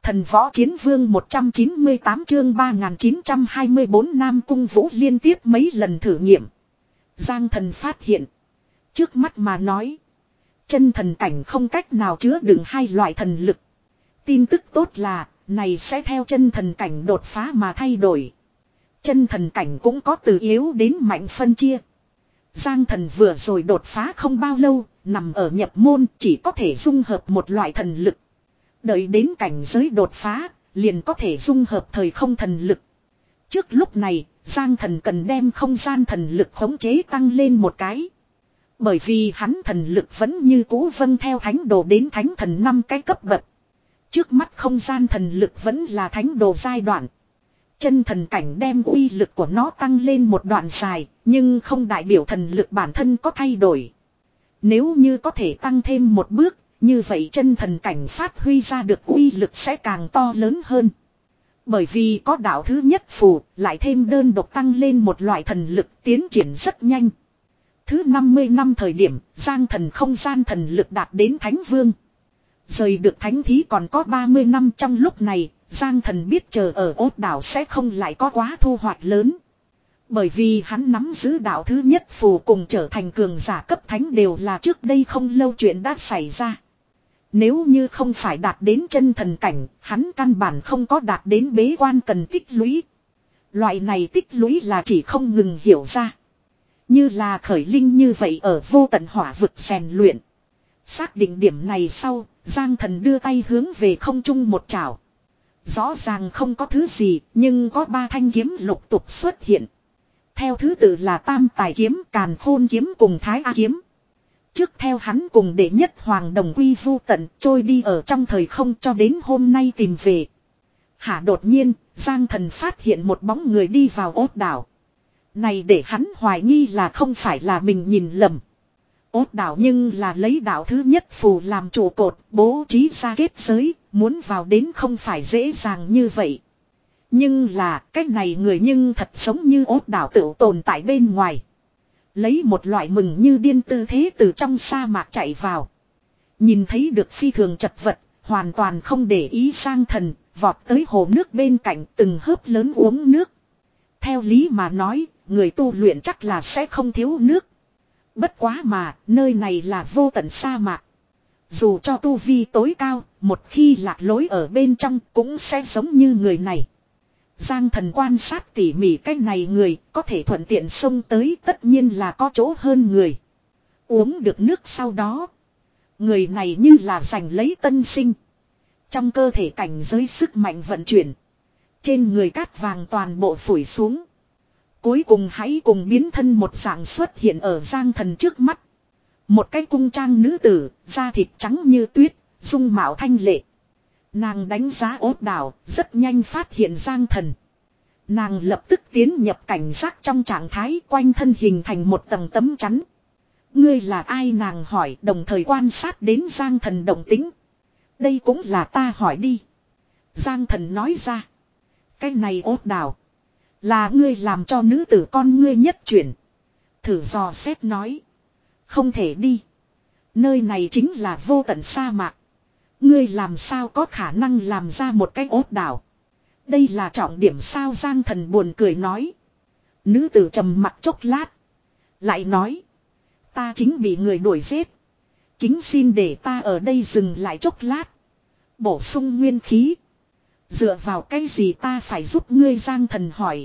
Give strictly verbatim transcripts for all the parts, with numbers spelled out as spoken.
Thần võ chiến vương một trăm chín mươi tám chương ba nghìn chín trăm hai mươi bốn Nam Cung Vũ liên tiếp mấy lần thử nghiệm. Giang thần phát hiện. Trước mắt mà nói. Chân thần cảnh không cách nào chứa đựng hai loại thần lực. Tin tức tốt là, này sẽ theo chân thần cảnh đột phá mà thay đổi. Chân thần cảnh cũng có từ yếu đến mạnh phân chia. Giang thần vừa rồi đột phá không bao lâu, nằm ở nhập môn chỉ có thể dung hợp một loại thần lực. Đợi đến cảnh giới đột phá, liền có thể dung hợp thời không thần lực. Trước lúc này, Giang thần cần đem không gian thần lực khống chế tăng lên một cái. Bởi vì hắn thần lực vẫn như cũ vâng theo thánh đồ đến thánh thần năm cái cấp bậc. Trước mắt không gian thần lực vẫn là thánh đồ giai đoạn. Chân thần cảnh đem uy lực của nó tăng lên một đoạn dài, nhưng không đại biểu thần lực bản thân có thay đổi. Nếu như có thể tăng thêm một bước, như vậy chân thần cảnh phát huy ra được uy lực sẽ càng to lớn hơn. Bởi vì có đạo thứ nhất phù, lại thêm đơn độc tăng lên một loại thần lực tiến triển rất nhanh. Thứ năm mươi năm thời điểm, Giang thần không gian thần lực đạt đến Thánh Vương. Rời được Thánh Thí còn có ba mươi năm, trong lúc này, Giang thần biết chờ ở Ốt đảo sẽ không lại có quá thu hoạch lớn. Bởi vì hắn nắm giữ đạo thứ nhất phù cùng trở thành cường giả cấp thánh đều là trước đây không lâu chuyện đã xảy ra. Nếu như không phải đạt đến chân thần cảnh, hắn căn bản không có đạt đến bế quan cần tích lũy. Loại này tích lũy là chỉ không ngừng hiểu ra. Như là khởi linh như vậy ở vô tận hỏa vực rèn luyện. Xác định điểm này sau, Giang thần đưa tay hướng về không trung một chảo. Rõ ràng không có thứ gì, nhưng có ba thanh kiếm lục tục xuất hiện. Theo thứ tự là Tam Tài kiếm, Càn Khôn kiếm cùng Thái A kiếm. Trước theo hắn cùng đệ nhất hoàng đồng quy vu tận trôi đi ở trong thời không cho đến hôm nay tìm về. Hả đột nhiên, Giang thần phát hiện một bóng người đi vào Ốt đảo. Này để hắn hoài nghi là không phải là mình nhìn lầm. Ốt đảo nhưng là lấy đạo thứ nhất phù làm trụ cột, bố trí ra kết giới, muốn vào đến không phải dễ dàng như vậy. Nhưng là, cái này người nhưng thật giống như Ốt đảo tự tồn tại bên ngoài. Lấy một loại mừng như điên tư thế từ trong sa mạc chạy vào. Nhìn thấy được phi thường chật vật, hoàn toàn không để ý Giang thần, vọt tới hồ nước bên cạnh từng hớp lớn uống nước. Theo lý mà nói, người tu luyện chắc là sẽ không thiếu nước. Bất quá mà, nơi này là vô tận sa mạc. Dù cho tu vi tối cao, một khi lạc lối ở bên trong cũng sẽ giống như người này. Giang thần quan sát tỉ mỉ cái này người, có thể thuận tiện xông tới tất nhiên là có chỗ hơn người. Uống được nước sau đó. Người này như là giành lấy tân sinh. Trong cơ thể cảnh giới sức mạnh vận chuyển. Trên người cát vàng toàn bộ phủi xuống. Cuối cùng hãy cùng biến thân một dạng xuất hiện ở Giang thần trước mắt. Một cái cung trang nữ tử, da thịt trắng như tuyết, dung mạo thanh lệ. Nàng đánh giá Ốt đảo, rất nhanh phát hiện Giang thần. Nàng lập tức tiến nhập cảnh giác trong trạng thái quanh thân hình thành một tầng tấm chắn. Ngươi là ai nàng hỏi đồng thời quan sát đến Giang thần động tính. Đây cũng là ta hỏi đi. Giang thần nói ra. Cái này Ốt đảo. Là ngươi làm cho nữ tử con ngươi nhất chuyển. Thử dò xét nói. Không thể đi. Nơi này chính là vô tận sa mạc. Ngươi làm sao có khả năng làm ra một cái Ốt đảo. Đây là trọng điểm sao Giang thần buồn cười nói. Nữ tử trầm mặt chốc lát. Lại nói. Ta chính bị người đuổi giết. Kính xin để ta ở đây dừng lại chốc lát. Bổ sung nguyên khí. Dựa vào cái gì ta phải giúp ngươi Giang thần hỏi.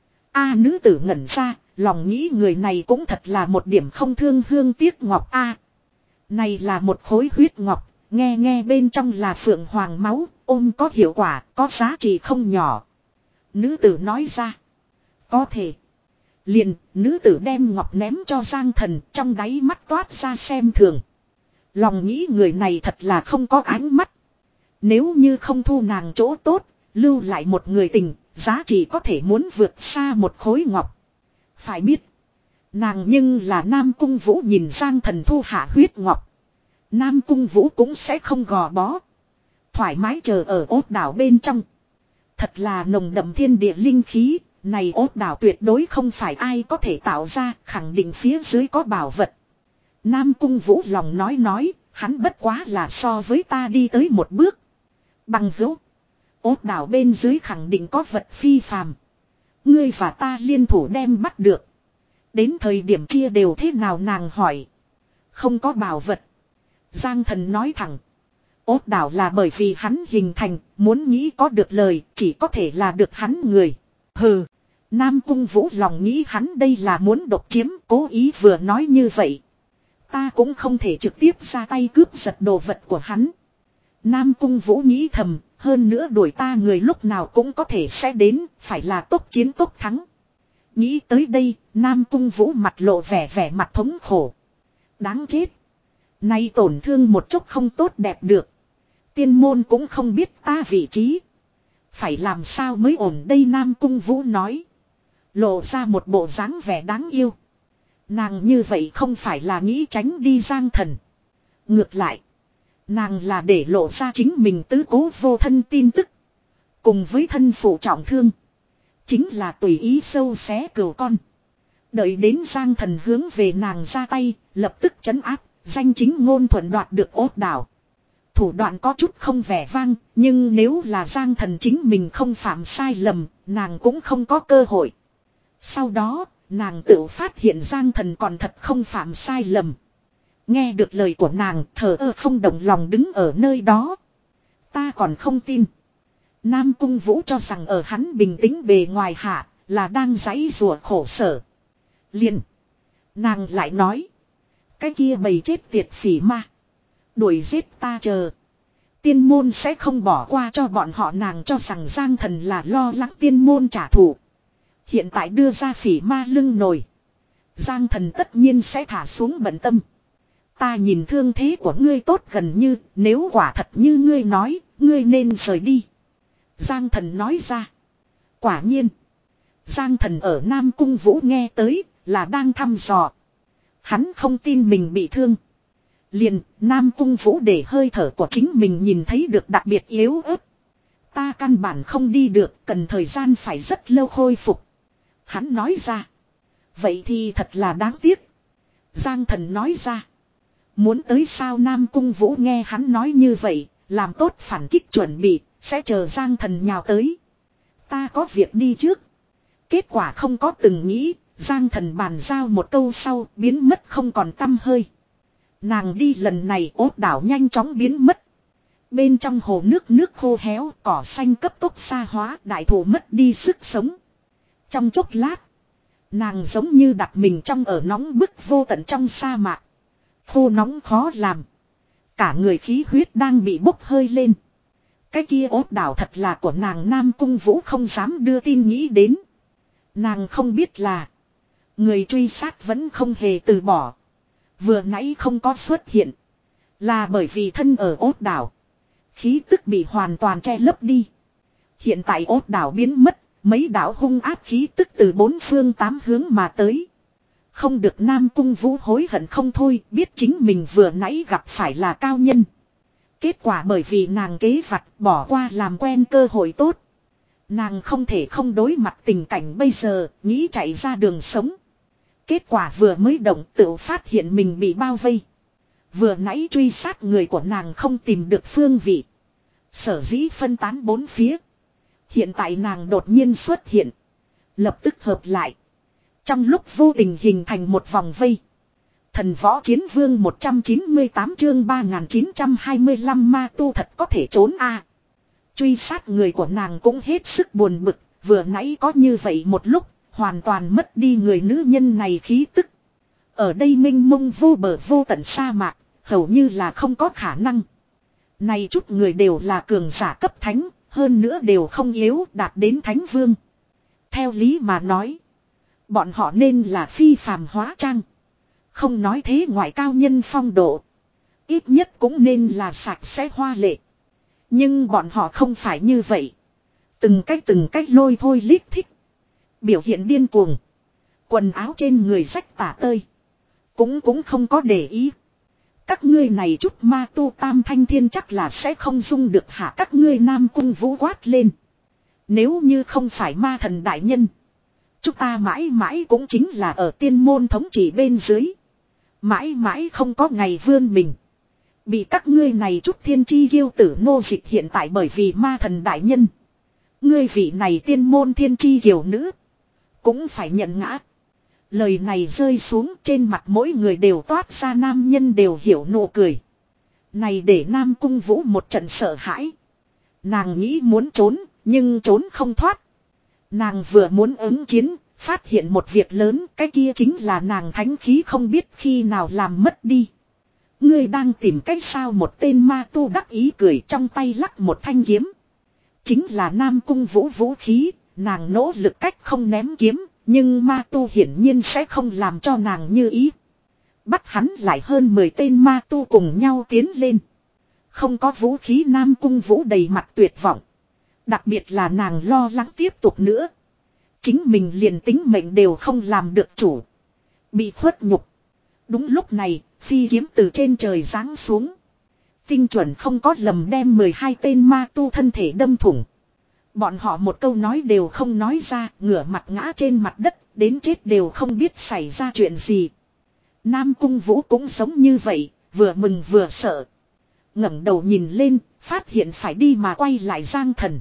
A nữ tử ngẩn ra. Lòng nghĩ người này cũng thật là một điểm không thương hương tiếc ngọc a. Này là một khối huyết ngọc. Nghe nghe bên trong là phượng hoàng máu. Ôm có hiệu quả, có giá trị không nhỏ. Nữ tử nói ra. Có thể. Liền, nữ tử đem ngọc ném cho Giang thần, trong đáy mắt toát ra xem thường. Lòng nghĩ người này thật là không có ánh mắt. Nếu như không thu nàng chỗ tốt, lưu lại một người tình, giá trị có thể muốn vượt xa một khối ngọc. Phải biết, nàng nhưng là Nam Cung Vũ nhìn Giang thần thu hạ huyết ngọc. Nam Cung Vũ cũng sẽ không gò bó. Thoải mái chờ ở Ốt đảo bên trong. Thật là nồng đậm thiên địa linh khí. Này Ốt đảo tuyệt đối không phải ai có thể tạo ra. Khẳng định phía dưới có bảo vật. Nam Cung Vũ lòng nói nói. Hắn bất quá là so với ta đi tới một bước. Bằng hữu. Ốt đảo bên dưới khẳng định có vật phi phàm. Ngươi và ta liên thủ đem bắt được. Đến thời điểm chia đều thế nào nàng hỏi. Không có bảo vật. Giang Thần nói thẳng. Ốt đảo là bởi vì hắn hình thành, muốn nghĩ có được lời, chỉ có thể là được hắn người. Hừ. Nam Cung Vũ lòng nghĩ hắn đây là muốn độc chiếm, cố ý vừa nói như vậy. Ta cũng không thể trực tiếp ra tay cướp giật đồ vật của hắn. Nam Cung Vũ nghĩ thầm, hơn nữa đuổi ta người lúc nào cũng có thể sẽ đến, phải là tốt chiến tốt thắng. Nghĩ tới đây, Nam Cung Vũ mặt lộ vẻ vẻ mặt thống khổ. Đáng chết. Nay tổn thương một chút không tốt đẹp được. Tiên môn cũng không biết ta vị trí. Phải làm sao mới ổn đây Nam Cung Vũ nói. Lộ ra một bộ dáng vẻ đáng yêu. Nàng như vậy không phải là nghĩ tránh đi Giang Thần. Ngược lại. Nàng là để lộ ra chính mình tứ cố vô thân tin tức. Cùng với thân phụ trọng thương. Chính là tùy ý sâu xé cừu con. Đợi đến Giang Thần hướng về nàng ra tay. Lập tức trấn áp. Danh chính ngôn thuận đoạt được ốt đảo. Thủ đoạn có chút không vẻ vang. Nhưng nếu là Giang Thần chính mình không phạm sai lầm. Nàng cũng không có cơ hội. Sau đó nàng tự phát hiện Giang Thần còn thật không phạm sai lầm. Nghe được lời của nàng thờ ơ không động lòng đứng ở nơi đó. Ta còn không tin. Nam Cung Vũ cho rằng ở hắn bình tĩnh bề ngoài hạ là đang giãy rùa khổ sở. Liền. Nàng lại nói. Cái kia bầy chết tiệt phỉ ma. Đuổi giết ta chờ. Tiên môn sẽ không bỏ qua cho bọn họ nàng cho rằng Giang Thần là lo lắng tiên môn trả thù. Hiện tại đưa ra phỉ ma lưng nổi. Giang Thần tất nhiên sẽ thả xuống bận tâm. Ta nhìn thương thế của ngươi tốt gần như, nếu quả thật như ngươi nói, ngươi nên rời đi. Giang Thần nói ra. Quả nhiên. Giang Thần ở Nam Cung Vũ nghe tới, là đang thăm dò. Hắn không tin mình bị thương. Liền, Nam Cung Vũ để hơi thở của chính mình nhìn thấy được đặc biệt yếu ớt. Ta căn bản không đi được, cần thời gian phải rất lâu khôi phục. Hắn nói ra. Vậy thì thật là đáng tiếc. Giang Thần nói ra. Muốn tới sao Nam Cung Vũ nghe hắn nói như vậy, làm tốt phản kích chuẩn bị, sẽ chờ Giang Thần nhào tới. Ta có việc đi trước. Kết quả không có từng nghĩ, Giang Thần bàn giao một câu sau biến mất không còn tăm hơi. Nàng đi lần này ốt đảo nhanh chóng biến mất. Bên trong hồ nước nước khô héo, cỏ xanh cấp tốc xa hóa, đại thụ mất đi sức sống. Trong chốc lát, nàng giống như đặt mình trong ở nóng bức vô tận trong sa mạc. Khô nóng khó làm. Cả người khí huyết đang bị bốc hơi lên. Cái kia ốt đảo thật là của nàng Nam Cung Vũ không dám đưa tin nghĩ đến. Nàng không biết là người truy sát vẫn không hề từ bỏ. Vừa nãy không có xuất hiện. Là bởi vì thân ở ốt đảo. Khí tức bị hoàn toàn che lấp đi. Hiện tại ốt đảo biến mất. Mấy đảo hung áp khí tức từ bốn phương tám hướng mà tới. Không được Nam Cung Vũ hối hận không thôi, biết chính mình vừa nãy gặp phải là cao nhân. Kết quả bởi vì nàng kế vặt bỏ qua làm quen cơ hội tốt. Nàng không thể không đối mặt tình cảnh bây giờ, nghĩ chạy ra đường sống. Kết quả vừa mới động tự phát hiện mình bị bao vây. Vừa nãy truy sát người của nàng không tìm được phương vị. Sở dĩ phân tán bốn phía. Hiện tại nàng đột nhiên xuất hiện. Lập tức hợp lại. Trong lúc vô tình hình thành một vòng vây. Thần võ chiến vương một trăm chín mươi tám chương ba nghìn chín trăm hai mươi lăm ma tu thật có thể trốn a à. Truy sát người của nàng cũng hết sức buồn bực. Vừa nãy có như vậy một lúc. Hoàn toàn mất đi người nữ nhân này khí tức. Ở đây minh mông vô bờ vô tận sa mạc. Hầu như là không có khả năng. Này chút người đều là cường giả cấp thánh. Hơn nữa đều không yếu đạt đến thánh vương. Theo lý mà nói. Bọn họ nên là phi phàm hóa trang. Không nói thế ngoại cao nhân phong độ. Ít nhất cũng nên là sạch sẽ hoa lệ. Nhưng bọn họ không phải như vậy. Từng cách từng cách lôi thôi lít thích. Biểu hiện điên cuồng. Quần áo trên người rách tả tơi. Cũng cũng không có để ý. Các ngươi này chút ma tu tam thanh thiên chắc là sẽ không dung được hả các ngươi Nam Cung Vũ quát lên. Nếu như không phải ma thần đại nhân. Chúng ta mãi mãi cũng chính là ở tiên môn thống trị bên dưới. Mãi mãi không có ngày vươn mình. Bị các ngươi này chút thiên chi kiêu tử nô dịch hiện tại bởi vì ma thần đại nhân. Ngươi vị này tiên môn thiên chi kiều nữ. Cũng phải nhận ngã. Lời này rơi xuống trên mặt mỗi người đều toát ra nam nhân đều hiểu nụ cười. Này để Nam Cung Vũ một trận sợ hãi. Nàng nghĩ muốn trốn, nhưng trốn không thoát. Nàng vừa muốn ứng chiến, phát hiện một việc lớn, cái kia chính là nàng thánh khí không biết khi nào làm mất đi. Ngươi đang tìm cách sao một tên ma tu đắc ý cười trong tay lắc một thanh kiếm. Chính là Nam Cung Vũ vũ khí, nàng nỗ lực cách không ném kiếm, nhưng ma tu hiển nhiên sẽ không làm cho nàng như ý. Bắt hắn lại hơn mười tên ma tu cùng nhau tiến lên. Không có vũ khí Nam Cung Vũ đầy mặt tuyệt vọng. Đặc biệt là nàng lo lắng tiếp tục nữa. Chính mình liền tính mệnh đều không làm được chủ. Bị khuất nhục. Đúng lúc này, phi kiếm từ trên trời giáng xuống. Tinh chuẩn không có lầm đem mười hai tên ma tu thân thể đâm thủng. Bọn họ một câu nói đều không nói ra, ngửa mặt ngã trên mặt đất, đến chết đều không biết xảy ra chuyện gì. Nam Cung Vũ cũng giống như vậy, vừa mừng vừa sợ. Ngẩng đầu nhìn lên, phát hiện phải đi mà quay lại Giang Thần.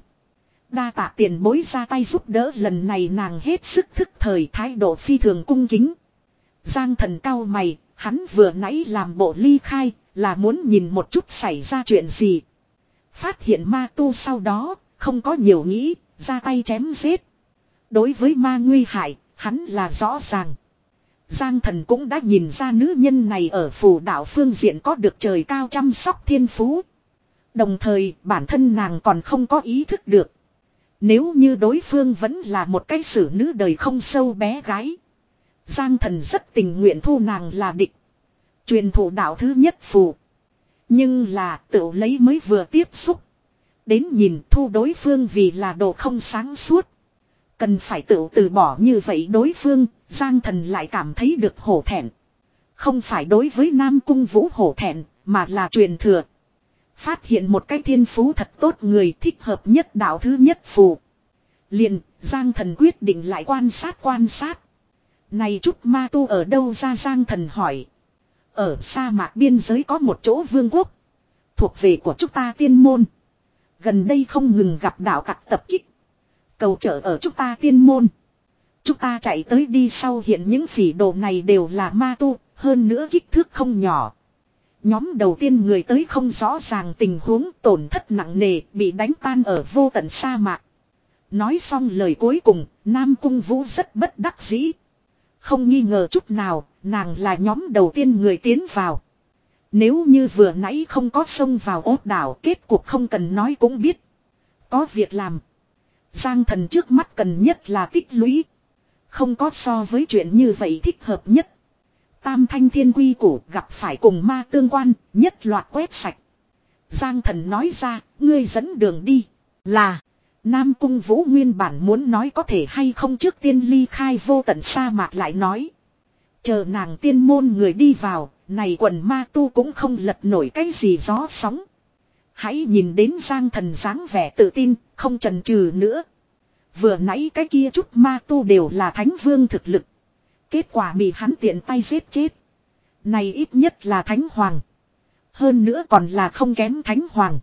Đa tạ tiền bối ra tay giúp đỡ, lần này nàng hết sức thức thời, thái độ phi thường cung kính. Giang Thần cau mày, hắn vừa nãy làm bộ ly khai, là muốn nhìn một chút xảy ra chuyện gì. Phát hiện ma tu sau đó, không có nhiều nghĩ, ra tay chém giết. Đối với ma nguy hại, hắn là rõ ràng. Giang Thần cũng đã nhìn ra nữ nhân này ở phù đạo phương diện có được trời cao chăm sóc thiên phú. Đồng thời bản thân nàng còn không có ý thức được. Nếu như đối phương vẫn là một cái xử nữ đời không sâu bé gái. Giang Thần rất tình nguyện thu nàng là địch. Truyền thụ đạo thứ nhất phù. Nhưng là tự lấy mới vừa tiếp xúc. Đến nhìn thu đối phương vì là đồ không sáng suốt. Cần phải tự từ bỏ như vậy đối phương, Giang Thần lại cảm thấy được hổ thẹn. Không phải đối với Nam Cung Vũ hổ thẹn, mà là truyền thừa. Phát hiện một cái thiên phú thật tốt người thích hợp nhất đạo thứ nhất phù. Liền, Giang Thần quyết định lại quan sát quan sát. Này chút ma tu ở đâu ra, Giang Thần hỏi. Ở sa mạc biên giới có một chỗ vương quốc. Thuộc về của chúng ta tiên môn. Gần đây không ngừng gặp đạo tặc tập kích. Cầu trợ ở chúng ta tiên môn. Chúng ta chạy tới đi sau hiện những phỉ đồ này đều là ma tu, hơn nữa kích thước không nhỏ. Nhóm đầu tiên người tới không rõ ràng tình huống, tổn thất nặng nề, bị đánh tan ở vô tận sa mạc. Nói xong lời cuối cùng, Nam Cung Vũ rất bất đắc dĩ. Không nghi ngờ chút nào, nàng là nhóm đầu tiên người tiến vào. Nếu như vừa nãy không có xông vào ốt đảo, kết cuộc không cần nói cũng biết. Có việc làm. Giang Thần trước mắt cần nhất là tích lũy. Không có so với chuyện như vậy thích hợp nhất. Tam thanh thiên quy củ gặp phải cùng ma tương quan, nhất loạt quét sạch. Giang Thần nói ra, ngươi dẫn đường đi. Là, Nam Cung Vũ nguyên bản muốn nói có thể hay không trước tiên ly khai vô tận sa mạc lại nói. Chờ nàng tiên môn người đi vào, này quần ma tu cũng không lật nổi cái gì gió sóng. Hãy nhìn đến Giang Thần dáng vẻ tự tin, không chần chừ nữa. Vừa nãy cái kia chút ma tu đều là thánh vương thực lực. Kết quả bị hắn tiện tay giết chết. Này ít nhất là thánh hoàng. Hơn nữa còn là không kém thánh hoàng.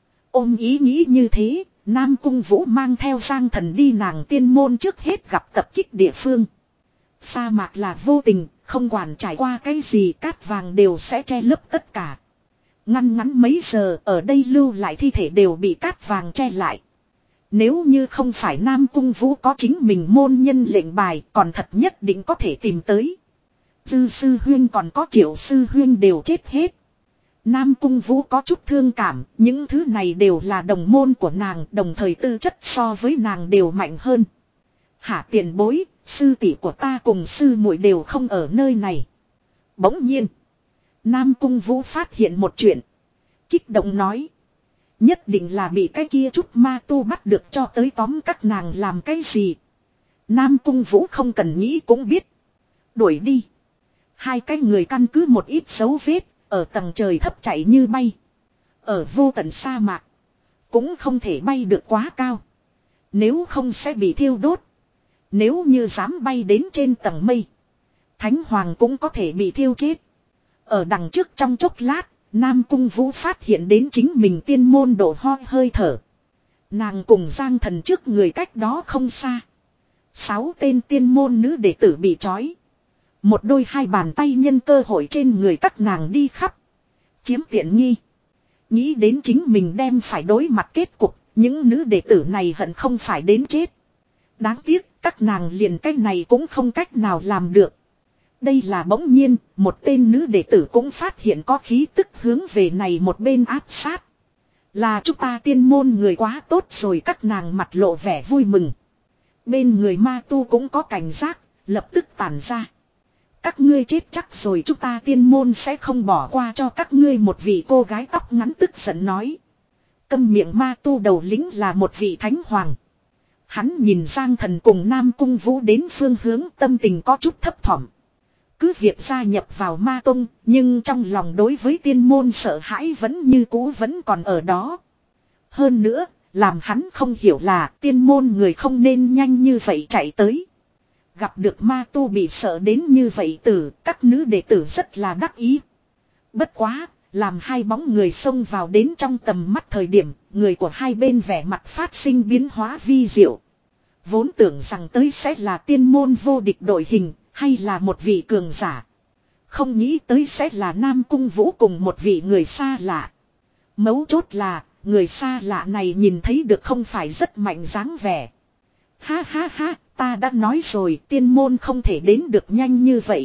Ôm ý nghĩ như thế, Nam Cung Vũ mang theo Giang Thần đi nàng tiên môn trước hết gặp tập kích địa phương. Sa mạc là vô tình, không quản trải qua cái gì cát vàng đều sẽ che lấp tất cả. Ngăn ngắn mấy giờ ở đây lưu lại thi thể đều bị cát vàng che lại. Nếu như không phải Nam Cung Vũ có chính mình môn nhân lệnh bài còn thật nhất định có thể tìm tới. Dư sư huyên còn có Triệu sư huyên đều chết hết. Nam Cung Vũ có chút thương cảm, những thứ này đều là đồng môn của nàng, đồng thời tư chất so với nàng đều mạnh hơn. Hả tiền bối, sư tỷ của ta cùng sư muội đều không ở nơi này. Bỗng nhiên, Nam Cung Vũ phát hiện một chuyện. Kích động nói. Nhất định là bị cái kia chút ma tu bắt được cho tới tóm các nàng làm cái gì. Nam Cung Vũ không cần nghĩ cũng biết. Đuổi đi. Hai cái người căn cứ một ít dấu vết, ở tầng trời thấp chạy như bay. Ở vô tận sa mạc, cũng không thể bay được quá cao. Nếu không sẽ bị thiêu đốt. Nếu như dám bay đến trên tầng mây, Thánh Hoàng cũng có thể bị thiêu chết. Ở đằng trước trong chốc lát, Nam Cung Vũ phát hiện đến chính mình tiên môn độ ho hơi thở. Nàng cùng Giang Thần trước người cách đó không xa. Sáu tên tiên môn nữ đệ tử bị trói. Một đôi hai bàn tay nhân cơ hội trên người các nàng đi khắp. Chiếm tiện nghi. Nghĩ đến chính mình đem phải đối mặt kết cục. Những nữ đệ tử này hận không phải đến chết. Đáng tiếc các nàng liền cách này cũng không cách nào làm được. Đây là bỗng nhiên, một tên nữ đệ tử cũng phát hiện có khí tức hướng về này một bên áp sát. Là chúng ta tiên môn người quá tốt rồi, các nàng mặt lộ vẻ vui mừng. Bên người ma tu cũng có cảnh giác, lập tức tản ra. Các ngươi chết chắc rồi, chúng ta tiên môn sẽ không bỏ qua cho các ngươi. Một vị cô gái tóc ngắn tức giận nói. Câm miệng, ma tu đầu lĩnh là một vị thánh hoàng. Hắn nhìn Giang Thần cùng Nam Cung Vũ đến phương hướng, tâm tình có chút thấp thỏm. Cứ việc gia nhập vào ma tông, nhưng trong lòng đối với tiên môn sợ hãi vẫn như cũ vẫn còn ở đó. Hơn nữa, làm hắn không hiểu là tiên môn người không nên nhanh như vậy chạy tới. Gặp được ma tu bị sợ đến như vậy tử, các nữ đệ tử rất là đắc ý. Bất quá, làm hai bóng người xông vào đến trong tầm mắt thời điểm, người của hai bên vẻ mặt phát sinh biến hóa vi diệu. Vốn tưởng rằng tới sẽ là tiên môn vô địch đội hình, hay là một vị cường giả. Không nghĩ tới sẽ là Nam Cung Vũ cùng một vị người xa lạ. Mấu chốt là, người xa lạ này nhìn thấy được không phải rất mạnh dáng vẻ. Ha ha ha, ta đã nói rồi, tiên môn không thể đến được nhanh như vậy.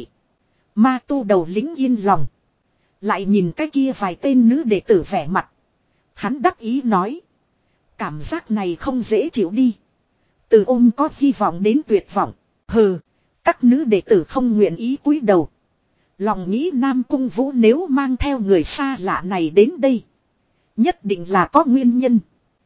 Ma tu đầu lĩnh yên lòng. Lại nhìn cái kia vài tên nữ đệ tử vẻ mặt. Hắn đắc ý nói. Cảm giác này không dễ chịu đi. Từ ôm có hy vọng đến tuyệt vọng. Hừ, các nữ đệ tử không nguyện ý cúi đầu. Lòng nghĩ Nam Cung Vũ nếu mang theo người xa lạ này đến đây. Nhất định là có nguyên nhân.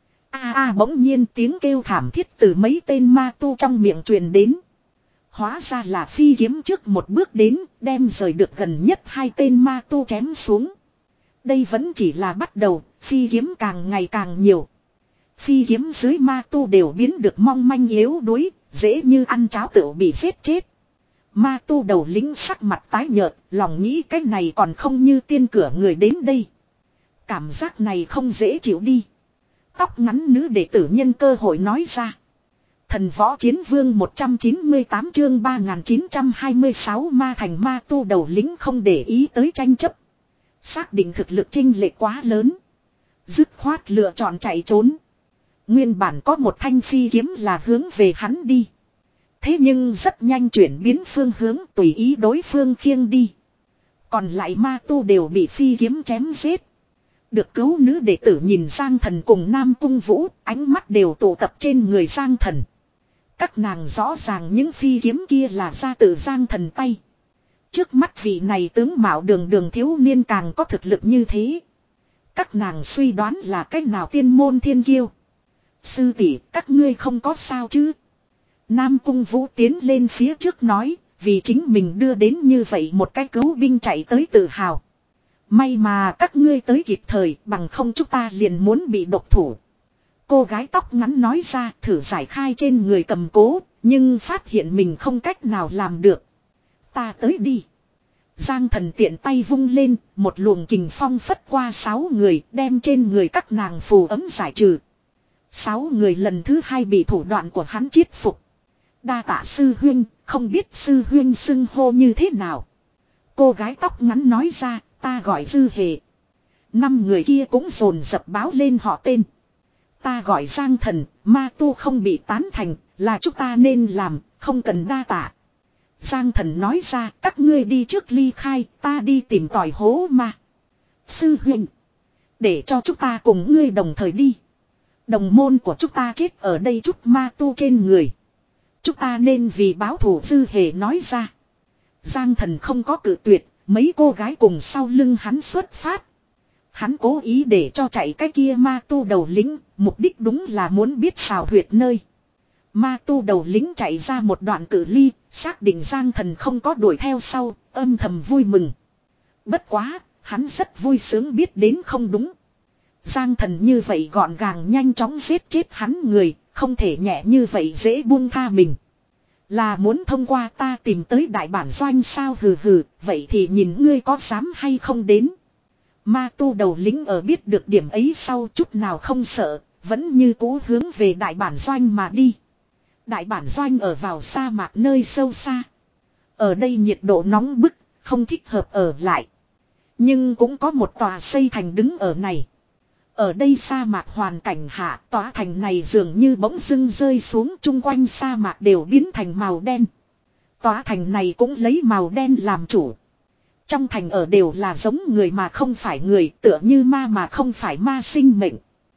A a bỗng nhiên tiếng kêu thảm thiết từ mấy tên ma tu trong miệng truyền đến. Hóa ra là phi kiếm trước một bước đến, đem rời được gần nhất hai tên ma tu chém xuống. Đây vẫn chỉ là bắt đầu, phi kiếm càng ngày càng nhiều. Phi kiếm dưới ma tu đều biến được mong manh yếu đuối, dễ như ăn cháo tựu bị giết chết. Ma tu đầu lính sắc mặt tái nhợt, lòng nghĩ cái này còn không như tiên cửa người đến đây. Cảm giác này không dễ chịu đi. Tóc ngắn nữ đệ tử nhân cơ hội nói ra. Thần võ chiến vương một trăm chín mươi tám chương ba nghìn chín trăm hai mươi sáu ma thành ma tu đầu lính không để ý tới tranh chấp. Xác định thực lực chênh lệch quá lớn. Dứt khoát lựa chọn chạy trốn. Nguyên bản có một thanh phi kiếm là hướng về hắn đi. Thế nhưng rất nhanh chuyển biến phương hướng tùy ý đối phương khiêng đi. Còn lại ma tu đều bị phi kiếm chém giết. Được cứu nữ đệ tử nhìn Giang Thần cùng Nam Cung Vũ, ánh mắt đều tụ tập trên người Giang Thần. Các nàng rõ ràng những phi kiếm kia là ra từ Giang Thần tay. Trước mắt vị này tướng mạo đường đường thiếu niên càng có thực lực như thế. Các nàng suy đoán là cách nào tiên môn thiên kiêu. Sư tỷ, các ngươi không có sao chứ? Nam Cung Vũ tiến lên phía trước nói, vì chính mình đưa đến như vậy một cái cứu binh chạy tới tự hào. May mà các ngươi tới kịp thời, bằng không chúng ta liền muốn bị độc thủ. Cô gái tóc ngắn nói ra, thử giải khai trên người cầm cố, nhưng phát hiện mình không cách nào làm được. Ta tới đi. Giang Thần tiện tay vung lên, một luồng kình phong phất qua sáu người, đem trên người các nàng phù ấm giải trừ. Sáu người lần thứ hai bị thủ đoạn của hắn chiết phục. Đa tạ sư huynh, không biết sư huynh xưng hô như thế nào. Cô gái tóc ngắn nói ra, ta gọi Dư Hề. Năm người kia cũng dồn dập báo lên họ tên. Ta gọi Giang Thần, ma tu không bị tán thành, là chúng ta nên làm, không cần đa tạ. Giang Thần nói ra, các ngươi đi trước ly khai, ta đi tìm tỏi hố ma. Sư huynh, để cho chúng ta cùng ngươi đồng thời đi. Đồng môn của chúng ta chết ở đây chút ma tu trên người. Chúng ta nên vì báo thù, Dư Hề nói ra. Giang Thần không có cự tuyệt, mấy cô gái cùng sau lưng hắn xuất phát. Hắn cố ý để cho chạy cái kia ma tu đầu lính, mục đích đúng là muốn biết xào huyệt nơi. Ma tu đầu lính chạy ra một đoạn cự ly, xác định Giang Thần không có đuổi theo sau, âm thầm vui mừng. Bất quá, hắn rất vui sướng biết đến không đúng. Giang Thần như vậy gọn gàng nhanh chóng giết chết hắn người, không thể nhẹ như vậy dễ buông tha mình. Là muốn thông qua ta tìm tới đại bản doanh sao, hừ hừ, vậy thì nhìn ngươi có dám hay không đến. Ma tu đầu lĩnh ở biết được điểm ấy sau chút nào không sợ, vẫn như cũ hướng về đại bản doanh mà đi. Đại bản doanh ở vào sa mạc nơi sâu xa. Ở đây nhiệt độ nóng bức, không thích hợp ở lại. Nhưng cũng có một tòa xây thành đứng ở này. Ở đây sa mạc hoàn cảnh hạ, tòa thành này dường như bỗng dưng rơi xuống, chung quanh sa mạc đều biến thành màu đen. Tòa thành này cũng lấy màu đen làm chủ. Trong thành ở đều là giống người mà không phải người, tựa như ma mà không phải ma sinh mệnh.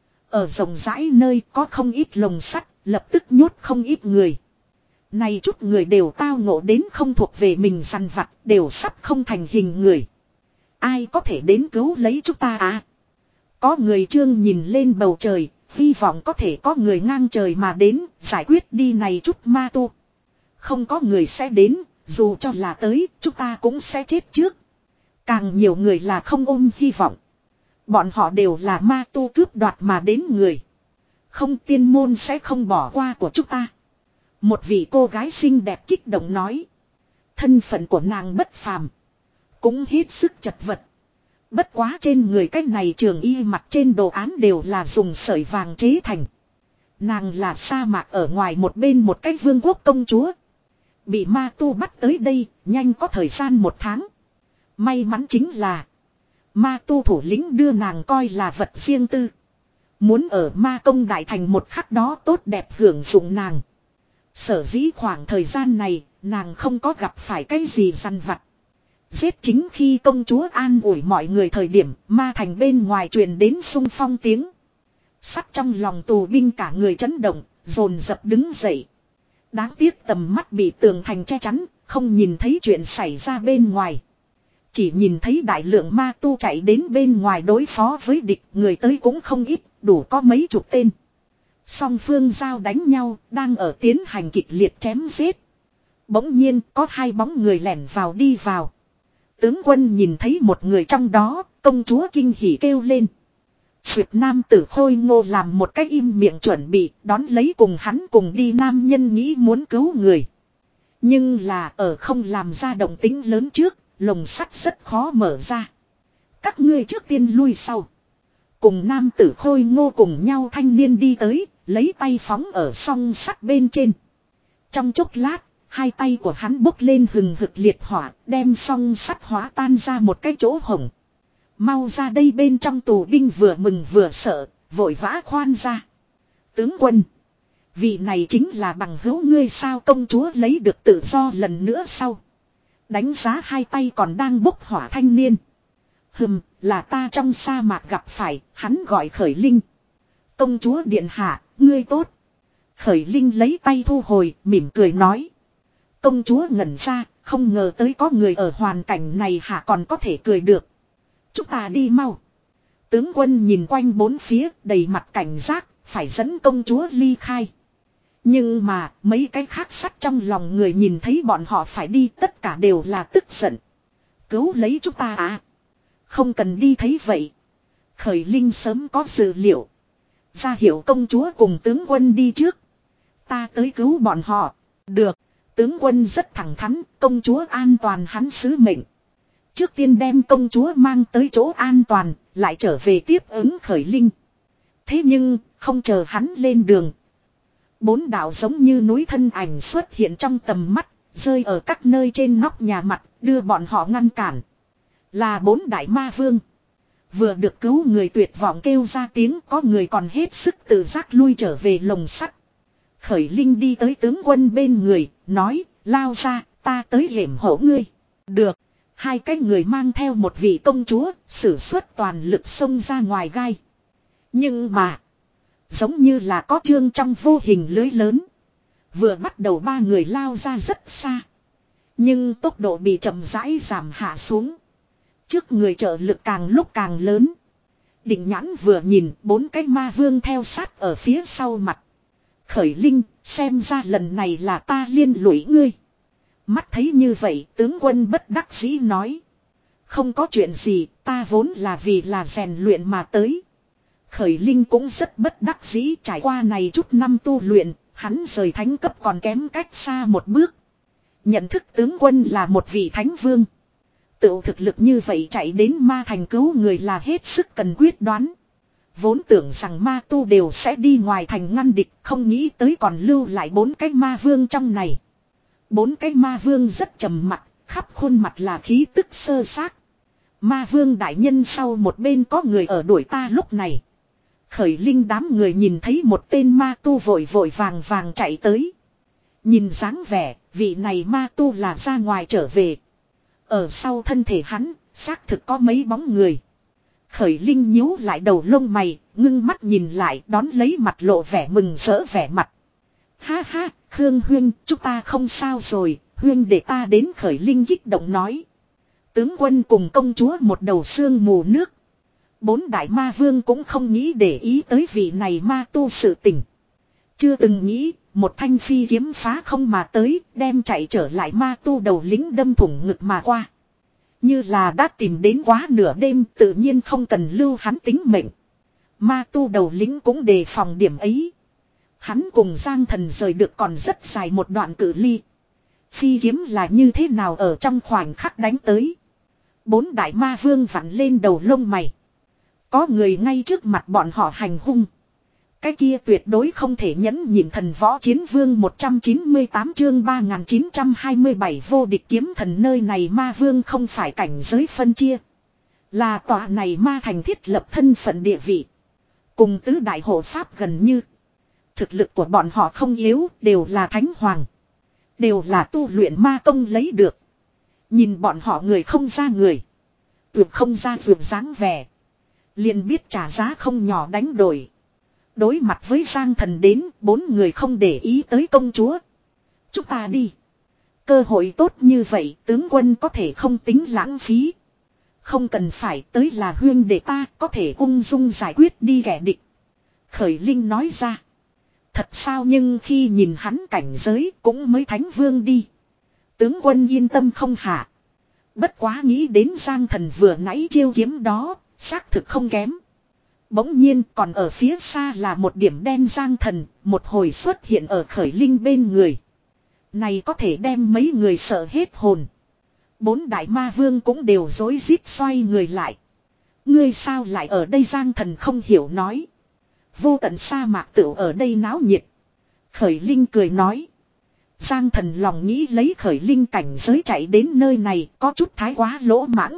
Ở rộng rãi nơi có không ít lồng sắt, lập tức nhốt không ít người. Này chút người đều tao ngộ đến không thuộc về mình săn vặt, đều sắp không thành hình người. Ai có thể đến cứu lấy chúng ta à? Có người trương nhìn lên bầu trời, hy vọng có thể có người ngang trời mà đến, giải quyết đi này chút ma tu. Không có người sẽ đến, dù cho là tới, chúng ta cũng sẽ chết trước. Càng nhiều người là không ôm hy vọng. Bọn họ đều là ma tu cướp đoạt mà đến người. Không, tiên môn sẽ không bỏ qua của chúng ta. Một vị cô gái xinh đẹp kích động nói. Thân phận của nàng bất phàm. Cũng hết sức chật vật. Bất quá trên người cái này trường y mặt trên đồ án đều là dùng sợi vàng chế thành. Nàng là sa mạc ở ngoài một bên một cái vương quốc công chúa. Bị ma tu bắt tới đây, nhanh có thời gian một tháng. May mắn chính là ma tu thủ lĩnh đưa nàng coi là vật riêng tư. Muốn ở ma công đại thành một khắc đó tốt đẹp hưởng dụng nàng. Sở dĩ khoảng thời gian này, nàng không có gặp phải cái gì răn vặt. Giết chính khi công chúa an ủi mọi người thời điểm, ma thành bên ngoài truyền đến xung phong tiếng. Sắt trong lòng tù binh cả người chấn động, dồn dập đứng dậy. Đáng tiếc tầm mắt bị tường thành che chắn, không nhìn thấy chuyện xảy ra bên ngoài. Chỉ nhìn thấy đại lượng ma tu chạy đến bên ngoài đối phó với địch, người tới cũng không ít, đủ có mấy chục tên. Song phương giao đánh nhau, đang ở tiến hành kịch liệt chém giết. Bỗng nhiên có hai bóng người lẻn vào đi vào. Tướng quân nhìn thấy một người trong đó, công chúa kinh hỉ kêu lên. Duyệt nam tử Khôi Ngô làm một cách im miệng chuẩn bị, đón lấy cùng hắn cùng đi, nam nhân nghĩ muốn cứu người. Nhưng là ở không làm ra động tính lớn trước, lồng sắt rất khó mở ra. Các ngươi trước tiên lui sau. Cùng nam tử Khôi Ngô cùng nhau thanh niên đi tới, lấy tay phóng ở song sắt bên trên. Trong chốc lát, hai tay của hắn bốc lên hừng hực liệt hỏa, đem song sắt hóa tan ra một cái chỗ hổng. Mau ra đây, bên trong tù binh vừa mừng vừa sợ, vội vã khoan ra. Tướng quân, vị này chính là bằng hữu ngươi sao? Công chúa lấy được tự do lần nữa sau. Đánh giá hai tay còn đang bốc hỏa thanh niên. Hừm, là ta trong sa mạc gặp phải, hắn gọi Khởi Linh. Công chúa điện hạ, ngươi tốt. Khởi Linh lấy tay thu hồi, mỉm cười nói. Công chúa ngẩn ra, không ngờ tới có người ở hoàn cảnh này hạ còn có thể cười được. Chúng ta đi mau. Tướng quân nhìn quanh bốn phía, đầy mặt cảnh giác, phải dẫn công chúa ly khai. Nhưng mà, mấy cái khác sắt trong lòng người nhìn thấy bọn họ phải đi, tất cả đều là tức giận. Cứu lấy chúng ta à? Không cần đi thấy vậy. Khởi Linh sớm có dự liệu. Ra hiệu công chúa cùng tướng quân đi trước. Ta tới cứu bọn họ. Được. Tướng quân rất thẳng thắn, công chúa an toàn hắn sứ mệnh. Trước tiên đem công chúa mang tới chỗ an toàn, lại trở về tiếp ứng Khởi Linh. Thế nhưng, không chờ hắn lên đường. Bốn đạo giống như núi thân ảnh xuất hiện trong tầm mắt, rơi ở các nơi trên nóc nhà mặt, đưa bọn họ ngăn cản. Là bốn đại ma vương. Vừa được cứu người tuyệt vọng kêu ra tiếng, có người còn hết sức tự giác lui trở về lồng sắt. Khởi Linh đi tới tướng quân bên người, nói, lao ra, ta tới hiểm hộ ngươi. Được. Hai cái người mang theo một vị công chúa, sử xuất toàn lực xông ra ngoài gai. Nhưng mà, giống như là có chương trong vô hình lưới lớn. Vừa bắt đầu ba người lao ra rất xa. Nhưng tốc độ bị chậm rãi giảm hạ xuống. Trước người trợ lực càng lúc càng lớn. Định nhãn vừa nhìn, bốn cái ma vương theo sát ở phía sau mặt. Khởi Linh, xem ra lần này là ta liên lụy ngươi. Mắt thấy như vậy, tướng quân bất đắc dĩ nói. Không có chuyện gì, ta vốn là vì là rèn luyện mà tới. Khởi Linh cũng rất bất đắc dĩ, trải qua này chút năm tu luyện, hắn rời thánh cấp còn kém cách xa một bước. Nhận thức tướng quân là một vị thánh vương. Tự thực lực như vậy chạy đến ma thành cứu người là hết sức cần quyết đoán. Vốn tưởng rằng ma tu đều sẽ đi ngoài thành ngăn địch, không nghĩ tới còn lưu lại bốn cái ma vương trong này. Bốn cái ma vương rất trầm mặc, khắp khuôn mặt là khí tức sơ xác. Ma vương đại nhân sau một bên có người ở đuổi ta lúc này. Khởi linh đám người nhìn thấy một tên ma tu vội vội vàng vàng chạy tới. Nhìn dáng vẻ, vị này ma tu là ra ngoài trở về. Ở sau thân thể hắn, xác thực có mấy bóng người. Khởi linh nhíu lại đầu lông mày, ngưng mắt nhìn lại đón lấy mặt lộ vẻ mừng rỡ vẻ mặt. Ha ha, Khương Huyên, chúng ta không sao rồi, Huyên để ta đến khởi linh kích động nói. Tướng quân cùng công chúa một đầu xương mù nước. Bốn đại ma vương cũng không nghĩ để ý tới vị này ma tu sự tình. Chưa từng nghĩ, một thanh phi kiếm phá không mà tới, đem chạy trở lại ma tu đầu lính đâm thủng ngực mà qua. Như là đã tìm đến quá nửa đêm, tự nhiên không cần lưu hắn tính mệnh. Ma tu đầu lính cũng đề phòng điểm ấy. Hắn cùng Giang Thần rời được còn rất dài một đoạn cự ly. Phi kiếm là như thế nào ở trong khoảnh khắc đánh tới. Bốn đại ma vương vặn lên đầu lông mày. Có người ngay trước mặt bọn họ hành hung. Cái kia tuyệt đối không thể nhẫn nhịn. Thần võ chiến vương một trăm chín mươi tám chương ba nghìn chín trăm hai mươi bảy vô địch kiếm thần. Nơi này ma vương không phải cảnh giới phân chia. Là tòa này ma thành thiết lập thân phận địa vị. Cùng tứ đại hộ pháp gần như. Thực lực của bọn họ không yếu, đều là thánh hoàng. Đều là tu luyện ma công lấy được. Nhìn bọn họ người không ra người. Tuyệt không ra tuyệt dáng vẻ. Liền biết trả giá không nhỏ đánh đổi. Đối mặt với Giang Thần đến, bốn người không để ý tới công chúa. Chúng ta đi. Cơ hội tốt như vậy, tướng quân có thể không tính lãng phí. Không cần phải tới là huyên để ta có thể ung dung giải quyết đi kẻ địch. Khởi Linh nói ra. Thật sao nhưng khi nhìn hắn cảnh giới cũng mới thánh vương đi. Tướng quân yên tâm không hạ. Bất quá nghĩ đến Giang Thần vừa nãy chiêu kiếm đó, xác thực không kém. Bỗng nhiên còn ở phía xa là một điểm đen Giang Thần, một hồi xuất hiện ở Khởi Linh bên người. Này có thể đem mấy người sợ hết hồn. Bốn đại ma vương cũng đều rối rít xoay người lại. Ngươi sao lại ở đây Giang Thần không hiểu nói. Vô tận sa mạc tựu ở đây náo nhiệt. Khởi Linh cười nói. Giang Thần lòng nghĩ lấy Khởi Linh cảnh giới chạy đến nơi này có chút thái quá lỗ mãng.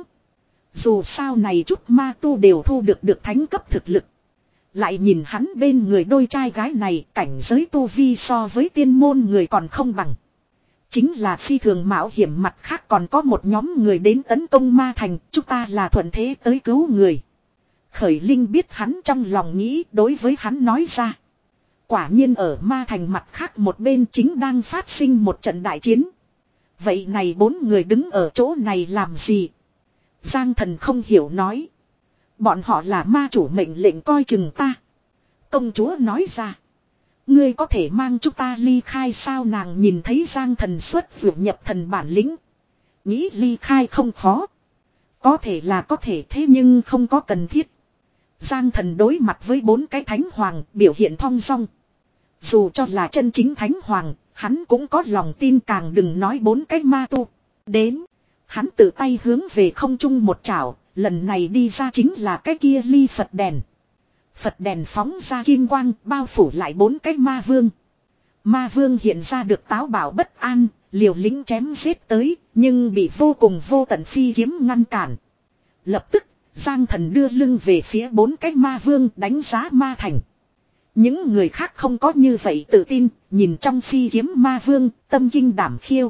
Dù sao này chút ma tu đều thu được được thánh cấp thực lực. Lại nhìn hắn bên người đôi trai gái này cảnh giới tu vi so với tiên môn người còn không bằng. Chính là phi thường mạo hiểm mặt khác còn có một nhóm người đến tấn công ma thành, chúng ta là thuận thế tới cứu người. Khởi Linh biết hắn trong lòng nghĩ đối với hắn nói ra. Quả nhiên ở ma thành mặt khác một bên chính đang phát sinh một trận đại chiến. Vậy này bốn người đứng ở chỗ này làm gì? Giang Thần không hiểu nói. Bọn họ là ma chủ mệnh lệnh coi chừng ta. Công chúa nói ra. Ngươi có thể mang chúng ta ly khai sao? Nàng nhìn thấy Giang Thần xuất vượt nhập thần bản lĩnh. Nghĩ ly khai không khó. Có thể là có thể thế nhưng không có cần thiết. Giang Thần đối mặt với bốn cái thánh hoàng biểu hiện thong dong. Dù cho là chân chính thánh hoàng, hắn cũng có lòng tin càng đừng nói bốn cái ma tu. Đến, hắn tự tay hướng về không trung một chảo, lần này đi ra chính là cái kia ly Phật đèn. Phật đèn phóng ra kim quang bao phủ lại bốn cái ma vương. Ma vương hiện ra được táo bạo bất an, liều lĩnh chém giết tới, nhưng bị vô cùng vô tận phi kiếm ngăn cản. Lập tức, Giang Thần đưa lưng về phía bốn cái ma vương đánh giá ma thành. Những người khác không có như vậy tự tin, nhìn trong phi kiếm ma vương, tâm kinh đảm khiêu.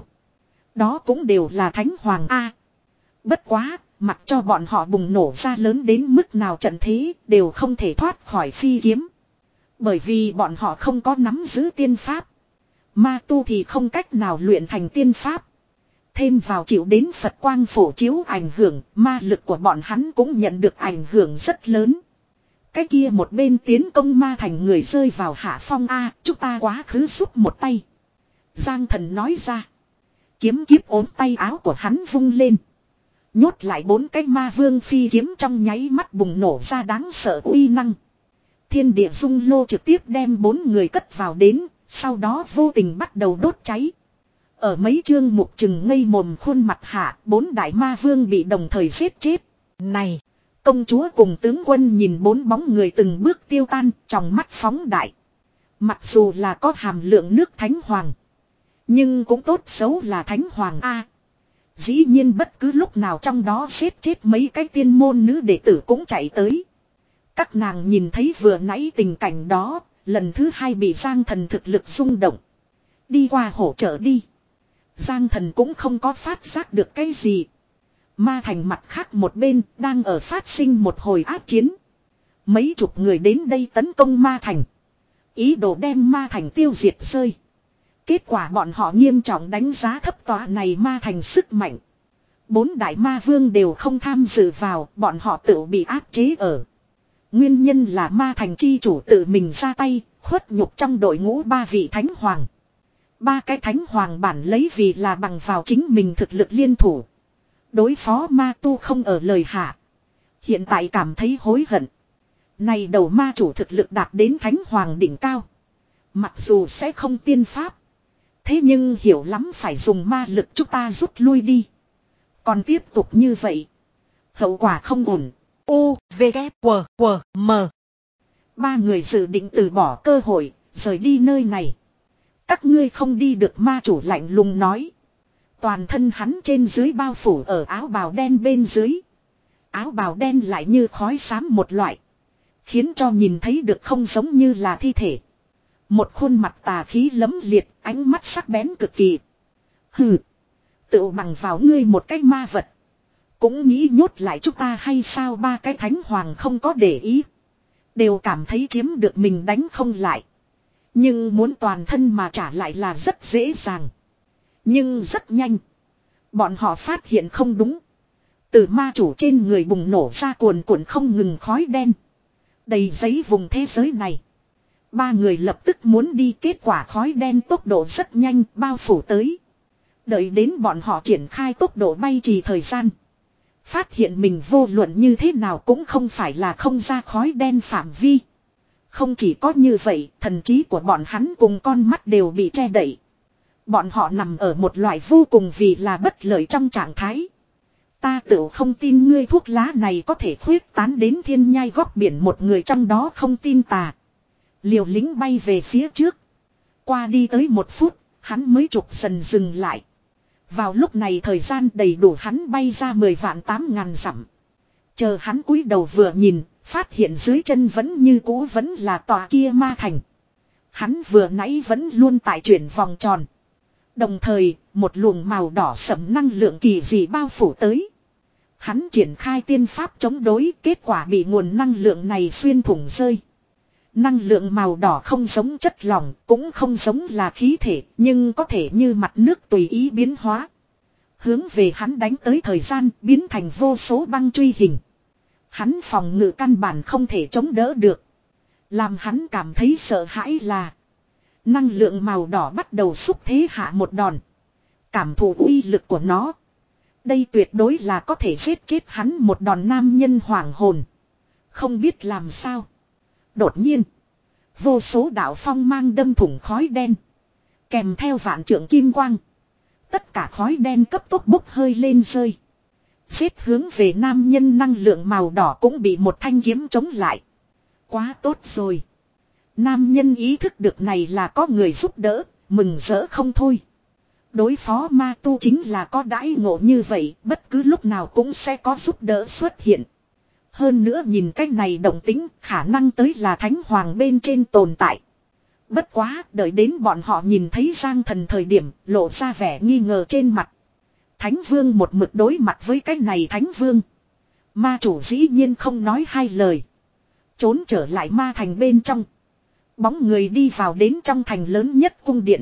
Đó cũng đều là thánh hoàng A. Bất quá, mặc cho bọn họ bùng nổ ra lớn đến mức nào trận thế, đều không thể thoát khỏi phi kiếm. Bởi vì bọn họ không có nắm giữ tiên pháp. Ma tu thì không cách nào luyện thành tiên pháp. Thêm vào chịu đến Phật quang phổ chiếu ảnh hưởng, ma lực của bọn hắn cũng nhận được ảnh hưởng rất lớn. Cái kia một bên tiến công ma thành người rơi vào hạ phong A, chúng ta quá khứ giúp một tay. Giang Thần nói ra. Kiếm kiếp ốm tay áo của hắn vung lên. Nhốt lại bốn cái ma vương phi kiếm trong nháy mắt bùng nổ ra đáng sợ uy năng. Thiên địa dung lô trực tiếp đem bốn người cất vào đến, sau đó vô tình bắt đầu đốt cháy. Ở mấy chương mục chừng ngây mồm khuôn mặt hạ, bốn đại ma vương bị đồng thời giết chết. Này, công chúa cùng tướng quân nhìn bốn bóng người từng bước tiêu tan, trong mắt phóng đại. Mặc dù là có hàm lượng nước thánh hoàng, nhưng cũng tốt xấu là thánh hoàng A. Dĩ nhiên bất cứ lúc nào trong đó giết chết mấy cái tiên môn nữ đệ tử cũng chạy tới. Các nàng nhìn thấy vừa nãy tình cảnh đó, lần thứ hai bị Giang Thần thực lực rung động. Đi qua hỗ trợ đi. Giang Thần cũng không có phát giác được cái gì. Ma thành mặt khác một bên đang ở phát sinh một hồi ác chiến. Mấy chục người đến đây tấn công ma thành. Ý đồ đem ma thành tiêu diệt rơi. Kết quả bọn họ nghiêm trọng đánh giá thấp tòa này ma thành sức mạnh. Bốn đại ma vương đều không tham dự vào, bọn họ tự bị áp chế ở. Nguyên nhân là ma thành chi chủ tự mình ra tay, khuất nhục trong đội ngũ ba vị thánh hoàng. Ba cái thánh hoàng bản lấy vì là bằng vào chính mình thực lực liên thủ. Đối phó ma tu không ở lời hạ. Hiện tại cảm thấy hối hận. Này đầu ma chủ thực lực đạt đến thánh hoàng đỉnh cao. Mặc dù sẽ không tiên pháp. Thế nhưng hiểu lắm phải dùng ma lực chúng ta rút lui đi. Còn tiếp tục như vậy. Hậu quả không ổn. U, V, K, W, W, M. Ba người dự định từ bỏ cơ hội, rời đi nơi này. Các ngươi không đi được, ma chủ lạnh lùng nói. Toàn thân hắn trên dưới bao phủ ở áo bào đen bên dưới. Áo bào đen lại như khói xám một loại. Khiến cho nhìn thấy được không giống như là thi thể. Một khuôn mặt tà khí lấm liệt, ánh mắt sắc bén cực kỳ. Hừ. Tự bằng vào ngươi một cái ma vật. Cũng nghĩ nhốt lại chúng ta hay sao? Ba cái thánh hoàng không có để ý. Đều cảm thấy chiếm được mình đánh không lại. Nhưng muốn toàn thân mà trả lại là rất dễ dàng. Nhưng rất nhanh. Bọn họ phát hiện không đúng. Từ ma chủ trên người bùng nổ ra cuồn cuộn không ngừng khói đen. Đầy giấy vùng thế giới này. Ba người lập tức muốn đi, kết quả khói đen tốc độ rất nhanh bao phủ tới. Đợi đến bọn họ triển khai tốc độ bay trì thời gian. Phát hiện mình vô luận như thế nào cũng không phải là không ra khói đen phạm vi. Không chỉ có như vậy, thần trí của bọn hắn cùng con mắt đều bị che đậy. Bọn họ nằm ở một loại vô cùng vì là bất lợi trong trạng thái. Ta tự không tin ngươi thuốc lá này có thể khuyết tán đến thiên nhai góc biển, một người trong đó không tin tà. Liều lính bay về phía trước. Qua đi tới một phút, hắn mới trục dần dừng lại. Vào lúc này thời gian đầy đủ hắn bay ra mười vạn tám ngàn dặm. Chờ hắn cúi đầu vừa nhìn, phát hiện dưới chân vẫn như cũ vẫn là tòa kia ma thành. Hắn vừa nãy vẫn luôn tại chuyển vòng tròn. Đồng thời, một luồng màu đỏ sẫm năng lượng kỳ dị bao phủ tới. Hắn triển khai tiên pháp chống đối, kết quả bị nguồn năng lượng này xuyên thủng rơi. Năng lượng màu đỏ không giống chất lỏng, cũng không giống là khí thể, nhưng có thể như mặt nước tùy ý biến hóa. Hướng về hắn đánh tới thời gian, biến thành vô số băng truy hình. Hắn phòng ngự căn bản không thể chống đỡ được. Làm hắn cảm thấy sợ hãi là năng lượng màu đỏ bắt đầu xúc thế hạ một đòn. Cảm thụ uy lực của nó. Đây tuyệt đối là có thể giết chết hắn một đòn. Nam nhân hoảng hồn. Không biết làm sao. Đột nhiên. Vô số đạo phong mang đâm thủng khói đen. Kèm theo vạn trượng kim quang. Tất cả khói đen cấp tốc bốc hơi lên rơi. Xếp hướng về nam nhân, năng lượng màu đỏ cũng bị một thanh kiếm chống lại. Quá tốt rồi. Nam nhân ý thức được này là có người giúp đỡ, mừng rỡ không thôi. Đối phó ma tu chính là có đãi ngộ như vậy, bất cứ lúc nào cũng sẽ có giúp đỡ xuất hiện. Hơn nữa nhìn cách này động tính, khả năng tới là thánh hoàng bên trên tồn tại. Bất quá, đợi đến bọn họ nhìn thấy Giang Thần thời điểm, lộ ra vẻ nghi ngờ trên mặt. Thánh vương một mực đối mặt với cái này thánh vương. Ma chủ dĩ nhiên không nói hai lời. Trốn trở lại ma thành bên trong. Bóng người đi vào đến trong thành lớn nhất cung điện.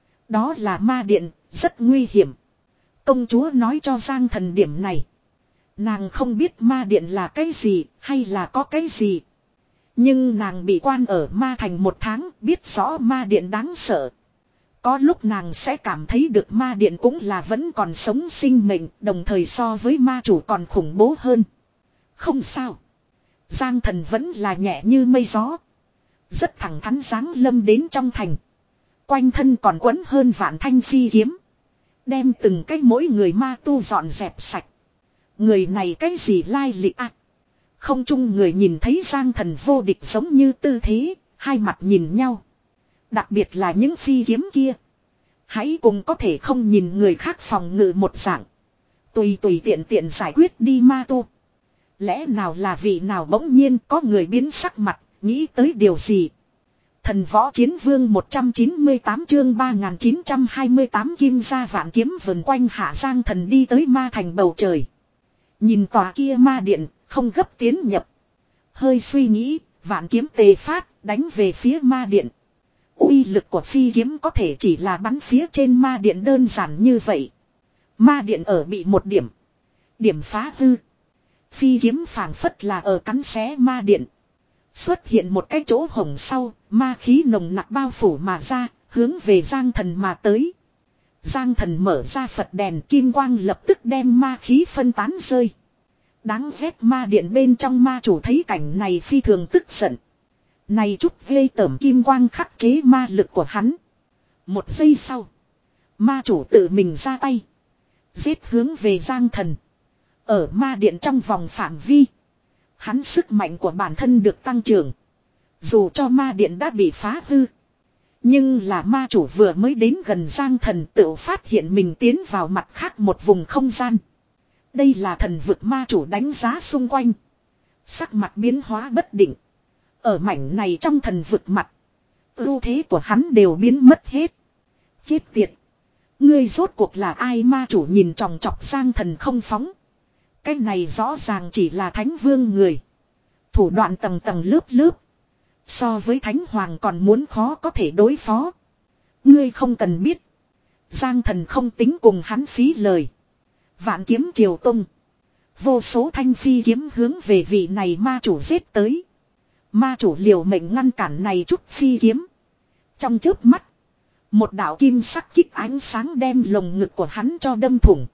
Đó là ma điện, rất nguy hiểm. Công chúa nói cho Giang Thần điểm này. Nàng không biết ma điện là cái gì, hay là có cái gì. Nhưng nàng bị quan ở ma thành một tháng, biết rõ ma điện đáng sợ. Có lúc nàng sẽ cảm thấy được ma điện cũng là vẫn còn sống sinh mệnh, đồng thời so với ma chủ còn khủng bố hơn. Không sao. Giang Thần vẫn là nhẹ như mây gió. Rất thẳng thắn giáng lâm đến trong thành. Quanh thân còn quấn hơn vạn thanh phi kiếm. Đem từng cái mỗi người ma tu dọn dẹp sạch. Người này cái gì lai lịch à? Không chung người nhìn thấy Giang Thần vô địch giống như tư thế, hai mặt nhìn nhau. Đặc biệt là những phi kiếm kia. Hãy cùng có thể không nhìn người khác phòng ngự một dạng. Tùy tùy tiện tiện giải quyết đi ma tu. Lẽ nào là vị nào bỗng nhiên có người biến sắc mặt, nghĩ tới điều gì? Thần võ chiến vương một trăm chín mươi tám chương ba nghìn chín trăm hai mươi tám kim gia vạn kiếm vần quanh hạ Giang Thần đi tới ma thành bầu trời. Nhìn tòa kia ma điện, không gấp tiến nhập. Hơi suy nghĩ, vạn kiếm tề phát, đánh về phía ma điện. Uy lực của phi kiếm có thể chỉ là bắn phía trên ma điện đơn giản như vậy. Ma điện ở bị một điểm. Điểm phá hư. Phi kiếm phảng phất là ở cắn xé ma điện. Xuất hiện một cái chỗ hổng sau, ma khí nồng nặc bao phủ mà ra, hướng về Giang Thần mà tới. Giang Thần mở ra Phật đèn kim quang lập tức đem ma khí phân tán rơi. Đáng ghét ma điện bên trong ma chủ thấy cảnh này phi thường tức giận. Này chút ghê tởm kim quang khắc chế ma lực của hắn. Một giây sau, ma chủ tự mình ra tay. Giết hướng về Giang Thần. Ở ma điện trong vòng phạm vi. Hắn sức mạnh của bản thân được tăng trưởng. Dù cho ma điện đã bị phá hư. Nhưng là ma chủ vừa mới đến gần Giang Thần tự phát hiện mình tiến vào mặt khác một vùng không gian. Đây là thần vực ma chủ đánh giá xung quanh. Sắc mặt biến hóa bất định. Ở mảnh này trong thần vực mặt. Ưu thế của hắn đều biến mất hết. Chết tiệt. Ngươi rốt cuộc là ai ma chủ nhìn tròng trọc Giang Thần không phóng. Cái này rõ ràng chỉ là thánh vương người. Thủ đoạn tầng tầng lớp lớp. So với thánh hoàng còn muốn khó có thể đối phó. Ngươi không cần biết. Giang Thần không tính cùng hắn phí lời. Vạn kiếm triều tung. Vô số thanh phi kiếm hướng về vị này ma chủ giết tới. Ma chủ liều mệnh ngăn cản này chút phi kiếm. Trong chớp mắt. Một đạo kim sắc kích ánh sáng đem lồng ngực của hắn cho đâm thủng.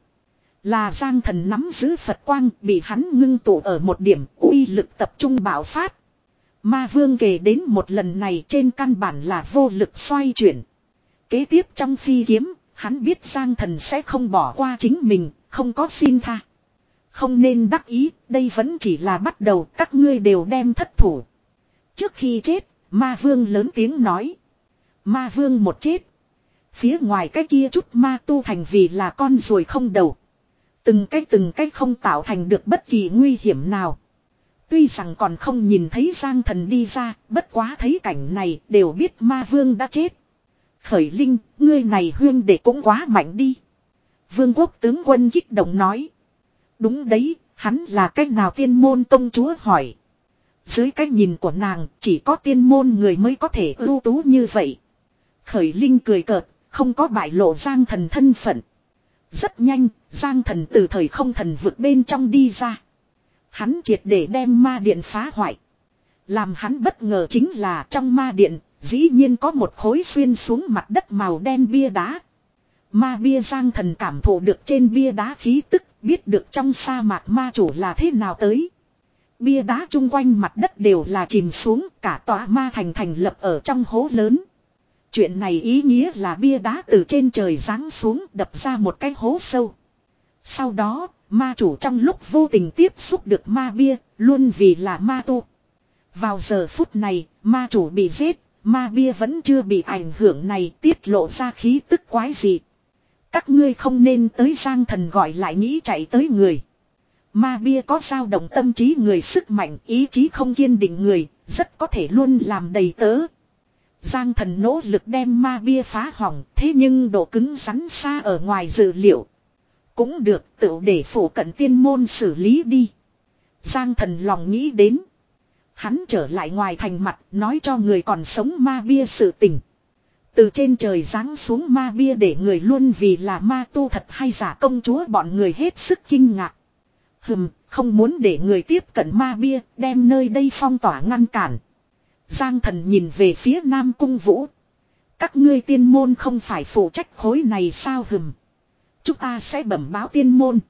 Là Giang Thần nắm giữ Phật quang bị hắn ngưng tụ ở một điểm uy lực tập trung bạo phát. Ma vương kể đến một lần này trên căn bản là vô lực xoay chuyển. Kế tiếp trong phi kiếm, hắn biết Giang Thần sẽ không bỏ qua chính mình, không có xin tha. Không nên đắc ý, đây vẫn chỉ là bắt đầu, các ngươi đều đem thất thủ. Trước khi chết, ma vương lớn tiếng nói. Ma vương một chết. Phía ngoài cái kia chút ma tu thành vì là con ruồi không đầu. Từng cái từng cái không tạo thành được bất kỳ nguy hiểm nào. Tuy rằng còn không nhìn thấy Giang Thần đi ra, bất quá thấy cảnh này đều biết ma vương đã chết. Khởi Linh, ngươi này huyên đệ cũng quá mạnh đi. Vương quốc tướng quân kích động nói. Đúng đấy, hắn là cách nào tiên môn công chúa hỏi. Dưới cái nhìn của nàng, chỉ có tiên môn người mới có thể ưu tú như vậy. Khởi Linh cười cợt, không có bại lộ Giang Thần thân phận. Rất nhanh, Giang Thần từ thời không thần vực bên trong đi ra. Hắn triệt để đem ma điện phá hoại. Làm hắn bất ngờ chính là trong ma điện, dĩ nhiên có một khối xuyên xuống mặt đất màu đen bia đá. Ma bia Giang Thần cảm thụ được trên bia đá khí tức, biết được trong sa mạc ma chủ là thế nào tới. Bia đá chung quanh mặt đất đều là chìm xuống, cả tòa ma thành thành lập ở trong hố lớn. Chuyện này ý nghĩa là bia đá từ trên trời giáng xuống đập ra một cái hố sâu. Sau đó, ma chủ trong lúc vô tình tiếp xúc được ma bia, luôn vì là ma tu. Vào giờ phút này, ma chủ bị giết, ma bia vẫn chưa bị ảnh hưởng này tiết lộ ra khí tức quái dị. Các ngươi không nên tới Giang Thần gọi lại nghĩ chạy tới người. Ma bia có dao động tâm trí người sức mạnh, ý chí không kiên định người, rất có thể luôn làm đầy tớ. Giang Thần nỗ lực đem ma bia phá hỏng, thế nhưng độ cứng rắn xa ở ngoài dự liệu. Cũng được tự để phủ cận tiên môn xử lý đi. Giang Thần lòng nghĩ đến. Hắn trở lại ngoài thành mặt nói cho người còn sống ma bia sự tình. Từ trên trời giáng xuống ma bia để người luôn vì là ma tu thật hay giả công chúa bọn người hết sức kinh ngạc. Hừm, không muốn để người tiếp cận ma bia, đem nơi đây phong tỏa ngăn cản. Giang Thần nhìn về phía Nam Cung Vũ. Các ngươi tiên môn không phải phụ trách khối này sao hừm. Chúng ta sẽ bẩm báo tiên môn.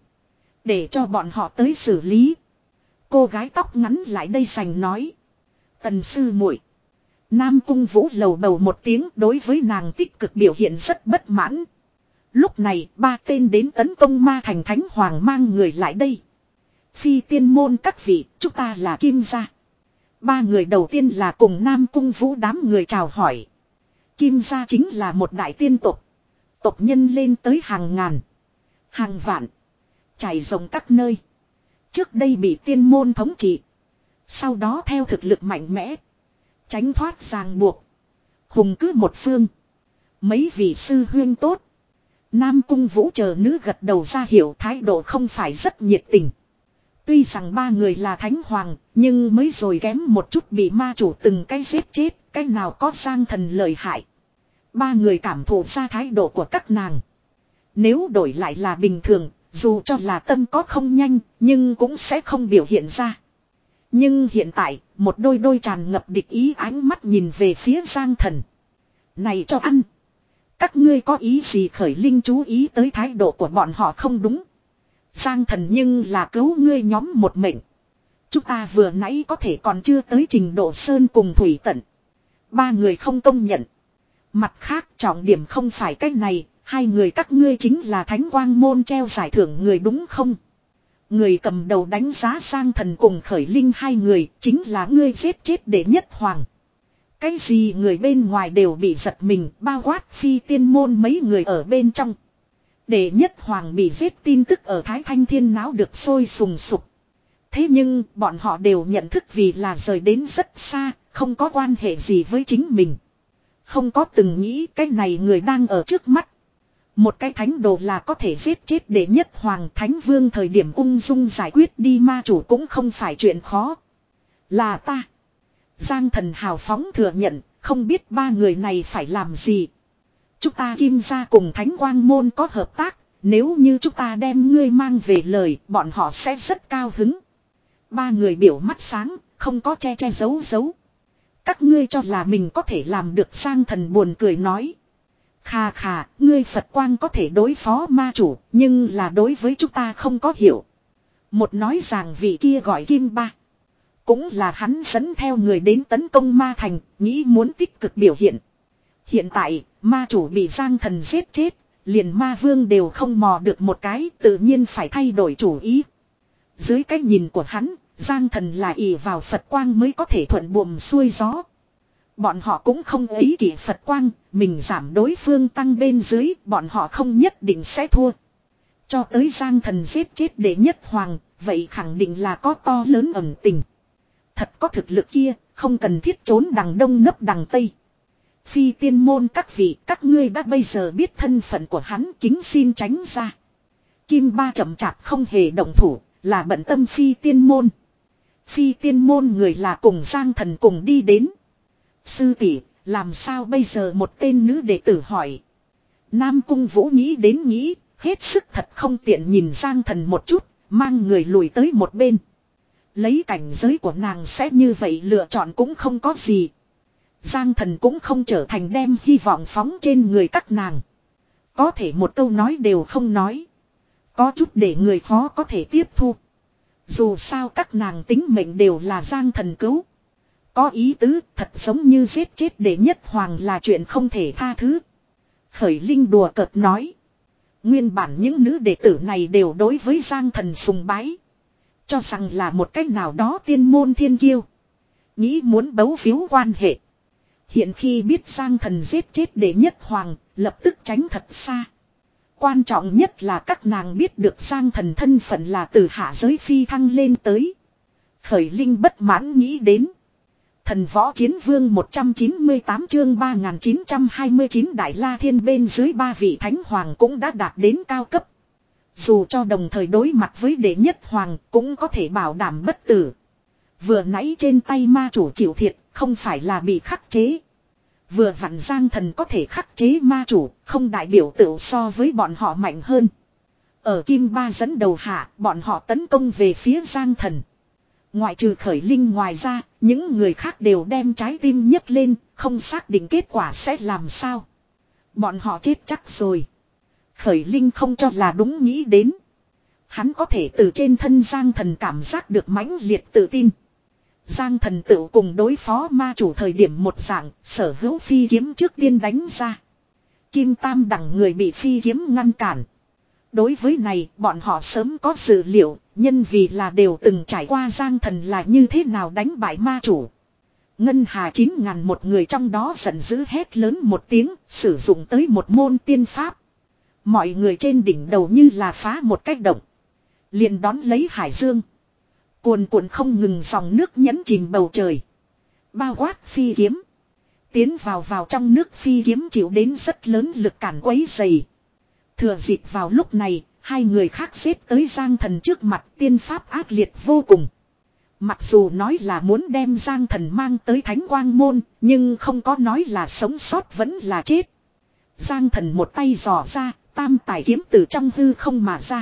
Để cho bọn họ tới xử lý. Cô gái tóc ngắn lại đây sành nói. Tần sư muội. Nam Cung Vũ lầu bầu một tiếng đối với nàng tích cực biểu hiện rất bất mãn. Lúc này ba tên đến tấn công ma thành thánh hoàng mang người lại đây. Phi tiên môn các vị, chúng ta là Kim gia. Ba người đầu tiên là cùng Nam Cung Vũ đám người chào hỏi. Kim gia chính là một đại tiên tộc. Tộc nhân lên tới hàng ngàn, hàng vạn, trải rộng các nơi. Trước đây bị tiên môn thống trị. Sau đó theo thực lực mạnh mẽ, tránh thoát ràng buộc, hùng cứ một phương. Mấy vị sư huyên tốt. Nam Cung Vũ chờ nữ gật đầu ra hiểu thái độ không phải rất nhiệt tình. Tuy rằng ba người là thánh hoàng, nhưng mới rồi kém một chút bị ma chủ từng cái giết chết, cái nào có Giang Thần lợi hại. Ba người cảm thụ ra thái độ của các nàng. Nếu đổi lại là bình thường, dù cho là tâm có không nhanh, nhưng cũng sẽ không biểu hiện ra. Nhưng hiện tại, một đôi đôi tràn ngập địch ý ánh mắt nhìn về phía Giang Thần. Này cho ăn. Các ngươi có ý gì? Khởi Linh chú ý tới thái độ của bọn họ không đúng. Giang Thần nhưng là cứu ngươi nhóm một mệnh. Chúng ta vừa nãy có thể còn chưa tới trình độ sơn cùng thủy tận. Ba người không công nhận. Mặt khác trọng điểm không phải cách này. Hai người các ngươi chính là Thánh Quang Môn treo giải thưởng người đúng không? Người cầm đầu đánh giá Giang Thần cùng Khởi Linh hai người chính là ngươi giết chết đệ nhất hoàng. Cái gì người bên ngoài đều bị giật mình, bao quát phi tiên môn mấy người ở bên trong. Đệ nhất hoàng bị giết tin tức ở Thái Thanh Thiên náo được sôi sùng sục. Thế nhưng bọn họ đều nhận thức vì là rời đến rất xa, không có quan hệ gì với chính mình. Không có từng nghĩ cái này người đang ở trước mắt. Một cái thánh đồ là có thể giết chết đệ nhất hoàng thánh vương thời điểm ung dung giải quyết đi ma chủ cũng không phải chuyện khó. Là ta. Giang Thần hào phóng thừa nhận, không biết ba người này phải làm gì. Chúng ta Kim gia cùng Thánh Quang Môn có hợp tác, nếu như chúng ta đem ngươi mang về lời, bọn họ sẽ rất cao hứng. Ba người biểu mắt sáng, không có che che giấu giấu. Các ngươi cho là mình có thể làm được. Giang Thần buồn cười nói. Khà khà, ngươi Phật quang có thể đối phó ma chủ, nhưng là đối với chúng ta không có hiểu. Một nói rằng vị kia gọi Kim Ba. Cũng là hắn dẫn theo người đến tấn công ma thành, nghĩ muốn tích cực biểu hiện. Hiện tại, ma chủ bị Giang Thần giết chết, liền ma vương đều không mò được một cái, tự nhiên phải thay đổi chủ ý. Dưới cái nhìn của hắn, Giang Thần là ỷ vào Phật quang mới có thể thuận buồm xuôi gió. Bọn họ cũng không ấy kỷ Phật quang, mình giảm đối phương tăng bên dưới, bọn họ không nhất định sẽ thua. Cho tới Giang Thần giết chết đệ nhất hoàng, vậy khẳng định là có to lớn ẩn tình. Thật có thực lực kia, không cần thiết trốn đằng đông nấp đằng tây. Phi tiên môn các vị, các ngươi đã bây giờ biết thân phận của hắn, kính xin tránh ra. Kim Ba chậm chạp không hề động thủ, là bận tâm phi tiên môn. Phi tiên môn người là cùng Giang Thần cùng đi đến. Sư tỷ, làm sao bây giờ? Một tên nữ đệ tử hỏi. Nam Cung Vũ nghĩ đến nghĩ, hết sức thật không tiện nhìn Giang Thần một chút, mang người lùi tới một bên. Lấy cảnh giới của nàng sẽ như vậy lựa chọn cũng không có gì. Giang Thần cũng không trở thành đem hy vọng phóng trên người các nàng. Có thể một câu nói đều không nói. Có chút để người khó có thể tiếp thu. Dù sao các nàng tính mệnh đều là Giang Thần cứu. Có ý tứ, thật giống như giết chết đệ nhất hoàng là chuyện không thể tha thứ. Khởi Linh đùa cợt nói. Nguyên bản những nữ đệ tử này đều đối với Giang Thần sùng bái. Cho rằng là một cách nào đó tiên môn thiên kiêu. Nghĩ muốn bấu víu quan hệ. Hiện khi biết Giang Thần giết chết đệ nhất hoàng, lập tức tránh thật xa. Quan trọng nhất là các nàng biết được Giang Thần thân phận là từ hạ giới phi thăng lên tới. Khởi Linh bất mãn nghĩ đến. Thần võ chiến vương một trăm chín mươi tám chương ba nghìn chín trăm hai mươi chín Đại La Thiên bên dưới ba vị thánh hoàng cũng đã đạt đến cao cấp. Dù cho đồng thời đối mặt với đệ nhất hoàng cũng có thể bảo đảm bất tử. Vừa nãy trên tay ma chủ chịu thiệt không phải là bị khắc chế. Vừa vặn Giang Thần có thể khắc chế ma chủ, không đại biểu tựu so với bọn họ mạnh hơn. Ở Kim Ba dẫn đầu hạ, bọn họ tấn công về phía Giang Thần. Ngoại trừ Khởi Linh ngoài ra, những người khác đều đem trái tim nhấc lên, không xác định kết quả sẽ làm sao. Bọn họ chết chắc rồi. Khởi Linh không cho là đúng nghĩ đến. Hắn có thể từ trên thân Giang Thần cảm giác được mãnh liệt tự tin. Giang Thần tự cùng đối phó ma chủ thời điểm một dạng, sở hữu phi kiếm trước tiên đánh ra. Kim Tam đẳng người bị phi kiếm ngăn cản. Đối với này bọn họ sớm có dự liệu, nhân vì là đều từng trải qua Giang Thần là như thế nào đánh bại ma chủ. Ngân Hà chín ngàn một người trong đó giận dữ hét lớn một tiếng, sử dụng tới một môn tiên pháp. Mọi người trên đỉnh đầu như là phá một cách động. Liền đón lấy hải dương. Cuồn cuộn không ngừng dòng nước nhấn chìm bầu trời. Bao quát phi kiếm. Tiến vào vào trong nước phi kiếm chịu đến rất lớn lực cản quấy dày. Thừa dịp vào lúc này, hai người khác xếp tới Giang Thần trước mặt, tiên pháp ác liệt vô cùng. Mặc dù nói là muốn đem Giang Thần mang tới Thánh Quang Môn, nhưng không có nói là sống sót vẫn là chết. Giang Thần một tay giò ra, tam tài kiếm từ trong hư không mà ra.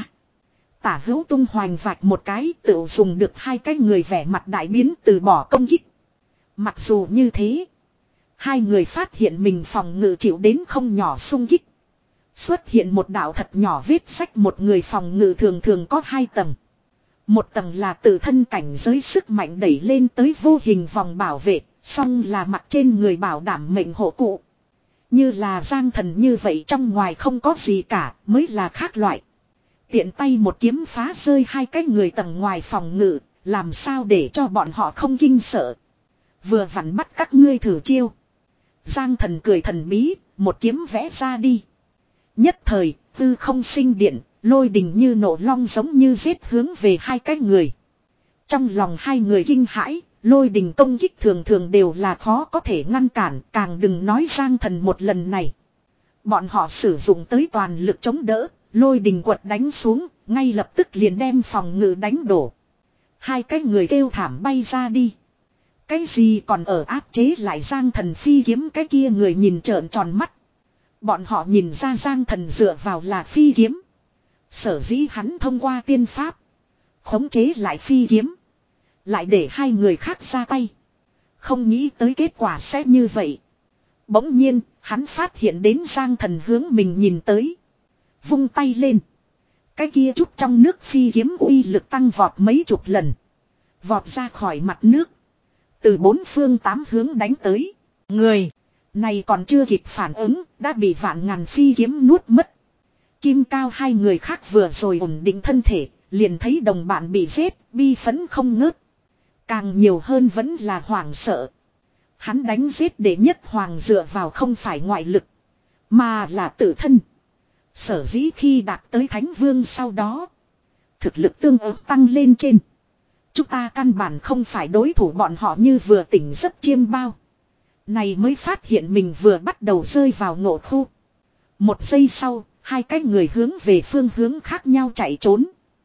Tả hữu tung hoành vạch một cái, tự dùng được hai cái người vẻ mặt đại biến từ bỏ công kích. Mặc dù như thế, hai người phát hiện mình phòng ngự chịu đến không nhỏ xung kích. Xuất hiện một đạo thật nhỏ vết sách, một người phòng ngự thường thường có hai tầng. Một tầng là tự thân cảnh giới sức mạnh đẩy lên tới vô hình vòng bảo vệ, song là mặc trên người bảo đảm mệnh hộ cụ. Như là Giang Thần như vậy trong ngoài không có gì cả mới là khác loại. Tiện tay một kiếm phá rơi hai cái người tầng ngoài phòng ngự, làm sao để cho bọn họ không kinh sợ. Vừa vặn bắt các ngươi thử chiêu. Giang Thần cười thần bí, một kiếm vẽ ra đi. Nhất thời, tư không sinh điện, lôi đình như nổ long giống như giết hướng về hai cái người. Trong lòng hai người kinh hãi, lôi đình công kích thường thường đều là khó có thể ngăn cản, càng đừng nói Giang Thần một lần này. Bọn họ sử dụng tới toàn lực chống đỡ, lôi đình quật đánh xuống, ngay lập tức liền đem phòng ngự đánh đổ. Hai cái người kêu thảm bay ra đi. Cái gì còn ở áp chế lại Giang Thần phi kiếm, cái kia người nhìn trợn tròn mắt. Bọn họ nhìn ra Giang Thần dựa vào là phi kiếm. Sở dĩ hắn thông qua tiên pháp khống chế lại phi kiếm, lại để hai người khác ra tay. Không nghĩ tới kết quả sẽ như vậy. Bỗng nhiên hắn phát hiện đến Giang Thần hướng mình nhìn tới. Vung tay lên, cái kia chút trong nước phi kiếm uy lực tăng vọt mấy chục lần. Vọt ra khỏi mặt nước, từ bốn phương tám hướng đánh tới. Người này còn chưa kịp phản ứng, đã bị vạn ngàn phi kiếm nuốt mất. Kim Cao hai người khác vừa rồi ổn định thân thể, liền thấy đồng bạn bị giết, bi phấn không ngớt. Càng nhiều hơn vẫn là hoảng sợ. Hắn đánh giết đệ nhất hoàng dựa vào không phải ngoại lực, mà là tự thân. Sở dĩ khi đạt tới Thánh Vương sau đó, thực lực tương ứng tăng lên trên. Chúng ta căn bản không phải đối thủ bọn họ, như vừa tỉnh giấc chiêm bao. Này mới phát hiện mình vừa bắt đầu rơi vào ngộ khu. Một giây sau, hai cái người hướng về phương hướng khác nhau chạy trốn.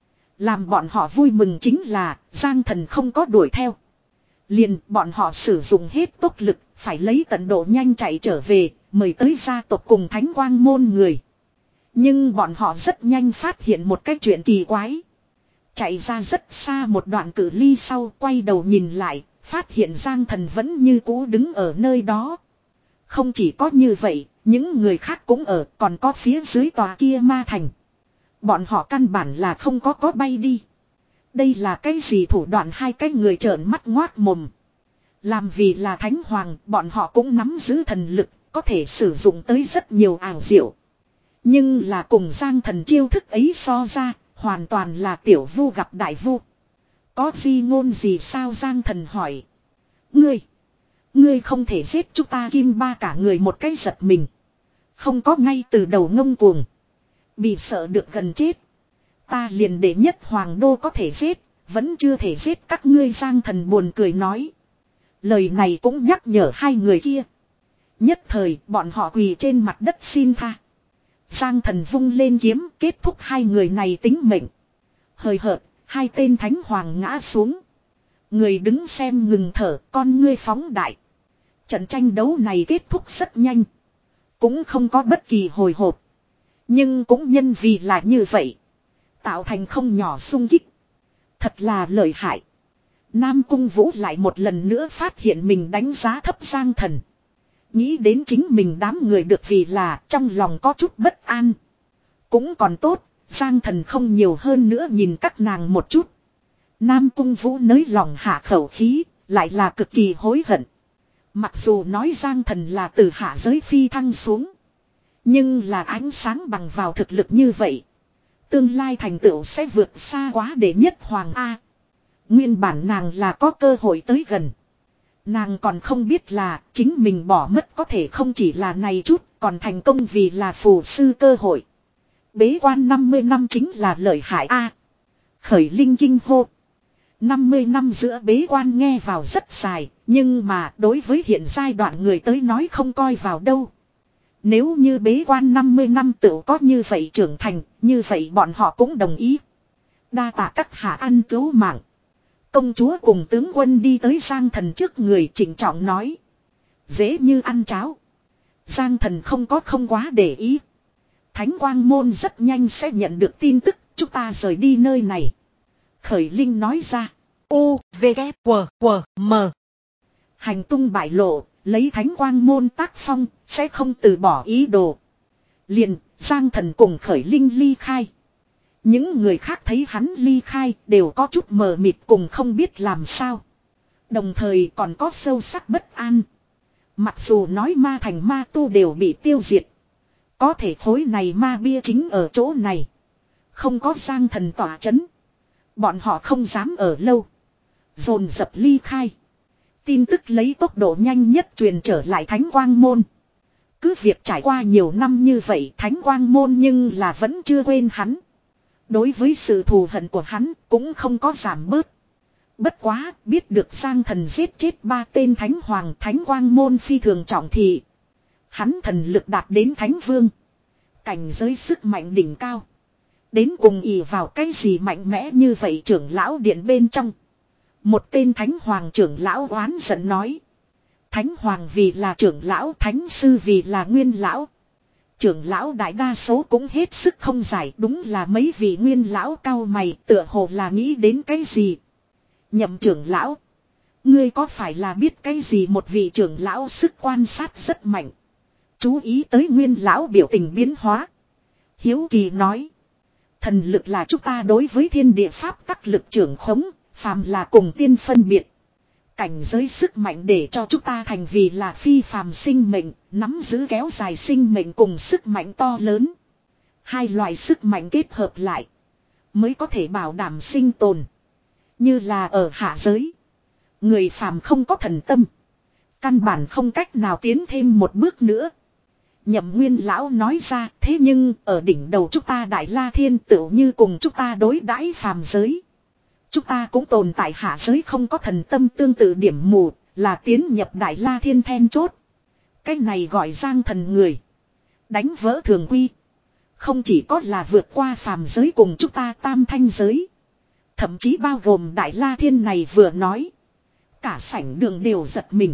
Làm bọn họ vui mừng chính là Giang Thần không có đuổi theo. Liền bọn họ sử dụng hết tốc lực, phải lấy tận độ nhanh chạy trở về, mời tới gia tộc cùng Thánh Quang Môn người. Nhưng bọn họ rất nhanh phát hiện một cái chuyện kỳ quái. Chạy ra rất xa một đoạn cự ly sau, quay đầu nhìn lại, phát hiện Giang Thần vẫn như cũ đứng ở nơi đó. Không chỉ có như vậy, những người khác cũng ở, còn có phía dưới tòa kia ma thành. Bọn họ căn bản là không có có bay đi. Đây là cái gì thủ đoạn, hai cái người trợn mắt ngoác mồm. Làm vì là Thánh Hoàng, bọn họ cũng nắm giữ thần lực, có thể sử dụng tới rất nhiều ảo diệu. Nhưng là cùng Giang Thần chiêu thức ấy so ra, hoàn toàn là tiểu vu gặp đại vu. Có di ngôn gì sao, Giang Thần hỏi. Ngươi, ngươi không thể giết chúng ta. Kim Ba cả người một cái giật mình. Không có ngay từ đầu ngông cuồng, bị sợ được gần chết. Ta liền để nhất hoàng đô có thể giết, vẫn chưa thể giết các ngươi. Giang Thần buồn cười nói. Lời này cũng nhắc nhở hai người kia. Nhất thời bọn họ quỳ trên mặt đất xin tha. Giang Thần vung lên kiếm, kết thúc hai người này tính mệnh. Hời hợt, hai tên thánh hoàng ngã xuống. Người đứng xem ngừng thở, con ngươi phóng đại. Trận tranh đấu này kết thúc rất nhanh, cũng không có bất kỳ hồi hộp. Nhưng cũng nhân vì là như vậy, tạo thành không nhỏ xung kích. Thật là lợi hại. Nam Cung Vũ lại một lần nữa phát hiện mình đánh giá thấp Giang Thần. Nghĩ đến chính mình đám người được vì là, trong lòng có chút bất an. Cũng còn tốt, Giang Thần không nhiều hơn nữa nhìn các nàng một chút. Nam Cung Vũ nới lòng hạ khẩu khí, lại là cực kỳ hối hận. Mặc dù nói Giang Thần là từ hạ giới phi thăng xuống, Nhưng là ánh sáng bằng vào thực lực như vậy. Tương lai thành tựu sẽ vượt xa quá đệ nhất hoàng A. Nguyên bản nàng là có cơ hội tới gần. Nàng còn không biết là chính mình bỏ mất có thể không chỉ là này chút, còn thành công vì là phù sư cơ hội. Bế quan năm mươi năm chính là lợi hại A. Khởi linh kinh hô. năm mươi năm giữa bế quan nghe vào rất dài, nhưng mà đối với hiện giai đoạn người tới nói không coi vào đâu. Nếu như bế quan năm mươi năm tự có như vậy trưởng thành, như vậy bọn họ cũng đồng ý. Đa tạ các hạ ăn cứu mạng. Công chúa cùng tướng quân đi tới Giang Thần trước người trịnh trọng nói. Dễ như ăn cháo. Giang Thần không có không quá để ý. Thánh Quang Môn rất nhanh sẽ nhận được tin tức, chúng ta rời đi nơi này. Khởi Linh nói ra. U, V, K, W, W, M. Hành tung bại lộ, lấy Thánh Quang Môn tác phong, sẽ không từ bỏ ý đồ. Liền, Giang Thần cùng Khởi Linh ly khai. Những người khác thấy hắn ly khai đều có chút mờ mịt cùng không biết làm sao. Đồng thời còn có sâu sắc bất an. Mặc dù nói ma thành ma tu đều bị tiêu diệt. Có thể khối này ma bia chính ở chỗ này. Không có Giang Thần tỏa chấn. Bọn họ không dám ở lâu. Dồn dập ly khai. Tin tức lấy tốc độ nhanh nhất truyền trở lại Thánh Quang Môn. Cứ việc trải qua nhiều năm như vậy Thánh Quang Môn nhưng là vẫn chưa quên hắn. Đối với sự thù hận của hắn cũng không có giảm bớt. Bất quá biết được Giang Thần giết chết ba tên Thánh Hoàng Thánh Quang Môn phi thường trọng thị. Hắn thần lực đạt đến Thánh Vương. Cảnh giới sức mạnh đỉnh cao. Đến cùng ỷ vào cái gì mạnh mẽ như vậy trưởng lão điện bên trong. Một tên Thánh Hoàng trưởng lão oán giận nói. Thánh Hoàng vì là trưởng lão, Thánh Sư vì là nguyên lão. Trưởng lão đại đa số cũng hết sức không giải, đúng là mấy vị nguyên lão cao mày tựa hồ là nghĩ đến cái gì. Nhậm trưởng lão. Ngươi có phải là biết cái gì một vị trưởng lão sức quan sát rất mạnh. Chú ý tới nguyên lão biểu tình biến hóa. Hiếu kỳ nói. Thần lực là chúng ta đối với thiên địa pháp tắc lực trưởng khống, phàm là cùng tiên phân biệt. Cảnh giới sức mạnh để cho chúng ta thành vì là phi phàm sinh mệnh, nắm giữ kéo dài sinh mệnh cùng sức mạnh to lớn. Hai loại sức mạnh kết hợp lại, mới có thể bảo đảm sinh tồn. Như là ở hạ giới, người phàm không có thần tâm, căn bản không cách nào tiến thêm một bước nữa. Nhậm Nguyên lão nói ra, thế nhưng ở đỉnh đầu chúng ta Đại La Thiên tựu như cùng chúng ta đối đãi phàm giới. Chúng ta cũng tồn tại hạ giới không có thần tâm tương tự điểm mù, là tiến nhập Đại La Thiên then chốt. Cái này gọi Giang Thần người. Đánh vỡ thường quy. Không chỉ có là vượt qua phàm giới cùng chúng ta tam thanh giới. Thậm chí bao gồm Đại La Thiên này vừa nói. Cả sảnh đường đều giật mình.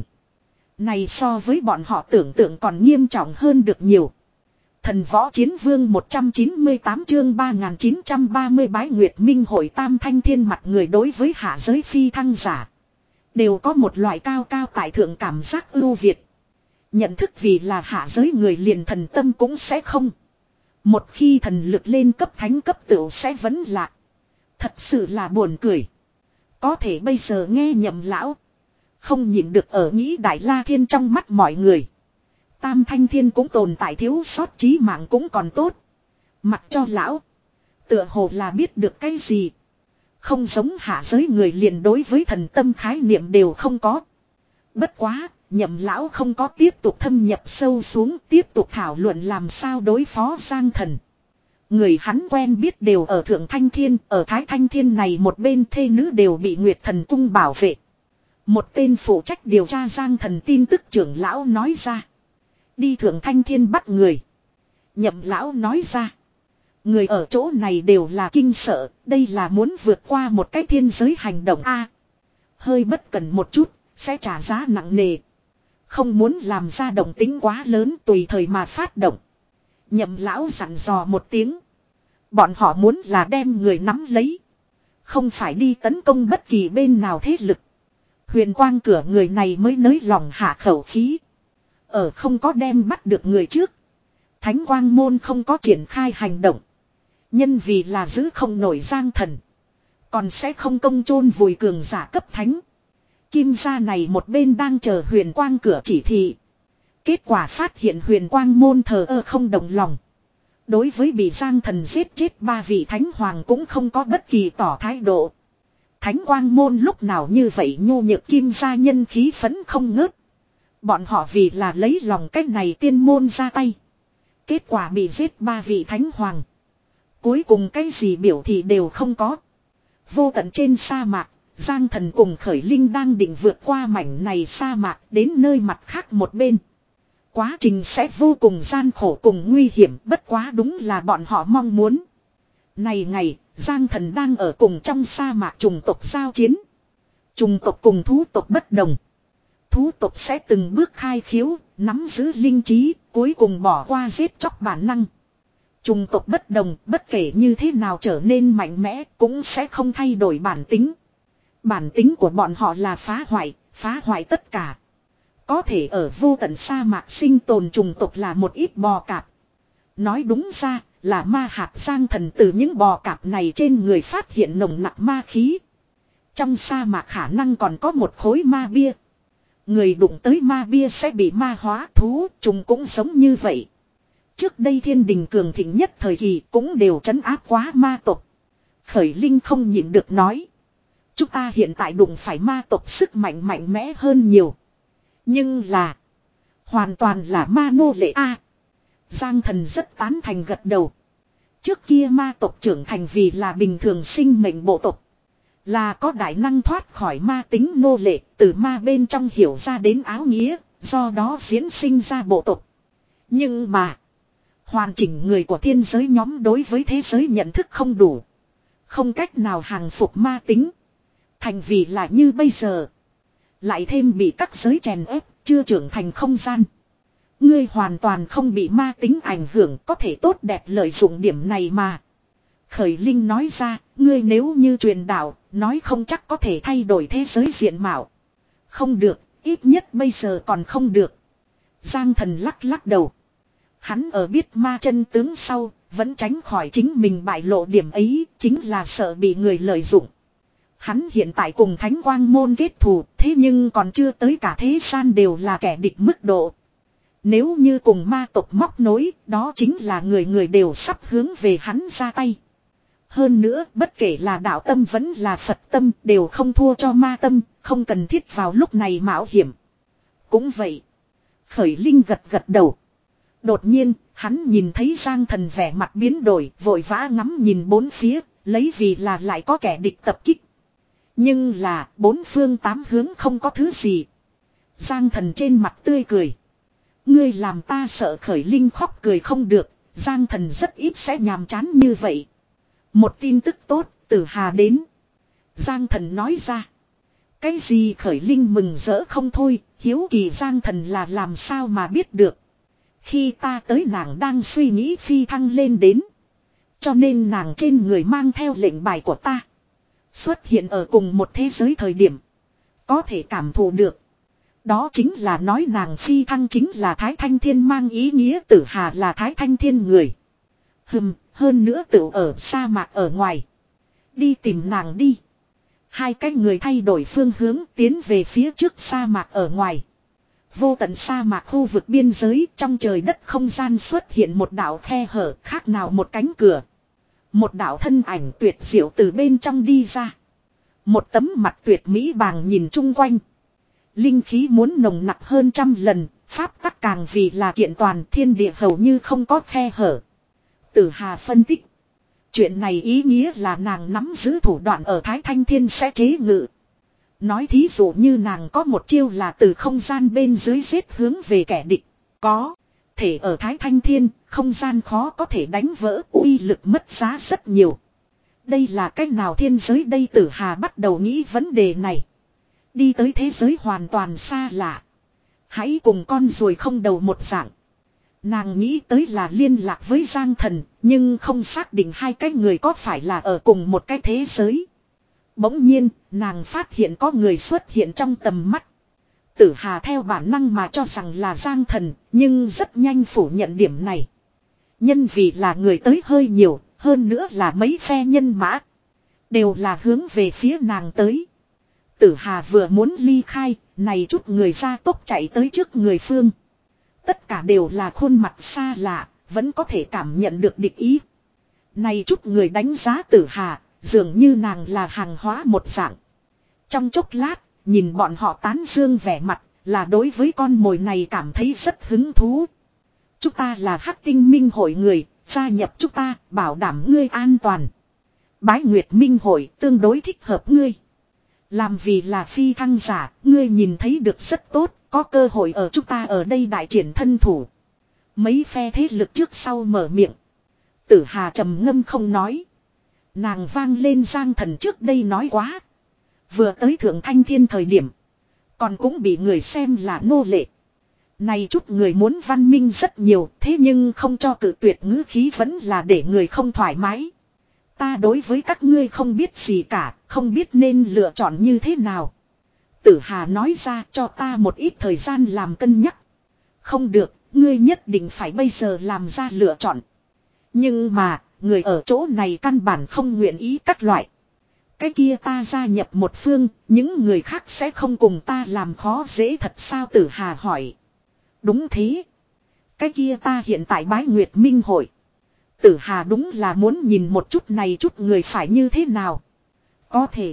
Này so với bọn họ tưởng tượng còn nghiêm trọng hơn được nhiều. Thần võ chiến vương một trăm chín mươi tám chương ba nghìn chín trăm ba mươi bái nguyệt minh hội tam thanh thiên mặt người đối với hạ giới phi thăng giả. Đều có một loại cao cao tại thượng cảm giác ưu việt. Nhận thức vì là hạ giới người liền thần tâm cũng sẽ không. Một khi thần lực lên cấp thánh cấp tựu sẽ vẫn lạc. Thật sự là buồn cười. Có thể bây giờ nghe Nhậm lão. Không nhịn được ở nghĩ Đại La Thiên trong mắt mọi người. Tam thanh thiên cũng tồn tại thiếu sót trí mạng cũng còn tốt. Mặc cho lão. Tựa hồ là biết được cái gì. Không giống hạ giới người liền đối với thần tâm khái niệm đều không có. Bất quá, Nhậm lão không có tiếp tục thâm nhập sâu xuống, tiếp tục thảo luận làm sao đối phó Giang Thần. Người hắn quen biết đều ở Thượng Thanh Thiên, ở Thái Thanh Thiên này một bên thê nữ đều bị Nguyệt Thần Cung bảo vệ. Một tên phụ trách điều tra Giang Thần tin tức trưởng lão nói ra. Đi Thượng Thanh Thiên bắt người. Nhậm lão nói ra. Người ở chỗ này đều là kinh sợ, đây là muốn vượt qua một cái thiên giới hành động a. Hơi bất cẩn một chút, sẽ trả giá nặng nề. Không muốn làm ra động tính quá lớn tùy thời mà phát động. Nhậm lão dặn dò một tiếng. Bọn họ muốn là đem người nắm lấy. Không phải đi tấn công bất kỳ bên nào thế lực. Huyền quang cửa người này mới nới lòng hạ khẩu khí. Ở không có đem bắt được người trước. Thánh Quang Môn không có triển khai hành động. Nhân vì là giữ không nổi Giang Thần. Còn sẽ không công chôn vùi cường giả cấp thánh. Kim gia này một bên đang chờ huyền quang cửa chỉ thị. Kết quả phát hiện Huyền Quang môn thờ ơ không động lòng. Đối với bị Giang Thần giết chết ba vị thánh hoàng cũng không có bất kỳ tỏ thái độ. Thánh Quang môn lúc nào như vậy nhu nhược kim gia nhân khí phấn không ngớt. Bọn họ vì là lấy lòng cách này tiên môn ra tay. Kết quả bị giết ba vị thánh hoàng. Cuối cùng cái gì biểu thị đều không có. Vô tận trên sa mạc, Giang Thần cùng Khởi Linh đang định vượt qua mảnh này sa mạc đến nơi mặt khác một bên. Quá trình sẽ vô cùng gian khổ cùng nguy hiểm, bất quá đúng là bọn họ mong muốn. Này ngày, Giang Thần đang ở cùng trong sa mạc trùng tộc giao chiến. Trùng tộc cùng thú tộc bất đồng. Thú tộc sẽ từng bước khai khiếu, nắm giữ linh trí, cuối cùng bỏ qua giết chóc bản năng. Trùng tộc bất đồng, bất kể như thế nào trở nên mạnh mẽ, cũng sẽ không thay đổi bản tính. Bản tính của bọn họ là phá hoại, phá hoại tất cả. Có thể ở vô tận sa mạc sinh tồn trùng tộc là một ít bò cạp. Nói đúng ra là ma hạt Giang Thần từ những bò cạp này trên người phát hiện nồng nặc ma khí. Trong sa mạc khả năng còn có một khối ma bia. Người đụng tới ma bia sẽ bị ma hóa, thú trùng cũng giống như vậy. Trước đây thiên đình cường thịnh nhất thời kỳ cũng đều trấn áp quá ma tộc. Khởi Linh không nhịn được nói. Chúng ta hiện tại đụng phải ma tộc sức mạnh mạnh mẽ hơn nhiều. Nhưng là. Hoàn toàn là ma nô lệ a. Giang Thần rất tán thành gật đầu. Trước kia ma tộc trưởng thành vì là bình thường sinh mệnh bộ tộc. Là có đại năng thoát khỏi ma tính nô lệ, từ ma bên trong hiểu ra đến áo nghĩa, do đó diễn sinh ra bộ tộc. Nhưng mà. Hoàn chỉnh người của thiên giới nhóm đối với thế giới nhận thức không đủ. Không cách nào hàng phục ma tính. Thành vì là như bây giờ. Lại thêm bị các giới chèn ép, chưa trưởng thành không gian. Ngươi hoàn toàn không bị ma tính ảnh hưởng, có thể tốt đẹp lợi dụng điểm này mà. Khởi Linh nói ra, ngươi nếu như truyền đạo, nói không chắc có thể thay đổi thế giới diện mạo. Không được, ít nhất bây giờ còn không được. Giang Thần lắc lắc đầu. Hắn ở biết ma chân tướng sau, vẫn tránh khỏi chính mình bại lộ điểm ấy, chính là sợ bị người lợi dụng. Hắn hiện tại cùng Thánh Quang môn kết thù, thế nhưng còn chưa tới cả thế gian đều là kẻ địch mức độ. Nếu như cùng ma tộc móc nối, đó chính là người người đều sắp hướng về hắn ra tay. Hơn nữa, bất kể là đạo tâm vẫn là Phật tâm, đều không thua cho ma tâm, không cần thiết vào lúc này mạo hiểm. Cũng vậy. Khởi Linh gật gật đầu. Đột nhiên, hắn nhìn thấy Giang Thần vẻ mặt biến đổi, vội vã ngắm nhìn bốn phía, lấy vì là lại có kẻ địch tập kích. Nhưng là, bốn phương tám hướng không có thứ gì. Giang Thần trên mặt tươi cười. Ngươi làm ta sợ. Khởi Linh khóc cười không được, Giang Thần rất ít sẽ nhàm chán như vậy. Một tin tức tốt, Tử Hà đến. Giang Thần nói ra. Cái gì? Khởi Linh mừng rỡ không thôi, hiếu kỳ Giang Thần là làm sao mà biết được. Khi ta tới nàng đang suy nghĩ phi thăng lên đến. Cho nên nàng trên người mang theo lệnh bài của ta. Xuất hiện ở cùng một thế giới thời điểm. Có thể cảm thụ được. Đó chính là nói nàng phi thăng chính là Thái Thanh Thiên, mang ý nghĩa Tử Hà là Thái Thanh Thiên người. Hừm, hơn nữa tự ở sa mạc ở ngoài. Đi tìm nàng đi. Hai cái người thay đổi phương hướng tiến về phía trước sa mạc ở ngoài. Vô tận sa mạc khu vực biên giới, trong trời đất không gian xuất hiện một đạo khe hở, khác nào một cánh cửa. Một đạo thân ảnh tuyệt diệu từ bên trong đi ra. Một tấm mặt tuyệt mỹ bàng nhìn chung quanh. Linh khí muốn nồng nặc hơn trăm lần, pháp tắc càng vì là kiện toàn, thiên địa hầu như không có khe hở. Tử Hà phân tích. Chuyện này ý nghĩa là nàng nắm giữ thủ đoạn ở Thái Thanh Thiên sẽ chế ngự. Nói thí dụ như nàng có một chiêu là từ không gian bên dưới giết hướng về kẻ địch. Có. Thể ở Thái Thanh Thiên, không gian khó có thể đánh vỡ, uy lực mất giá rất nhiều. Đây là cách nào thiên giới đây? Tử Hà bắt đầu nghĩ vấn đề này. Đi tới thế giới hoàn toàn xa lạ. Hãy cùng con ruồi không đầu một dạng. Nàng nghĩ tới là liên lạc với Giang Thần, nhưng không xác định hai cái người có phải là ở cùng một cái thế giới. Bỗng nhiên, nàng phát hiện có người xuất hiện trong tầm mắt. Tử Hà theo bản năng mà cho rằng là Giang Thần, nhưng rất nhanh phủ nhận điểm này. Nhân vì là người tới hơi nhiều, hơn nữa là mấy phe nhân mã. Đều là hướng về phía nàng tới. Tử Hà vừa muốn ly khai, này chút người ra tốc chạy tới trước người phương. Tất cả đều là khuôn mặt xa lạ, vẫn có thể cảm nhận được địch ý. Này chút người đánh giá Tử Hà, dường như nàng là hàng hóa một dạng. Trong chốc lát, nhìn bọn họ tán dương vẻ mặt, là đối với con mồi này cảm thấy rất hứng thú. Chúng ta là Hắc Tinh Minh hội người, gia nhập chúng ta, bảo đảm ngươi an toàn. Bái Nguyệt Minh hội tương đối thích hợp ngươi. Làm vì là phi thăng giả, ngươi nhìn thấy được rất tốt, có cơ hội ở chúng ta ở đây đại triển thân thủ. Mấy phe thế lực trước sau mở miệng. Tử Hà trầm ngâm không nói. Nàng vang lên Giang Thần trước đây nói quá. Vừa tới Thượng Thanh Thiên thời điểm. Còn cũng bị người xem là nô lệ. Này chút người muốn văn minh rất nhiều, thế nhưng không cho cự tuyệt ngữ khí vẫn là để người không thoải mái. Ta đối với các ngươi không biết gì cả, không biết nên lựa chọn như thế nào. Tử Hà nói ra cho ta một ít thời gian làm cân nhắc. Không được, ngươi nhất định phải bây giờ làm ra lựa chọn. Nhưng mà, người ở chỗ này căn bản không nguyện ý các loại. Cái kia ta gia nhập một phương, những người khác sẽ không cùng ta làm khó dễ thật sao Tử Hà hỏi. Đúng thế. Cái kia ta hiện tại Bái Nguyệt Minh hội. Tử Hà đúng là muốn nhìn một chút này chút người phải như thế nào. Có thể.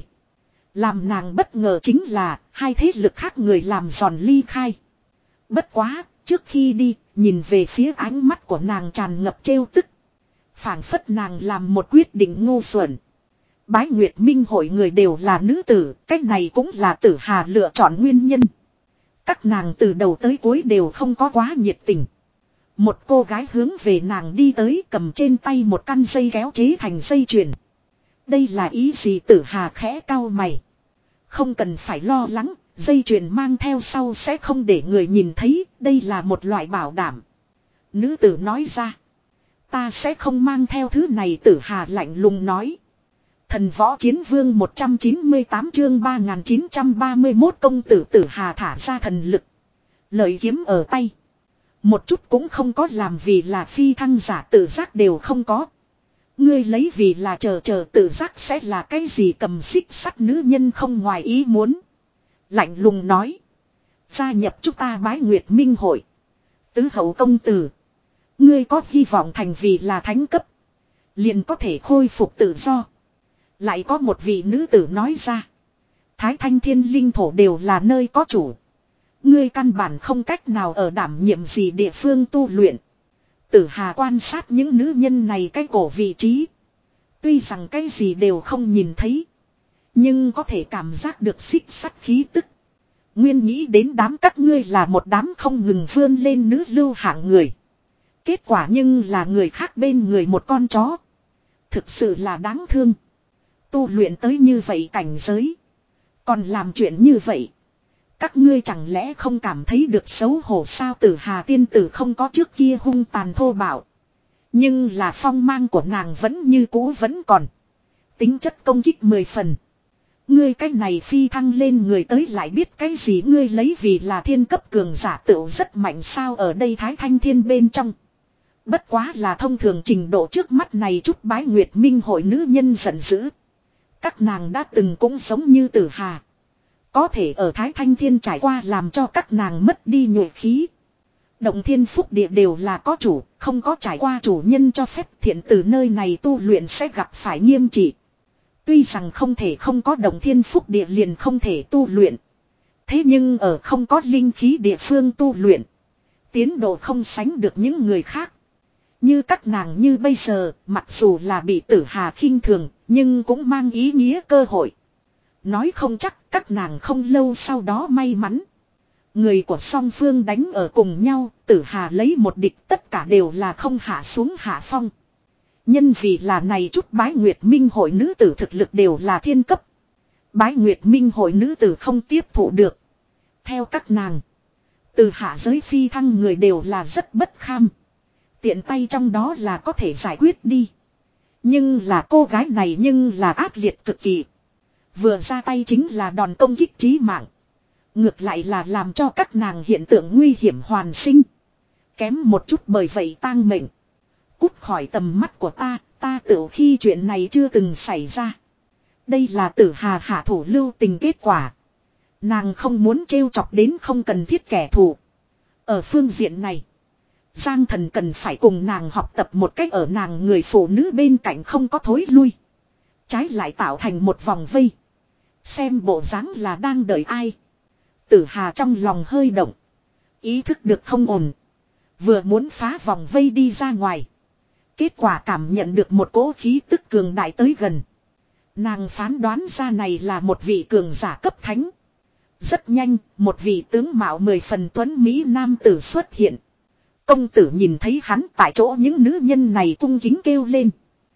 Làm nàng bất ngờ chính là hai thế lực khác người làm giòn ly khai. Bất quá, trước khi đi, nhìn về phía ánh mắt của nàng tràn ngập trêu tức. Phảng phất nàng làm một quyết định ngu xuẩn. Bái Nguyệt Minh hội người đều là nữ tử, cách này cũng là Tử Hà lựa chọn nguyên nhân. Các nàng từ đầu tới cuối đều không có quá nhiệt tình. Một cô gái hướng về nàng đi tới cầm trên tay một căn dây kéo chế thành dây chuyền. Đây là ý gì Tử Hà khẽ cau mày. Không cần phải lo lắng, dây chuyền mang theo sau sẽ không để người nhìn thấy, đây là một loại bảo đảm. Nữ tử nói ra. Ta sẽ không mang theo thứ này Tử Hà lạnh lùng nói. Thần võ chiến vương một trăm chín mươi tám chương ba nghìn chín trăm ba mươi mốt công tử Tử Hà thả ra thần lực. Lợi kiếm ở tay. Một chút cũng không có làm vì là phi thăng giả tự giác đều không có. Ngươi lấy vì là chờ chờ tự giác sẽ là cái gì cầm xích sắt nữ nhân không ngoài ý muốn. Lạnh lùng nói. Gia nhập chúng ta Bái Nguyệt Minh hội. Tứ hậu công tử. Ngươi có hy vọng thành vì là thánh cấp. Liền có thể khôi phục tự do. Lại có một vị nữ tử nói ra. Thái Thanh Thiên linh thổ đều là nơi có chủ. Ngươi căn bản không cách nào ở đảm nhiệm gì địa phương tu luyện. Tử Hà quan sát những nữ nhân này cái cổ vị trí. Tuy rằng cái gì đều không nhìn thấy. Nhưng có thể cảm giác được xích sắt khí tức. Nguyên nghĩ đến đám các ngươi là một đám không ngừng vươn lên nữ lưu hạng người. Kết quả nhưng là người khác bên người một con chó. Thực sự là đáng thương. Tu luyện tới như vậy cảnh giới. Còn làm chuyện như vậy. Các ngươi chẳng lẽ không cảm thấy được xấu hổ sao Tử Hà tiên tử không có trước kia hung tàn thô bạo. Nhưng là phong mang của nàng vẫn như cũ vẫn còn. Tính chất công kích mười phần. Ngươi cái này phi thăng lên người tới lại biết cái gì ngươi lấy vì là thiên cấp cường giả tựu rất mạnh sao ở đây Thái Thanh Thiên bên trong. Bất quá là thông thường trình độ trước mắt này chút Bái Nguyệt Minh hội nữ nhân giận dữ. Các nàng đã từng cũng giống như Tử Hà. Có thể ở Thái Thanh Thiên trải qua làm cho các nàng mất đi nhuệ khí. Động thiên phúc địa đều là có chủ, không có trải qua chủ nhân cho phép thiện từ nơi này tu luyện sẽ gặp phải nghiêm trị. Tuy rằng không thể không có động thiên phúc địa liền không thể tu luyện. Thế nhưng ở không có linh khí địa phương tu luyện. Tiến độ không sánh được những người khác. Như các nàng như bây giờ, mặc dù là bị Tử Hà khinh thường, nhưng cũng mang ý nghĩa cơ hội. Nói không chắc các nàng không lâu sau đó may mắn. Người của song phương đánh ở cùng nhau, Tử Hà lấy một địch tất cả đều là không hạ xuống hạ phong. Nhân vì là này chút Bái Nguyệt Minh hội nữ tử thực lực đều là thiên cấp. Bái Nguyệt Minh hội nữ tử không tiếp thụ được. Theo các nàng, từ hạ giới phi thăng người đều là rất bất kham. Tiện tay trong đó là có thể giải quyết đi. Nhưng là cô gái này nhưng là ác liệt cực kỳ. Vừa ra tay chính là đòn công kích chí mạng. Ngược lại là làm cho các nàng hiện tượng nguy hiểm hoàn sinh. Kém một chút bởi vậy tang mệnh. Cút khỏi tầm mắt của ta, ta tự khi chuyện này chưa từng xảy ra. Đây là Tử Hà hạ thủ lưu tình kết quả. Nàng không muốn trêu chọc đến không cần thiết kẻ thù. Ở phương diện này, Giang Thần cần phải cùng nàng học tập một cách ở nàng người phụ nữ bên cạnh không có thối lui. Trái lại tạo thành một vòng vây. Xem bộ dáng là đang đợi ai. Tử Hà trong lòng hơi động. Ý thức được không ổn. Vừa muốn phá vòng vây đi ra ngoài. Kết quả cảm nhận được một cỗ khí tức cường đại tới gần. Nàng phán đoán ra này là một vị cường giả cấp thánh. Rất nhanh, một vị tướng mạo mười phần tuấn Mỹ nam tử xuất hiện. Công tử nhìn thấy hắn tại chỗ những nữ nhân này cung kính kêu lên.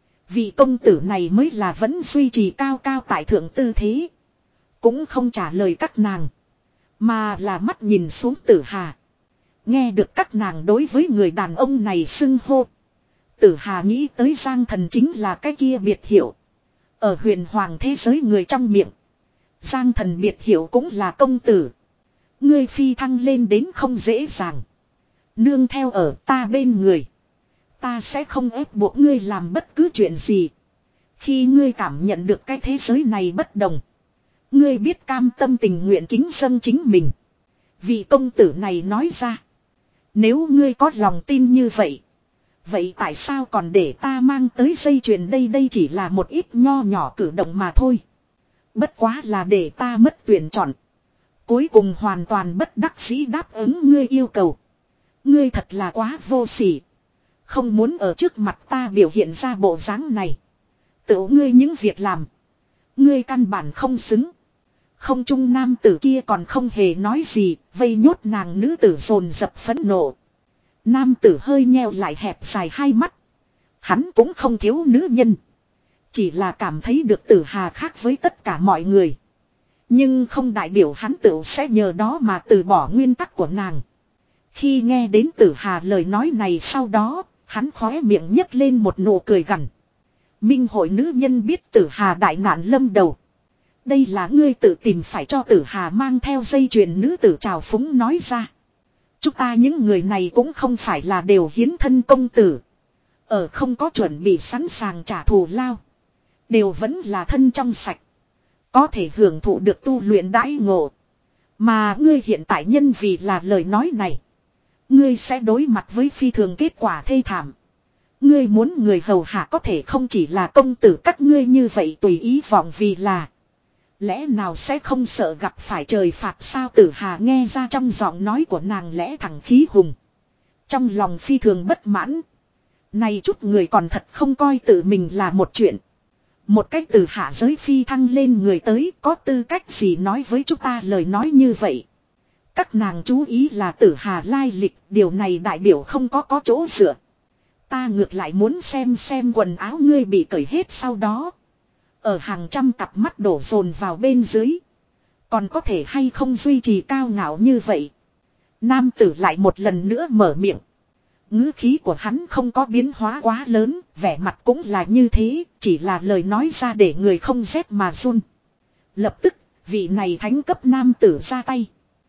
Vị công tử này mới là vẫn duy trì cao cao tại thượng tư thế. Cũng không trả lời các nàng. Mà là mắt nhìn xuống Tử Hà. Nghe được các nàng đối với người đàn ông này xưng hô. Tử Hà nghĩ tới Giang Thần chính là cái kia biệt hiệu. Ở huyền hoàng thế giới người trong miệng. Giang Thần biệt hiệu cũng là công tử. Ngươi phi thăng lên đến không dễ dàng. Nương theo ở ta bên người. Ta sẽ không ép buộc ngươi làm bất cứ chuyện gì. Khi ngươi cảm nhận được cái thế giới này bất đồng. Ngươi biết cam tâm tình nguyện kính dâng chính mình. Vị công tử này nói ra. Nếu ngươi có lòng tin như vậy. Vậy tại sao còn để ta mang tới dây chuyền đây đây chỉ là một ít nho nhỏ cử động mà thôi. Bất quá là để ta mất tuyển chọn. Cuối cùng hoàn toàn bất đắc dĩ đáp ứng ngươi yêu cầu. Ngươi thật là quá vô sỉ. Không muốn ở trước mặt ta biểu hiện ra bộ dáng này. Tự ngươi những việc làm. Ngươi căn bản không xứng. Không trung nam tử kia còn không hề nói gì. Vây nhốt nàng nữ tử dồn dập phẫn nộ. Nam tử hơi nheo lại hẹp dài hai mắt. Hắn cũng không thiếu nữ nhân. Chỉ là cảm thấy được Tử Hà khác với tất cả mọi người. Nhưng không đại biểu hắn tự sẽ nhờ đó mà từ bỏ nguyên tắc của nàng. Khi nghe đến Tử Hà lời nói này sau đó, hắn khóe miệng nhếch lên một nụ cười gằn. Minh hội nữ nhân biết Tử Hà đại nạn lâm đầu. Đây là ngươi tự tìm phải cho Tử Hà mang theo dây chuyền nữ tử trào phúng nói ra. Chúng ta những người này cũng không phải là đều hiến thân công tử. Ở không có chuẩn bị sẵn sàng trả thù lao. Đều vẫn là thân trong sạch. Có thể hưởng thụ được tu luyện đãi ngộ. Mà ngươi hiện tại nhân vì là lời nói này. Ngươi sẽ đối mặt với phi thường kết quả thê thảm. Ngươi muốn người hầu hạ có thể không chỉ là công tử các ngươi như vậy tùy ý vọng vì là. Lẽ nào sẽ không sợ gặp phải trời phạt sao Tử Hà nghe ra trong giọng nói của nàng lẽ thẳng khí hùng. Trong lòng phi thường bất mãn. Này chút người còn thật không coi tự mình là một chuyện. Một cách từ hạ giới phi thăng lên người tới có tư cách gì nói với chúng ta lời nói như vậy. Các nàng chú ý là Tử Hà lai lịch, điều này đại biểu không có có chỗ dựa. Ta ngược lại muốn xem xem quần áo ngươi bị cởi hết sau đó. Ở hàng trăm cặp mắt đổ dồn vào bên dưới. Còn có thể hay không duy trì cao ngạo như vậy. Nam tử lại một lần nữa mở miệng. Ngữ khí của hắn không có biến hóa quá lớn, vẻ mặt cũng là như thế, chỉ là lời nói ra để người không rét mà run. Lập tức, vị này thánh cấp nam tử ra tay.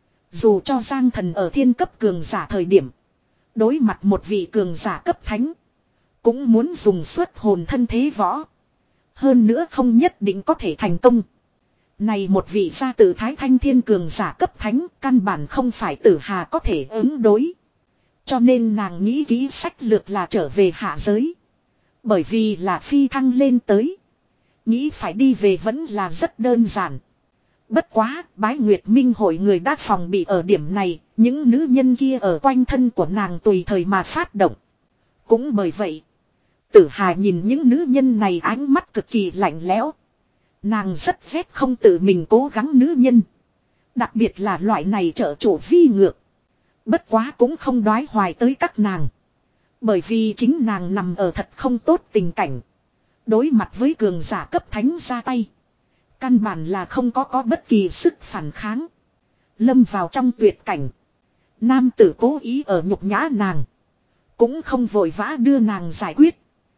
Dù cho Giang Thần ở thiên cấp cường giả thời điểm. Đối mặt một vị cường giả cấp thánh. Cũng muốn dùng xuất hồn thân thế võ. Hơn nữa không nhất định có thể thành công. Này một vị gia tử Thái Thanh Thiên cường giả cấp thánh căn bản không phải Tử Hà có thể ứng đối. Cho nên nàng nghĩ kỹ sách lược là trở về hạ giới. Bởi vì là phi thăng lên tới. Nghĩ phải đi về vẫn là rất đơn giản. Bất quá, Bái Nguyệt Minh hội người đã phòng bị ở điểm này, những nữ nhân kia ở quanh thân của nàng tùy thời mà phát động. Cũng bởi vậy, Tử Hà nhìn những nữ nhân này ánh mắt cực kỳ lạnh lẽo. Nàng rất ghét không tự mình cố gắng nữ nhân. Đặc biệt là loại này trợ chủ vi ngược. Bất quá cũng không đoái hoài tới các nàng. Bởi vì chính nàng nằm ở thật không tốt tình cảnh. Đối mặt với cường giả cấp thánh ra tay. Căn bản là không có có bất kỳ sức phản kháng. Lâm vào trong tuyệt cảnh. Nam tử cố ý ở nhục nhã nàng. Cũng không vội vã đưa nàng giải quyết.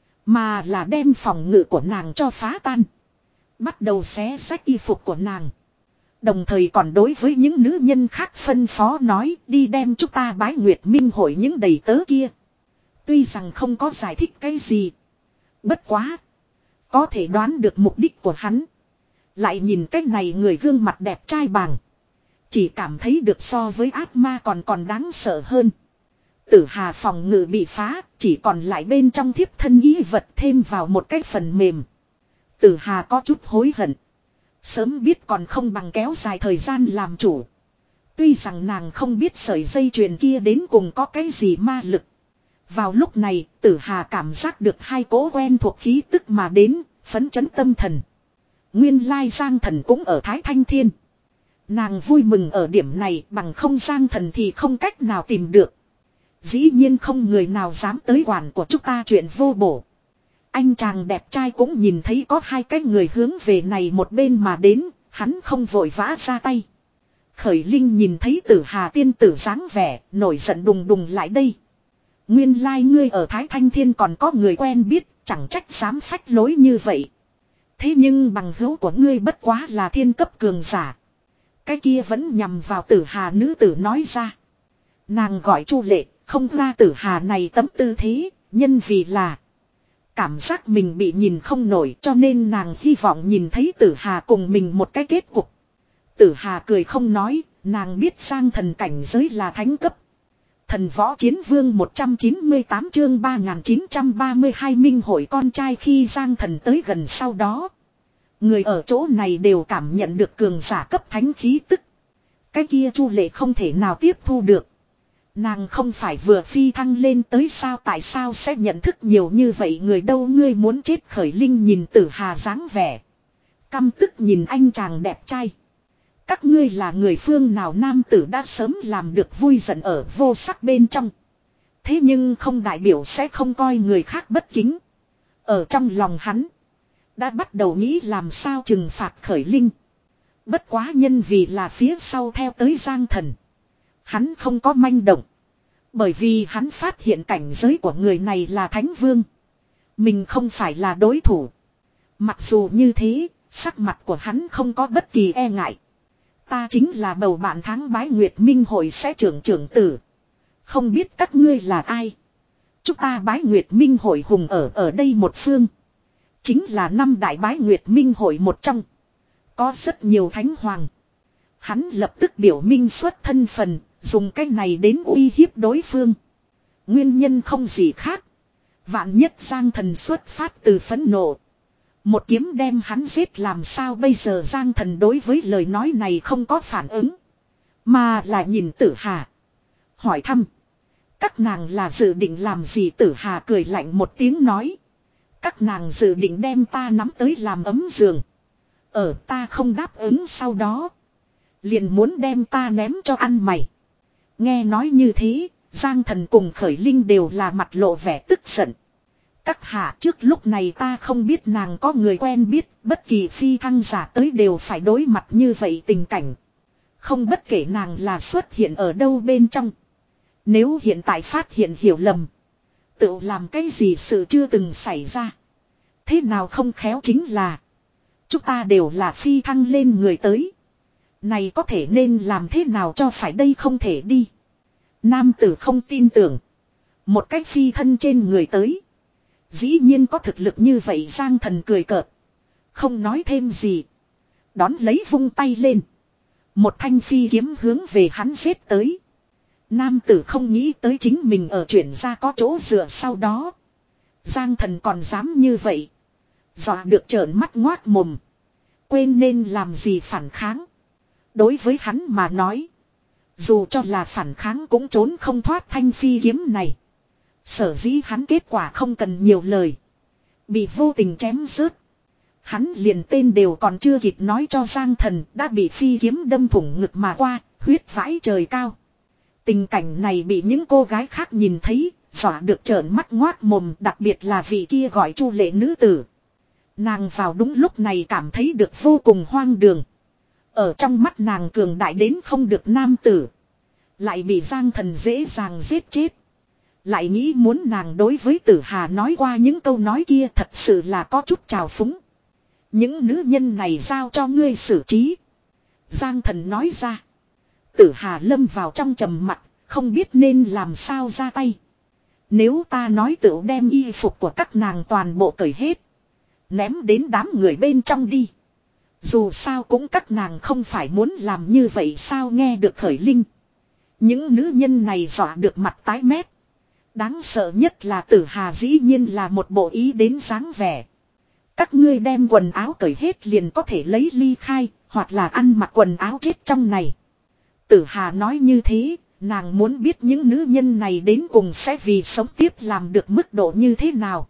Mà là đem phòng ngự của nàng cho phá tan. Bắt đầu xé xách y phục của nàng. Đồng thời còn đối với những nữ nhân khác phân phó nói đi đem chúng ta Bái Nguyệt Minh hội những đầy tớ kia. Tuy rằng không có giải thích cái gì. Bất quá. Có thể đoán được mục đích của hắn. Lại nhìn cách này người gương mặt đẹp trai bàng. Chỉ cảm thấy được so với ác ma còn còn đáng sợ hơn. Tử Hà phòng ngự bị phá, chỉ còn lại bên trong thiếp thân ý vật thêm vào một cái phần mềm. Tử Hà có chút hối hận. Sớm biết còn không bằng kéo dài thời gian làm chủ. Tuy rằng nàng không biết sợi dây chuyền kia đến cùng có cái gì ma lực. Vào lúc này, Tử Hà cảm giác được hai cỗ quen thuộc khí tức mà đến, phấn chấn tâm thần. Nguyên lai Giang Thần cũng ở Thái Thanh Thiên. Nàng vui mừng ở điểm này, bằng không Giang Thần thì không cách nào tìm được. Dĩ nhiên không người nào dám tới quản của chúng ta chuyện vô bổ. Anh chàng đẹp trai cũng nhìn thấy có hai cái người hướng về này một bên mà đến, hắn không vội vã ra tay. Khởi Linh nhìn thấy Tử Hà tiên tử dáng vẻ, nổi giận đùng đùng lại đây. Nguyên lai ngươi ở Thái Thanh Thiên còn có người quen biết, chẳng trách dám phách lối như vậy. Thế nhưng bằng hữu của ngươi bất quá là thiên cấp cường giả. Cái kia vẫn nhằm vào Tử Hà nữ tử nói ra. Nàng gọi Chu Lệ, không ra Tử Hà này tấm tư thế, nhân vì là cảm giác mình bị nhìn không nổi, cho nên nàng hy vọng nhìn thấy Tử Hà cùng mình một cái kết cục. Tử Hà cười không nói, nàng biết Giang Thần cảnh giới là thánh cấp. Thần võ chiến vương một trăm chín mươi tám chương ba nghìn chín trăm ba mươi hai minh hội con trai khi Giang Thần tới gần sau đó. Người ở chỗ này đều cảm nhận được cường giả cấp thánh khí tức. Cái kia Chu Lệ không thể nào tiếp thu được. Nàng không phải vừa phi thăng lên tới sao, tại sao sẽ nhận thức nhiều như vậy người đâu, ngươi muốn chết. Khởi Linh nhìn Tử Hà dáng vẻ, căm tức nhìn anh chàng đẹp trai. Các ngươi là người phương nào? Nam tử đã sớm làm được vui giận ở vô sắc bên trong. Thế nhưng không đại biểu sẽ không coi người khác bất kính. Ở trong lòng hắn đã bắt đầu nghĩ làm sao trừng phạt Khởi Linh. Bất quá nhân vì là phía sau theo tới Giang Thần, hắn không có manh động. Bởi vì hắn phát hiện cảnh giới của người này là Thánh Vương. Mình không phải là đối thủ. Mặc dù như thế, sắc mặt của hắn không có bất kỳ e ngại. Ta chính là bầu bạn tháng Bái Nguyệt Minh hội sẽ trưởng trưởng tử. Không biết các ngươi là ai. Chúng ta Bái Nguyệt Minh hội hùng ở ở đây một phương. Chính là năm đại Bái Nguyệt Minh hội một trong. Có rất nhiều thánh hoàng. Hắn lập tức biểu minh xuất thân phận, dùng cái này đến uy hiếp đối phương. Nguyên nhân không gì khác. Vạn nhất Giang Thần xuất phát từ phẫn nộ, một kiếm đem hắn giết làm sao bây giờ. Giang Thần đối với lời nói này không có phản ứng, mà là nhìn Tử Hà hỏi thăm. Các nàng là dự định làm gì? Tử Hà cười lạnh một tiếng nói. Các nàng dự định đem ta nắm tới làm ấm giường. Ở ta không đáp ứng sau đó, liền muốn đem ta ném cho ăn mày. Nghe nói như thế, Giang Thần cùng Khởi Linh đều là mặt lộ vẻ tức giận. Các hạ, trước lúc này ta không biết nàng có người quen biết, bất kỳ phi thăng giả tới đều phải đối mặt như vậy tình cảnh. Không bất kể nàng là xuất hiện ở đâu bên trong. Nếu hiện tại phát hiện hiểu lầm, tự làm cái gì sự chưa từng xảy ra. Thế nào không khéo chính là chúng ta đều là phi thăng lên người tới. Này có thể nên làm thế nào cho phải đây, không thể đi. Nam tử không tin tưởng. Một cách phi thân trên người tới, dĩ nhiên có thực lực như vậy. Giang Thần cười cợt, không nói thêm gì. Đón lấy vung tay lên, một thanh phi kiếm hướng về hắn giết tới. Nam tử không nghĩ tới chính mình ở chuyển ra có chỗ dựa sau đó, Giang Thần còn dám như vậy. Dọa được trợn mắt ngoác mồm, quên nên làm gì phản kháng. Đối với hắn mà nói, dù cho là phản kháng cũng trốn không thoát thanh phi kiếm này. Sở dĩ hắn kết quả không cần nhiều lời, bị vô tình chém rớt. Hắn liền tên đều còn chưa kịp nói cho Giang Thần, đã bị phi kiếm đâm thủng ngực mà qua, huyết vãi trời cao. Tình cảnh này bị những cô gái khác nhìn thấy, dọa được trợn mắt ngoác mồm, đặc biệt là vị kia gọi Chu Lệ nữ tử. Nàng vào đúng lúc này cảm thấy được vô cùng hoang đường. Ở trong mắt nàng cường đại đến không được nam tử, lại bị Giang Thần dễ dàng giết chết. Lại nghĩ muốn nàng đối với Tử Hà nói qua những câu nói kia, thật sự là có chút trào phúng. Những nữ nhân này giao cho ngươi xử trí, Giang Thần nói ra. Tử Hà lâm vào trong trầm mặc, không biết nên làm sao ra tay. Nếu ta nói tựu đem y phục của các nàng toàn bộ cởi hết, ném đến đám người bên trong đi. Dù sao cũng các nàng không phải muốn làm như vậy sao nghe được Khởi Linh. Những nữ nhân này dọa được mặt tái mét. Đáng sợ nhất là Tử Hà dĩ nhiên là một bộ ý đến dáng vẻ. Các ngươi đem quần áo cởi hết liền có thể lấy ly khai, hoặc là ăn mặc quần áo chết trong này. Tử Hà nói như thế, nàng muốn biết những nữ nhân này đến cùng sẽ vì sống tiếp làm được mức độ như thế nào.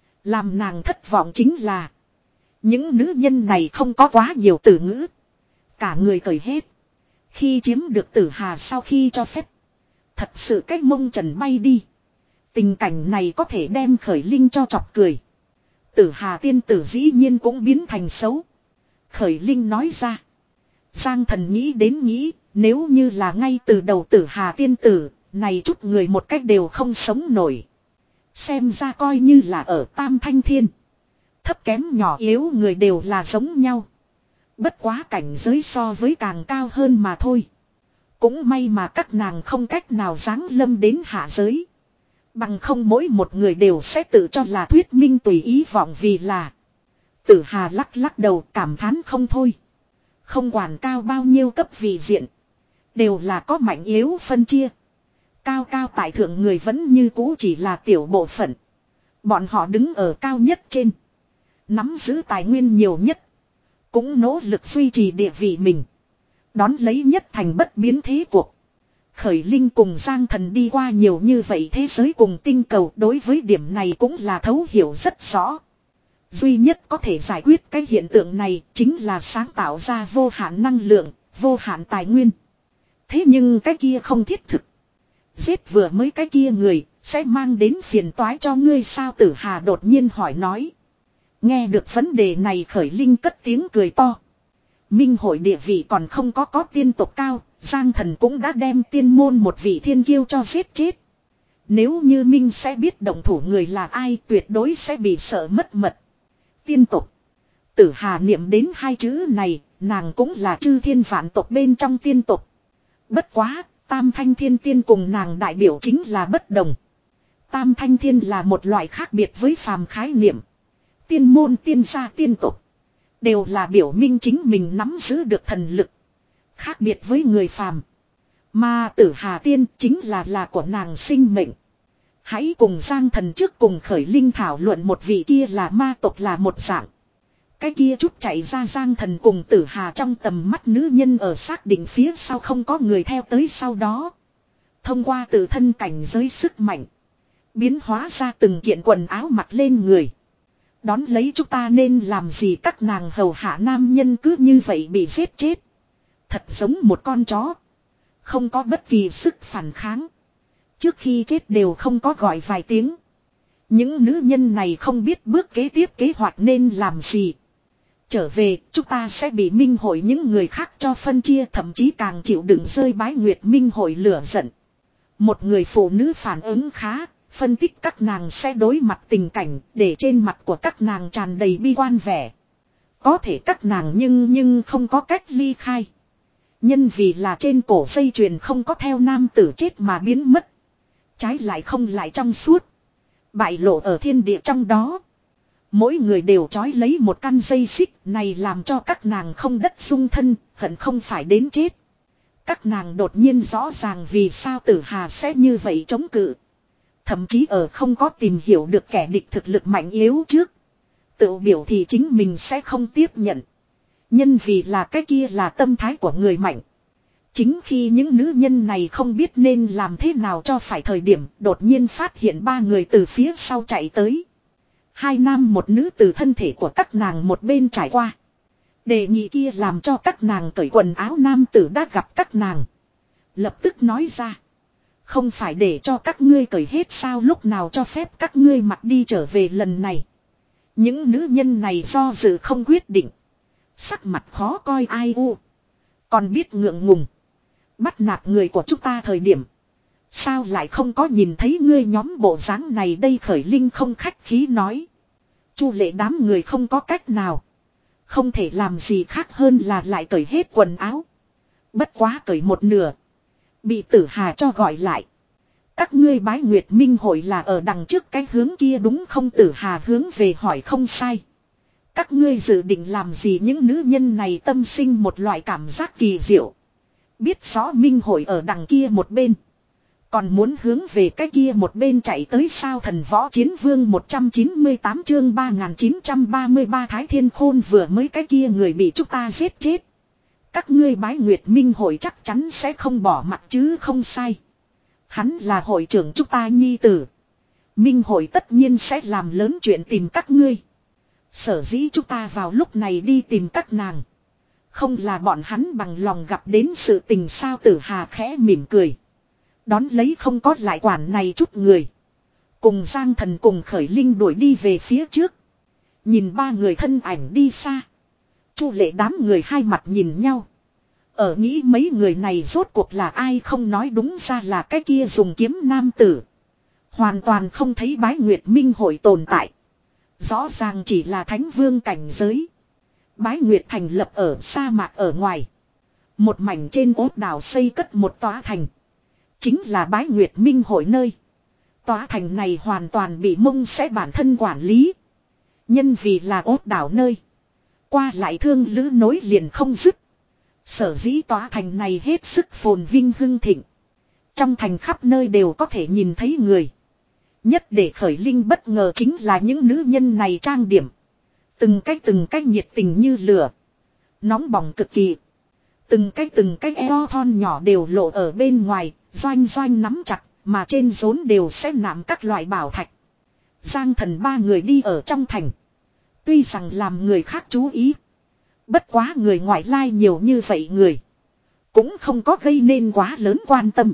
Làm nàng thất vọng chính là những nữ nhân này không có quá nhiều từ ngữ. Cả người cởi hết. Khi chiếm được Tử Hà sau khi cho phép. Thật sự cách mông trần bay đi. Tình cảnh này có thể đem Khởi Linh cho chọc cười. Tử Hà tiên tử dĩ nhiên cũng biến thành xấu. Khởi Linh nói ra. Giang Thần nghĩ đến nghĩ, nếu như là ngay từ đầu Tử Hà tiên tử, này chút người một cách đều không sống nổi. Xem ra coi như là ở Tam Thanh Thiên. Thấp kém nhỏ yếu người đều là giống nhau. Bất quá cảnh giới so với càng cao hơn mà thôi. Cũng may mà các nàng không cách nào giáng lâm đến hạ giới. Bằng không mỗi một người đều sẽ tự cho là thuyết minh tùy ý vọng vì là. Tử Hà lắc lắc đầu cảm thán không thôi. Không quản cao bao nhiêu cấp vị diện. Đều là có mạnh yếu phân chia. Cao cao tại thượng người vẫn như cũ chỉ là tiểu bộ phận. Bọn họ đứng ở cao nhất trên. Nắm giữ tài nguyên nhiều nhất. Cũng nỗ lực duy trì địa vị mình. Đón lấy nhất thành bất biến thế cuộc. Khởi Linh cùng Giang Thần đi qua nhiều như vậy thế giới cùng tinh cầu đối với điểm này cũng là thấu hiểu rất rõ. Duy nhất có thể giải quyết cái hiện tượng này chính là sáng tạo ra vô hạn năng lượng, vô hạn tài nguyên. Thế nhưng cái kia không thiết thực. Giết vừa mới cái kia người sẽ mang đến phiền toái cho ngươi sao Tử Hà đột nhiên hỏi nói. Nghe được vấn đề này Khởi Linh cất tiếng cười to. Minh hội địa vị còn không có có tiên tộc cao, Giang Thần cũng đã đem tiên môn một vị thiên kiêu cho giết chết. Nếu như Minh sẽ biết động thủ người là ai tuyệt đối sẽ bị sợ mất mật. Tiên tộc. Tử Hà niệm đến hai chữ này, nàng cũng là chư thiên vạn tộc bên trong tiên tộc. Bất quá, Tam Thanh Thiên Tiên cùng nàng đại biểu chính là bất đồng. Tam Thanh Thiên là một loại khác biệt với phàm khái niệm. Tiên môn tiên gia tiên tộc. Đều là biểu minh chính mình nắm giữ được thần lực. Khác biệt với người phàm. Mà Tử Hà Tiên chính là là của nàng sinh mệnh. Hãy cùng Giang Thần trước cùng Khởi Linh thảo luận một vị kia là ma tộc là một dạng. Cái kia chút chạy ra Giang Thần cùng Tử Hà trong tầm mắt nữ nhân ở xác định phía sau không có người theo tới sau đó. Thông qua tự thân cảnh giới sức mạnh. Biến hóa ra từng kiện quần áo mặc lên người. Đón lấy chúng ta nên làm gì các nàng hầu hạ nam nhân cứ như vậy bị giết chết. Thật giống một con chó. Không có bất kỳ sức phản kháng. Trước khi chết đều không có gọi vài tiếng. Những nữ nhân này không biết bước kế tiếp kế hoạch nên làm gì. Trở về chúng ta sẽ bị minh hội những người khác cho phân chia thậm chí càng chịu đựng rơi bái nguyệt minh hội lửa giận. Một người phụ nữ phản ứng khá. Phân tích các nàng sẽ đối mặt tình cảnh để trên mặt của các nàng tràn đầy bi quan vẻ. Có thể các nàng nhưng nhưng không có cách ly khai. Nhân vì là trên cổ dây chuyền không có theo nam tử chết mà biến mất. Trái lại không lại trong suốt. Bại lộ ở thiên địa trong đó. Mỗi người đều trói lấy một căn dây xích này làm cho các nàng không đất dung thân, hận không phải đến chết. Các nàng đột nhiên rõ ràng vì sao Tử Hà sẽ như vậy chống cự. Thậm chí ở không có tìm hiểu được kẻ địch thực lực mạnh yếu trước. Tự biểu thì chính mình sẽ không tiếp nhận. Nhân vì là cái kia là tâm thái của người mạnh. Chính khi những nữ nhân này không biết nên làm thế nào cho phải thời điểm đột nhiên phát hiện ba người từ phía sau chạy tới. Hai nam một nữ từ thân thể của các nàng một bên trải qua. Đề nghị kia làm cho các nàng cởi quần áo nam tử đã gặp các nàng. Lập tức nói ra. Không phải để cho các ngươi cởi hết sao lúc nào cho phép các ngươi mặc đi trở về lần này. Những nữ nhân này do dự không quyết định. Sắc mặt khó coi ai u. Còn biết ngượng ngùng. Bắt nạt người của chúng ta thời điểm. Sao lại không có nhìn thấy ngươi nhóm bộ dáng này đây Khởi Linh không khách khí nói. Chu lệ đám người không có cách nào. Không thể làm gì khác hơn là lại cởi hết quần áo. Bất quá cởi một nửa. Bị Tử Hà cho gọi lại. Các ngươi bái nguyệt minh hội là ở đằng trước cái hướng kia đúng không Tử Hà hướng về hỏi không sai. Các ngươi dự định làm gì? Những nữ nhân này tâm sinh một loại cảm giác kỳ diệu. Biết rõ minh hội ở đằng kia một bên. Còn muốn hướng về cái kia một bên chạy tới sao? Thần võ chiến vương một trăm chín mươi tám chương ba nghìn chín trăm ba mươi ba Thái Thiên Khôn vừa mới cái kia người bị chúng ta giết chết. Các ngươi bái nguyệt minh hội chắc chắn sẽ không bỏ mặt chứ không sai. Hắn là hội trưởng chúng ta nhi tử. Minh hội tất nhiên sẽ làm lớn chuyện tìm các ngươi. Sở dĩ chúng ta vào lúc này đi tìm các nàng. Không là bọn hắn bằng lòng gặp đến sự tình sao? Tử Hà khẽ mỉm cười. Đón lấy không có lại quản này chút người. Cùng Giang Thần cùng Khởi Linh đuổi đi về phía trước. Nhìn ba người thân ảnh đi xa. Chu Lệ đám người hai mặt nhìn nhau. Ở nghĩ mấy người này rốt cuộc là ai, không nói đúng ra là cái kia dùng kiếm nam tử. Hoàn toàn không thấy bái nguyệt minh hội tồn tại. Rõ ràng chỉ là thánh vương cảnh giới. Bái nguyệt thành lập ở sa mạc ở ngoài. Một mảnh trên ốt đảo xây cất một tòa thành. Chính là bái nguyệt minh hội nơi. Tòa thành này hoàn toàn bị Mông sẽ bản thân quản lý. Nhân vì là ốt đảo nơi. Qua lại thương lữ nối liền không dứt. Sở dĩ tòa thành này hết sức phồn vinh hưng thịnh. Trong thành khắp nơi đều có thể nhìn thấy người. Nhất để Khởi Linh bất ngờ chính là những nữ nhân này trang điểm. Từng cách từng cách nhiệt tình như lửa. Nóng bỏng cực kỳ. Từng cách từng cách eo thon nhỏ đều lộ ở bên ngoài. Doanh doanh nắm chặt. Mà trên rốn đều sẽ nạm các loại bảo thạch. Giang Thần ba người đi ở trong thành. Tuy rằng làm người khác chú ý. Bất quá người ngoại lai nhiều như vậy người. Cũng không có gây nên quá lớn quan tâm.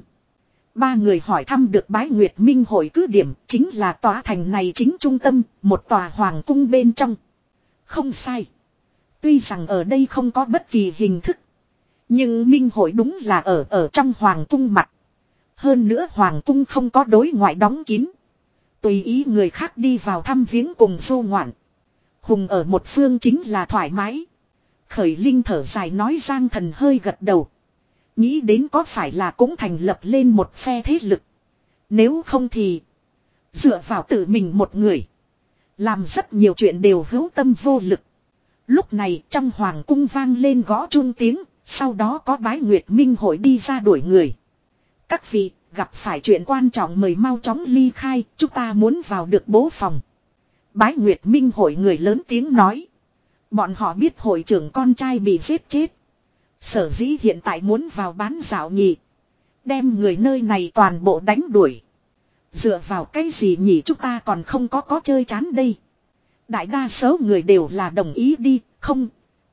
Ba người hỏi thăm được bái nguyệt minh hội cứ điểm. Chính là tòa thành này chính trung tâm. Một tòa hoàng cung bên trong. Không sai. Tuy rằng ở đây không có bất kỳ hình thức. Nhưng minh hội đúng là ở ở trong hoàng cung mặt. Hơn nữa hoàng cung không có đối ngoại đóng kín. Tùy ý người khác đi vào thăm viếng cùng du ngoạn. Hùng ở một phương chính là thoải mái. Khởi Linh thở dài nói. Giang Thần hơi gật đầu. Nghĩ đến có phải là cũng thành lập lên một phe thế lực. Nếu không thì dựa vào tự mình một người. Làm rất nhiều chuyện đều hữu tâm vô lực. Lúc này trong hoàng cung vang lên gõ chuông tiếng. Sau đó có bái nguyệt minh hội đi ra đuổi người. Các vị gặp phải chuyện quan trọng mời mau chóng ly khai. Chúng ta muốn vào được bố phòng. Bái nguyệt minh hội người lớn tiếng nói. Bọn họ biết hội trưởng con trai bị giết chết. Sở dĩ hiện tại muốn vào bán dạo nhỉ. Đem người nơi này toàn bộ đánh đuổi. Dựa vào cái gì nhỉ, chúng ta còn không có có chơi chán đây. Đại đa số người đều là đồng ý đi, không.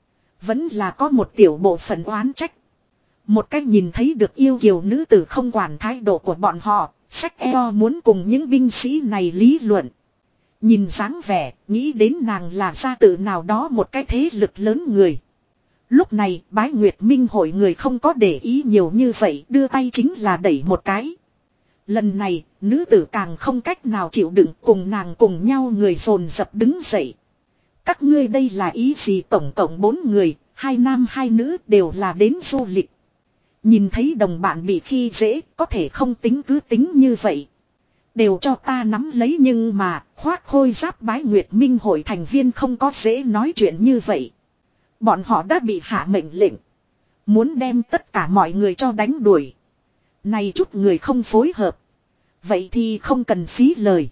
Vẫn là có một tiểu bộ phận oán trách. Một cách nhìn thấy được yêu kiều nữ tử không quản thái độ của bọn họ. Sách eo muốn cùng những binh sĩ này lý luận. Nhìn dáng vẻ, nghĩ đến nàng là gia tự nào đó một cái thế lực lớn người. Lúc này bái nguyệt minh hội người không có để ý nhiều như vậy, đưa tay chính là đẩy một cái. Lần này, nữ tử càng không cách nào chịu đựng, cùng nàng cùng nhau người dồn dập đứng dậy. Các ngươi đây là ý gì? Tổng cộng bốn người, hai nam hai nữ đều là đến du lịch. Nhìn thấy đồng bạn bị khi dễ, có thể không tính cứ tính như vậy. Đều cho ta nắm lấy, nhưng mà khoác khôi giáp bái nguyệt minh hội thành viên không có dễ nói chuyện như vậy. Bọn họ đã bị hạ mệnh lệnh. Muốn đem tất cả mọi người cho đánh đuổi. Này chút người không phối hợp. Vậy thì không cần phí lời.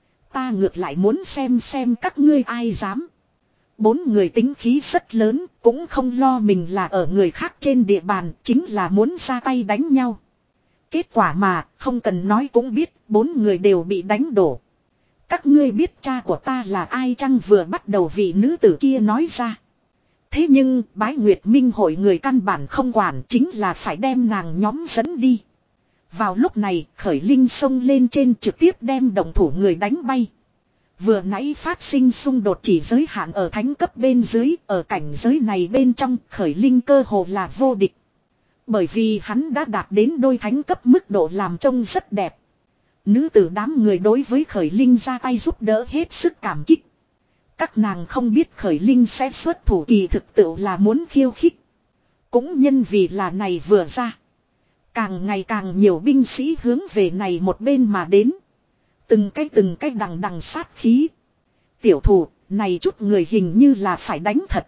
Ta ngược lại muốn xem xem các ngươi ai dám. Bốn người tính khí rất lớn. Cũng không lo mình là ở người khác trên địa bàn. Chính là muốn ra tay đánh nhau. Kết quả mà không cần nói cũng biết. Bốn người đều bị đánh đổ. Các ngươi biết cha của ta là ai chăng? Vừa bắt đầu vị nữ tử kia nói ra. Thế nhưng bái nguyệt minh hội người căn bản không quản, chính là phải đem nàng nhóm dẫn đi. Vào lúc này Khởi Linh xông lên trên trực tiếp đem động thủ người đánh bay. Vừa nãy phát sinh xung đột chỉ giới hạn ở thánh cấp bên dưới. Ở cảnh giới này bên trong Khởi Linh cơ hồ là vô địch. Bởi vì hắn đã đạt đến đôi thánh cấp mức độ làm trông rất đẹp. Nữ tử đám người đối với Khởi Linh ra tay giúp đỡ hết sức cảm kích. Các nàng không biết Khởi Linh sẽ xuất thủ, kỳ thực tự là muốn khiêu khích. Cũng nhân vì là này vừa ra. Càng ngày càng nhiều binh sĩ hướng về này một bên mà đến. Từng cái từng cái đằng đằng sát khí. Tiểu thủ, này chút người hình như là phải đánh thật.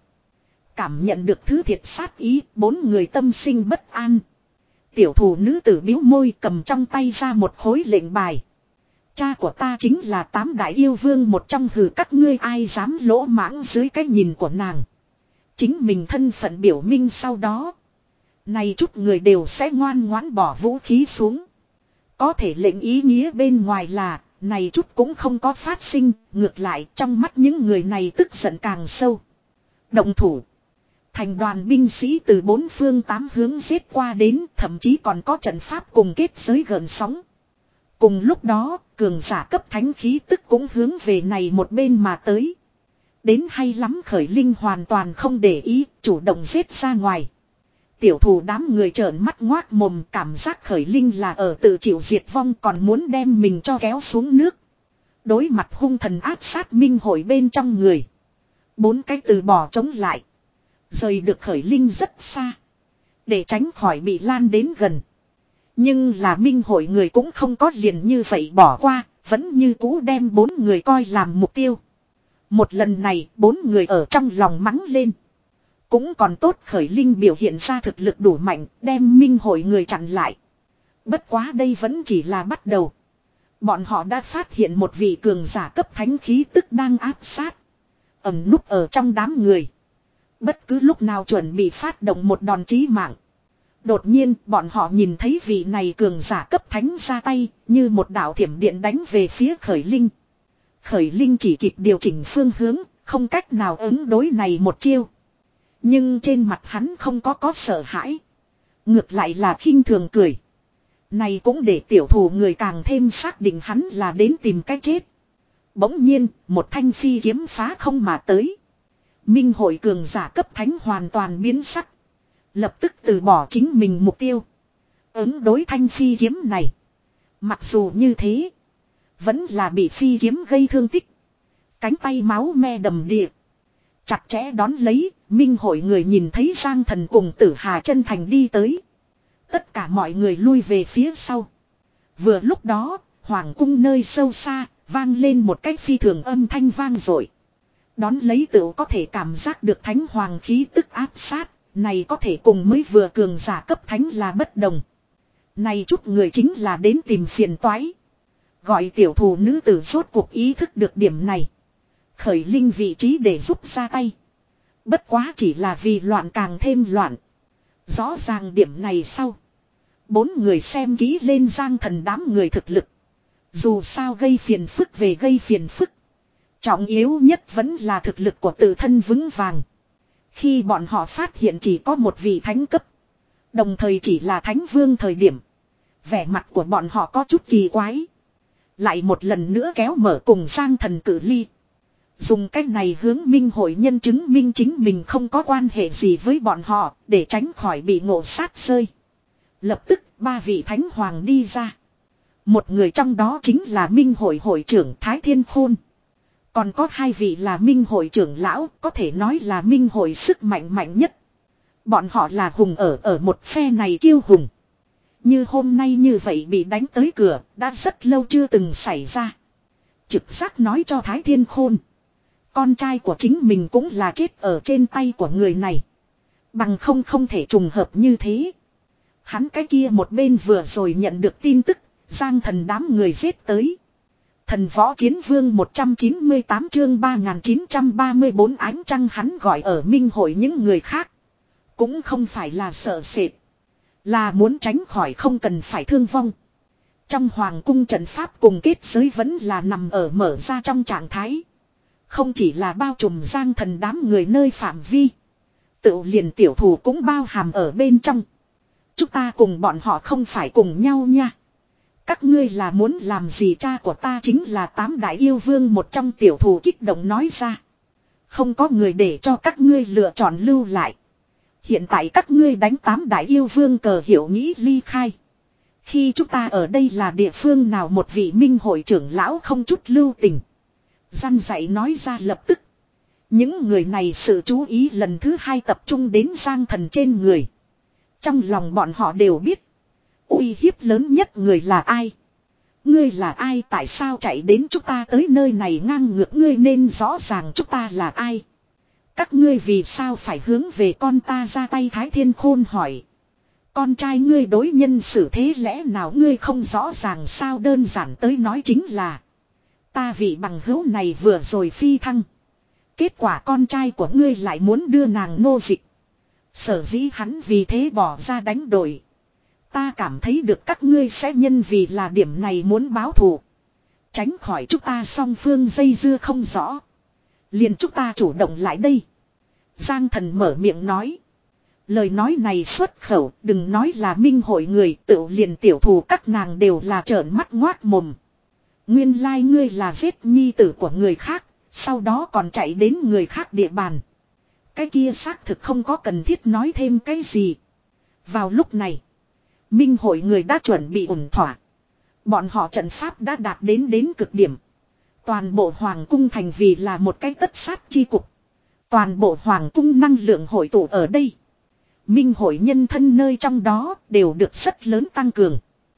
Cảm nhận được thứ thiệt sát ý, bốn người tâm sinh bất an. Tiểu thủ nữ tử biếu môi cầm trong tay ra một khối lệnh bài. Cha của ta chính là tám đại yêu vương một trong, hừ các ngươi ai dám lỗ mãng dưới cái nhìn của nàng. Chính mình thân phận biểu minh sau đó. Này chút người đều sẽ ngoan ngoãn bỏ vũ khí xuống. Có thể lệnh ý nghĩa bên ngoài là, này chút cũng không có phát sinh, ngược lại trong mắt những người này tức giận càng sâu. Động thủ. Thành đoàn binh sĩ từ bốn phương tám hướng giết qua đến, thậm chí còn có trận pháp cùng kết giới gợn sóng. Cùng lúc đó, cường giả cấp thánh khí tức cũng hướng về này một bên mà tới. Đến hay lắm Khởi Linh hoàn toàn không để ý, chủ động giết ra ngoài. Tiểu thủ đám người trợn mắt ngoác mồm, cảm giác Khởi Linh là ở tự chịu diệt vong, còn muốn đem mình cho kéo xuống nước. Đối mặt hung thần áp sát minh hội bên trong người. Bốn cái từ bỏ chống lại. Rời được Khởi Linh rất xa. Để tránh khỏi bị lan đến gần. Nhưng là minh hội người cũng không có liền như vậy bỏ qua. Vẫn như cũ đem bốn người coi làm mục tiêu. Một lần này bốn người ở trong lòng mắng lên. Cũng còn tốt Khởi Linh biểu hiện ra thực lực đủ mạnh, đem minh hội người chặn lại. Bất quá đây vẫn chỉ là bắt đầu. Bọn họ đã phát hiện một vị cường giả cấp thánh khí tức đang áp sát. Ẩn núp ở trong đám người. Bất cứ lúc nào chuẩn bị phát động một đòn chí mạng. Đột nhiên bọn họ nhìn thấy vị này cường giả cấp thánh ra tay, như một đạo thiểm điện đánh về phía Khởi Linh. Khởi Linh chỉ kịp điều chỉnh phương hướng, không cách nào ứng đối này một chiêu. Nhưng trên mặt hắn không có có sợ hãi. Ngược lại là khinh thường cười. Này cũng để tiểu thủ người càng thêm xác định hắn là đến tìm cái chết. Bỗng nhiên, một thanh phi kiếm phá không mà tới. Minh hội cường giả cấp thánh hoàn toàn biến sắc. Lập tức từ bỏ chính mình mục tiêu. Ứng đối thanh phi kiếm này. Mặc dù như thế, vẫn là bị phi kiếm gây thương tích. Cánh tay máu me đầm đìa. Chặt chẽ đón lấy, minh hội người nhìn thấy Giang Thần cùng Tử Hà chân thành đi tới. Tất cả mọi người lui về phía sau. Vừa lúc đó, hoàng cung nơi sâu xa, vang lên một cái phi thường âm thanh vang dội. Đón lấy tựu có thể cảm giác được thánh hoàng khí tức áp sát, này có thể cùng mới vừa cường giả cấp thánh là bất đồng. Này chút người chính là đến tìm phiền toái. Gọi tiểu thủ nữ tử rốt cuộc ý thức được điểm này. Khởi Linh vị trí để giúp ra tay. Bất quá chỉ là vì loạn càng thêm loạn. Rõ ràng điểm này sau. Bốn người xem kỹ lên Giang Thần đám người thực lực. Dù sao gây phiền phức về gây phiền phức. Trọng yếu nhất vẫn là thực lực của tự thân vững vàng. Khi bọn họ phát hiện chỉ có một vị thánh cấp. Đồng thời chỉ là thánh vương thời điểm. Vẻ mặt của bọn họ có chút kỳ quái. Lại một lần nữa kéo mở cùng Giang Thần cử ly. Dùng cách này hướng minh hội nhân chứng minh chính mình không có quan hệ gì với bọn họ, để tránh khỏi bị ngộ sát rơi. Lập tức ba vị thánh hoàng đi ra. Một người trong đó chính là minh hội hội trưởng Thái Thiên Khôn. Còn có hai vị là minh hội trưởng lão, có thể nói là minh hội sức mạnh mạnh nhất. Bọn họ là hùng ở ở một phe này kiêu hùng. Như hôm nay như vậy bị đánh tới cửa, đã rất lâu chưa từng xảy ra. Trực giác nói cho Thái Thiên Khôn. Con trai của chính mình cũng là chết ở trên tay của người này. Bằng không không thể trùng hợp như thế. Hắn cái kia một bên vừa rồi nhận được tin tức, Giang Thần đám người giết tới. Thần võ chiến vương một trăm chín mươi tám chương ba nghìn chín trăm ba mươi bốn ánh trăng hắn gọi ở minh hội những người khác. Cũng không phải là sợ sệt. Là muốn tránh khỏi không cần phải thương vong. Trong hoàng cung trận pháp cùng kết giới vẫn là nằm ở mở ra trong trạng thái. Không chỉ là bao trùm Giang Thần đám người nơi phạm vi. Tự liền tiểu thủ cũng bao hàm ở bên trong. Chúng ta cùng bọn họ không phải cùng nhau nha. Các ngươi là muốn làm gì, cha của ta chính là tám đại yêu vương một trong, tiểu thủ kích động nói ra. Không có người để cho các ngươi lựa chọn lưu lại. Hiện tại các ngươi đánh tám đại yêu vương cờ hiểu nghĩ ly khai. Khi chúng ta ở đây là địa phương nào, một vị minh hội trưởng lão không chút lưu tình. Răn dạy nói ra. Lập tức những người này sự chú ý lần thứ hai tập trung đến Giang Thần trên người. Trong lòng bọn họ đều biết uy hiếp lớn nhất người là ai. Ngươi là ai, tại sao chạy đến chúng ta tới nơi này ngang ngược, ngươi nên rõ ràng chúng ta là ai. Các ngươi vì sao phải hướng về con ta ra tay, Thái Thiên Khôn hỏi. Con trai ngươi đối nhân xử thế lẽ nào ngươi không rõ ràng sao, đơn giản tới nói chính là. Ta vị bằng hữu này vừa rồi phi thăng. Kết quả con trai của ngươi lại muốn đưa nàng nô dịch. Sở dĩ hắn vì thế bỏ ra đánh đổi. Ta cảm thấy được các ngươi sẽ nhân vì là điểm này muốn báo thù. Tránh khỏi chúng ta song phương dây dưa không rõ. Liền chúng ta chủ động lại đây. Giang Thần mở miệng nói. Lời nói này xuất khẩu, đừng nói là minh hội người, tự liền tiểu thù các nàng đều là trợn mắt ngoác mồm. Nguyên lai like ngươi là giết nhi tử của người khác, sau đó còn chạy đến người khác địa bàn. Cái kia xác thực không có cần thiết nói thêm cái gì. Vào lúc này, minh hội người đã chuẩn bị ổn thỏa. Bọn họ trận pháp đã đạt đến đến cực điểm. Toàn bộ hoàng cung thành vì là một cái tất sát chi cục. Toàn bộ hoàng cung năng lượng hội tụ ở đây. Minh hội nhân thân nơi trong đó đều được rất lớn tăng cường.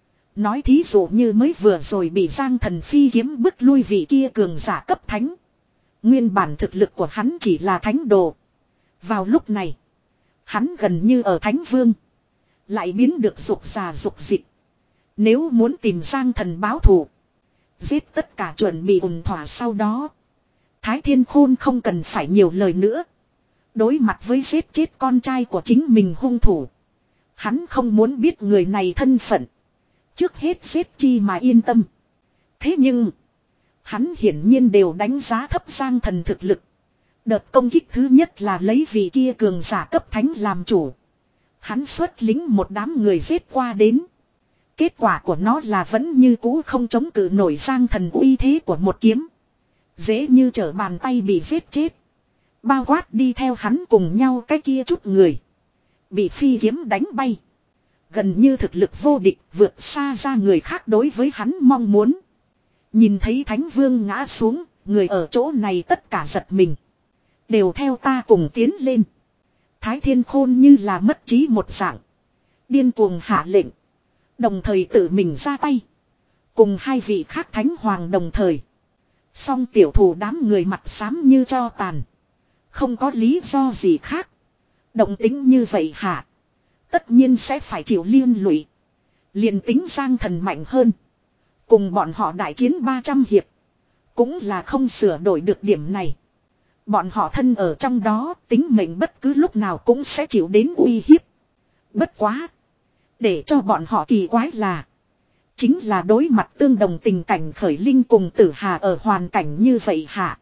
Nói thí dụ như mới vừa rồi bị Giang Thần phi kiếm bức lui vị kia cường giả cấp thánh. Nguyên bản thực lực của hắn chỉ là thánh đồ. Vào lúc này, hắn gần như ở thánh vương. Lại biến được dục già dục dịch. Nếu muốn tìm Giang Thần báo thù, giết tất cả chuẩn bị ổn thỏa sau đó. Thái Thiên Khôn không cần phải nhiều lời nữa. Đối mặt với giết chết con trai của chính mình hung thủ, hắn không muốn biết người này thân phận. Trước hết giết chi mà yên tâm. Thế nhưng, hắn hiển nhiên đều đánh giá thấp Giang Thần thực lực. Đợt công kích thứ nhất là lấy vị kia cường giả cấp thánh làm chủ. Hắn xuất lính một đám người giết qua đến. Kết quả của nó là vẫn như cũ không chống cự nổi Giang Thần uy thế của một kiếm. Dễ như trở bàn tay bị giết chết. Bao quát đi theo hắn cùng nhau cái kia chút người. Bị phi kiếm đánh bay. Gần như thực lực vô địch, vượt xa ra người khác đối với hắn mong muốn. Nhìn thấy Thánh Vương ngã xuống, người ở chỗ này tất cả giật mình. Đều theo ta cùng tiến lên. Thái Thiên Khôn như là mất trí một dạng. Điên cuồng hạ lệnh. Đồng thời tự mình ra tay. Cùng hai vị khác Thánh Hoàng đồng thời. Song tiểu thủ đám người mặt xám như tro tàn. Không có lý do gì khác. Động tính như vậy hả? Tất nhiên sẽ phải chịu liên lụy. Liền tính Giang Thần mạnh hơn. Cùng bọn họ đại chiến ba trăm hiệp. Cũng là không sửa đổi được điểm này. Bọn họ thân ở trong đó, tính mệnh bất cứ lúc nào cũng sẽ chịu đến uy hiếp. Bất quá. Để cho bọn họ kỳ quái là. Chính là đối mặt tương đồng tình cảnh Khởi Linh cùng Tử Hà ở hoàn cảnh như vậy hả?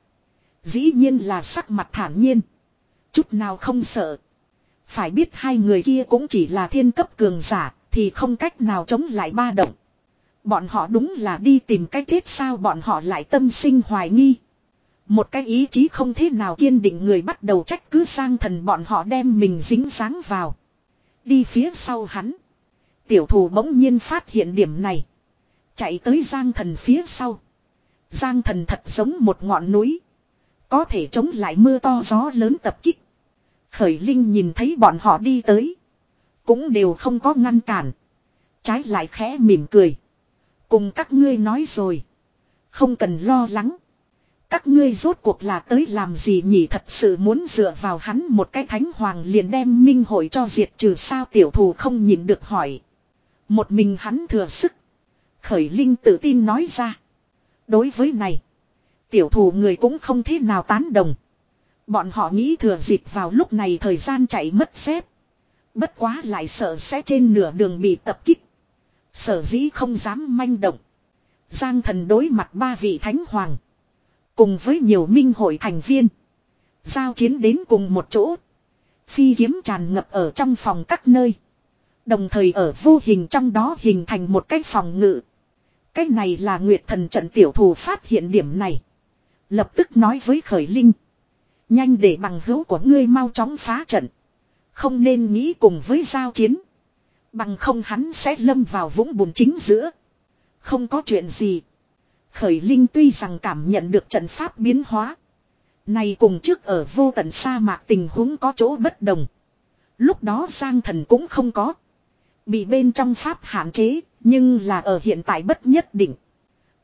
Dĩ nhiên là sắc mặt thản nhiên. Chút nào không sợ. Phải biết hai người kia cũng chỉ là thiên cấp cường giả, thì không cách nào chống lại ba động. Bọn họ đúng là đi tìm cách chết sao, bọn họ lại tâm sinh hoài nghi. Một cái ý chí không thế nào kiên định người bắt đầu trách cứ Giang Thần bọn họ đem mình dính dáng vào. Đi phía sau hắn. Tiểu thù bỗng nhiên phát hiện điểm này. Chạy tới Giang Thần phía sau. Giang Thần thật giống một ngọn núi. Có thể chống lại mưa to gió lớn tập kích. Khởi Linh nhìn thấy bọn họ đi tới. Cũng đều không có ngăn cản. Trái lại khẽ mỉm cười. Cùng các ngươi nói rồi. Không cần lo lắng. Các ngươi rốt cuộc là tới làm gì nhỉ, thật sự muốn dựa vào hắn một cái thánh hoàng liền đem minh hội cho diệt trừ sao, tiểu thù không nhịn được hỏi. Một mình hắn thừa sức. Khởi Linh tự tin nói ra. Đối với này. Tiểu thù người cũng không thế nào tán đồng. Bọn họ nghĩ thừa dịp vào lúc này thời gian chạy mất dép. Bất quá lại sợ sẽ trên nửa đường bị tập kích. Sở dĩ không dám manh động. Giang Thần đối mặt ba vị thánh hoàng. Cùng với nhiều minh hội thành viên. Giao chiến đến cùng một chỗ. Phi kiếm tràn ngập ở trong phòng các nơi. Đồng thời ở vô hình trong đó hình thành một cái phòng ngự. Cái này là Nguyệt Thần trận, tiểu thù phát hiện điểm này. Lập tức nói với Khởi Linh. Nhanh để bằng hữu của ngươi mau chóng phá trận. Không nên nghĩ cùng với giao chiến. Bằng không hắn sẽ lâm vào vũng bùn chính giữa. Không có chuyện gì. Khởi Linh tuy rằng cảm nhận được trận pháp biến hóa. Này cùng trước ở vô tận sa mạc tình huống có chỗ bất đồng. Lúc đó Giang Thần cũng không có. Bị bên trong pháp hạn chế. Nhưng là ở hiện tại bất nhất định.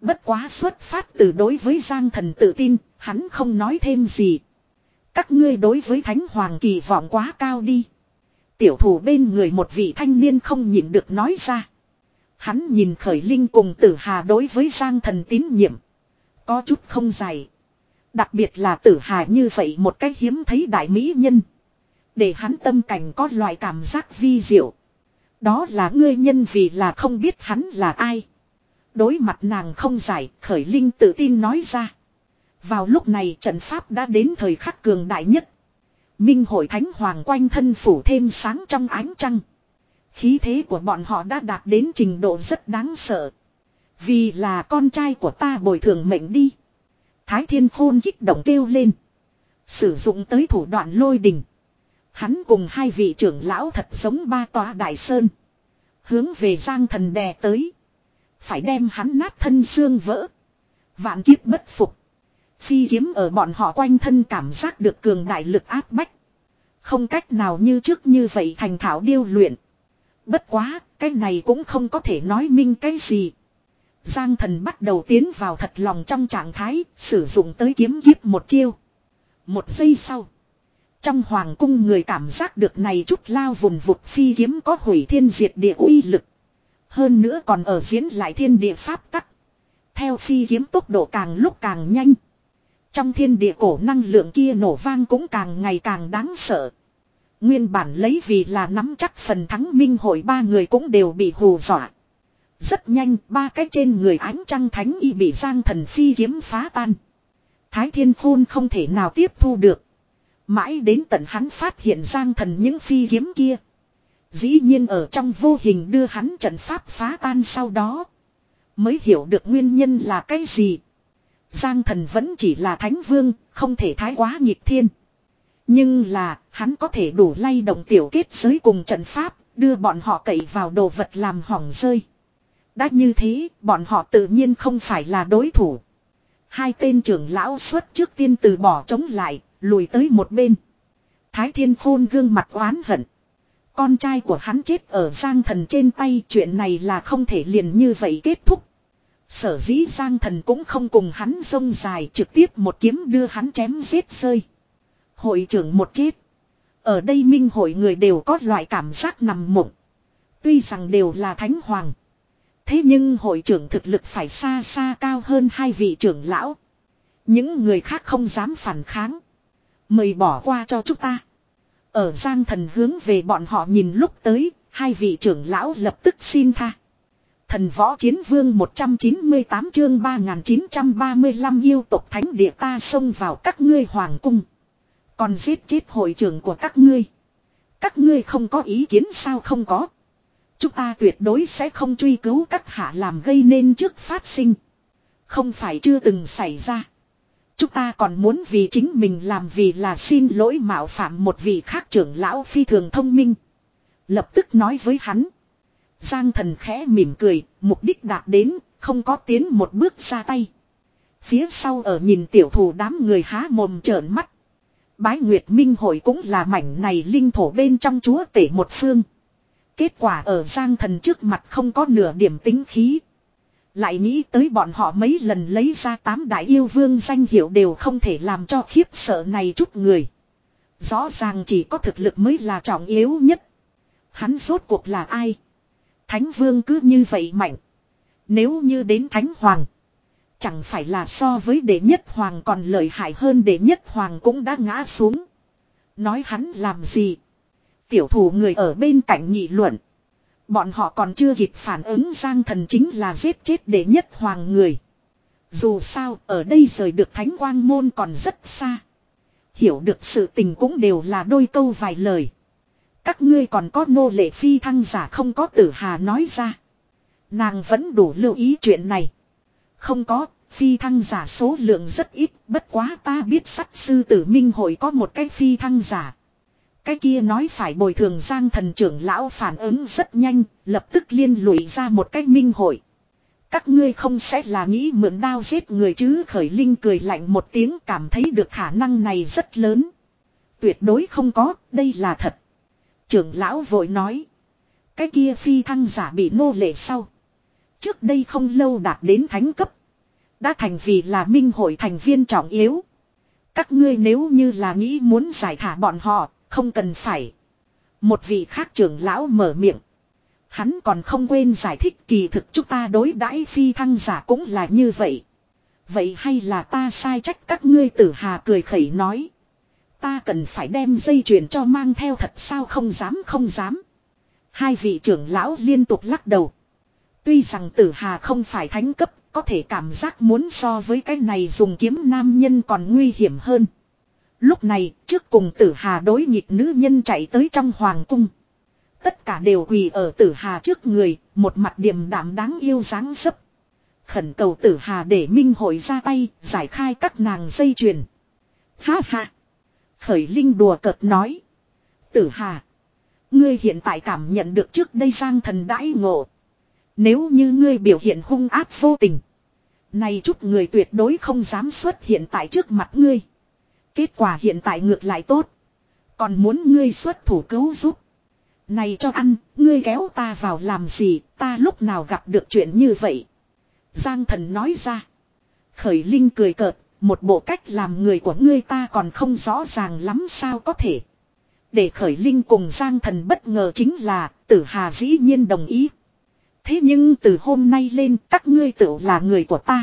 Bất quá xuất phát từ đối với Giang Thần tự tin, hắn không nói thêm gì. Các ngươi đối với Thánh Hoàng kỳ vọng quá cao đi. Tiểu thủ bên người một vị thanh niên không nhịn được nói ra. Hắn nhìn Khởi Linh cùng Tử Hà đối với Giang Thần tín nhiệm. Có chút không dày. Đặc biệt là Tử Hà như vậy một cách hiếm thấy đại mỹ nhân. Để hắn tâm cảnh có loại cảm giác vi diệu. Đó là ngươi nhân vì là không biết hắn là ai. Đối mặt nàng không giải, Khởi Linh tự tin nói ra. Vào lúc này trận pháp đã đến thời khắc cường đại nhất. Minh hội Thánh Hoàng quanh thân phủ thêm sáng trong ánh trăng. Khí thế của bọn họ đã đạt đến trình độ rất đáng sợ. Vì là con trai của ta bồi thường mệnh đi. Thái Thiên Khôn kích động kêu lên. Sử dụng tới thủ đoạn lôi đình. Hắn cùng hai vị trưởng lão thật giống ba tòa đại sơn. Hướng về Giang Thần đè tới. Phải đem hắn nát thân xương vỡ. Vạn kiếp bất phục. Phi kiếm ở bọn họ quanh thân cảm giác được cường đại lực áp bách. Không cách nào như trước như vậy thành thạo điêu luyện. Bất quá, cái này cũng không có thể nói minh cái gì. Giang Thần bắt đầu tiến vào thật lòng trong trạng thái, sử dụng tới kiếm kiếp một chiêu. Một giây sau. Trong hoàng cung người cảm giác được này chút lao vùn vụt phi kiếm có hủy thiên diệt địa uy lực. Hơn nữa còn ở diễn lại thiên địa pháp tắc. Theo phi kiếm tốc độ càng lúc càng nhanh. Trong thiên địa cổ năng lượng kia nổ vang cũng càng ngày càng đáng sợ. Nguyên bản lấy vì là nắm chắc phần thắng minh hội ba người cũng đều bị hù dọa. Rất nhanh ba cái trên người ánh trăng thánh y bị Giang Thần phi kiếm phá tan. Thái Thiên Khôn không thể nào tiếp thu được. Mãi đến tận hắn phát hiện Giang Thần những phi kiếm kia. Dĩ nhiên ở trong vô hình đưa hắn trận pháp phá tan sau đó. Mới hiểu được nguyên nhân là cái gì. Giang Thần vẫn chỉ là thánh vương, không thể thái quá nghịch thiên. Nhưng là, hắn có thể đủ lay động tiểu kết giới cùng trận pháp, đưa bọn họ cậy vào đồ vật làm hỏng rơi. Đã như thế, bọn họ tự nhiên không phải là đối thủ. Hai tên trưởng lão xuất trước tiên từ bỏ chống lại, lùi tới một bên. Thái Thiên Khôn gương mặt oán hận. Con trai của hắn chết ở Giang Thần trên tay, chuyện này là không thể liền như vậy kết thúc. Sở dĩ Giang Thần cũng không cùng hắn rông dài, trực tiếp một kiếm đưa hắn chém giết rơi. Hội trưởng một chết. Ở đây minh hội người đều có loại cảm giác nằm mộng. Tuy rằng đều là thánh hoàng. Thế nhưng hội trưởng thực lực phải xa xa cao hơn hai vị trưởng lão. Những người khác không dám phản kháng. Mời bỏ qua cho chúng ta. Ở Giang Thần hướng về bọn họ nhìn lúc tới, hai vị trưởng lão lập tức xin tha. Thần võ chiến vương một trăm chín mươi tám chương ba nghìn chín trăm ba mươi lăm yêu tộc thánh địa ta xông vào các ngươi hoàng cung. Còn giết chết hội trưởng của các ngươi. Các ngươi không có ý kiến sao không có. Chúng ta tuyệt đối sẽ không truy cứu các hạ làm gây nên trước phát sinh. Không phải chưa từng xảy ra. Chúng ta còn muốn vì chính mình làm vì là xin lỗi mạo phạm một vị khác trưởng lão phi thường thông minh. Lập tức nói với hắn. Giang Thần khẽ mỉm cười, mục đích đạt đến, không có tiến một bước ra tay. Phía sau ở nhìn tiểu thủ đám người há mồm trợn mắt. Bái Nguyệt Minh hội cũng là mảnh này linh thổ bên trong chúa tể một phương. Kết quả ở Giang Thần trước mặt không có nửa điểm tính khí. Lại nghĩ tới bọn họ mấy lần lấy ra tám đại yêu vương danh hiệu đều không thể làm cho khiếp sợ này chút người. Rõ ràng chỉ có thực lực mới là trọng yếu nhất. Hắn rốt cuộc là ai? Thánh vương cứ như vậy mạnh. Nếu như đến thánh hoàng. Chẳng phải là so với đệ nhất hoàng còn lợi hại hơn đệ nhất hoàng cũng đã ngã xuống. Nói hắn làm gì? Tiểu thủ người ở bên cạnh nghị luận. Bọn họ còn chưa kịp phản ứng Giang Thần chính là giết chết đệ nhất hoàng người. Dù sao ở đây rời được thánh quang môn còn rất xa. Hiểu được sự tình cũng đều là đôi câu vài lời. Các ngươi còn có nô lệ phi thăng giả không có Tử Hà nói ra. Nàng vẫn đủ lưu ý chuyện này. Không có, phi thăng giả số lượng rất ít, bất quá ta biết sắt sư tử minh hội có một cái phi thăng giả. Cái kia nói phải bồi thường Giang Thần trưởng lão phản ứng rất nhanh, lập tức liên lụy ra một cái minh hội. Các ngươi không sẽ là nghĩ mượn đao giết người chứ? Khởi Linh cười lạnh một tiếng, cảm thấy được khả năng này rất lớn. Tuyệt đối không có, đây là thật. Trưởng lão vội nói. Cái kia phi thăng giả bị nô lệ sau. Trước đây không lâu đạt đến thánh cấp. Đã thành vì là minh hội thành viên trọng yếu. Các ngươi nếu như là nghĩ muốn giải thả bọn họ, không cần phải. Một vị khác trưởng lão mở miệng. Hắn còn không quên giải thích kỳ thực chúng ta đối đãi phi thăng giả cũng là như vậy. Vậy hay là ta sai trách các ngươi? Tử Hà cười khẩy nói. Ta cần phải đem dây chuyền cho mang theo thật sao? Không dám không dám. Hai vị trưởng lão liên tục lắc đầu. Tuy rằng Tử Hà không phải thánh cấp, có thể cảm giác muốn so với cái này dùng kiếm nam nhân còn nguy hiểm hơn. Lúc này, trước cùng Tử Hà đối nghịch nữ nhân chạy tới trong hoàng cung. Tất cả đều quỳ ở Tử Hà trước người, một mặt điềm đạm đáng yêu dáng dấp. Khẩn cầu Tử Hà để minh hội ra tay, giải khai các nàng dây chuyền. Ha ha! Khởi Linh đùa cợt nói. Tử Hà! Ngươi hiện tại cảm nhận được trước đây Giang Thần đãi ngộ. Nếu như ngươi biểu hiện hung ác vô tình. Này chút người tuyệt đối không dám xuất hiện tại trước mặt ngươi. Kết quả hiện tại ngược lại tốt. Còn muốn ngươi xuất thủ cứu giúp. Này cho ăn, ngươi kéo ta vào làm gì, ta lúc nào gặp được chuyện như vậy. Giang Thần nói ra. Khởi Linh cười cợt, một bộ cách làm người của ngươi ta còn không rõ ràng lắm sao có thể. Để Khởi Linh cùng Giang Thần bất ngờ chính là, Tử Hà dĩ nhiên đồng ý. Thế nhưng từ hôm nay lên các ngươi tự là người của ta.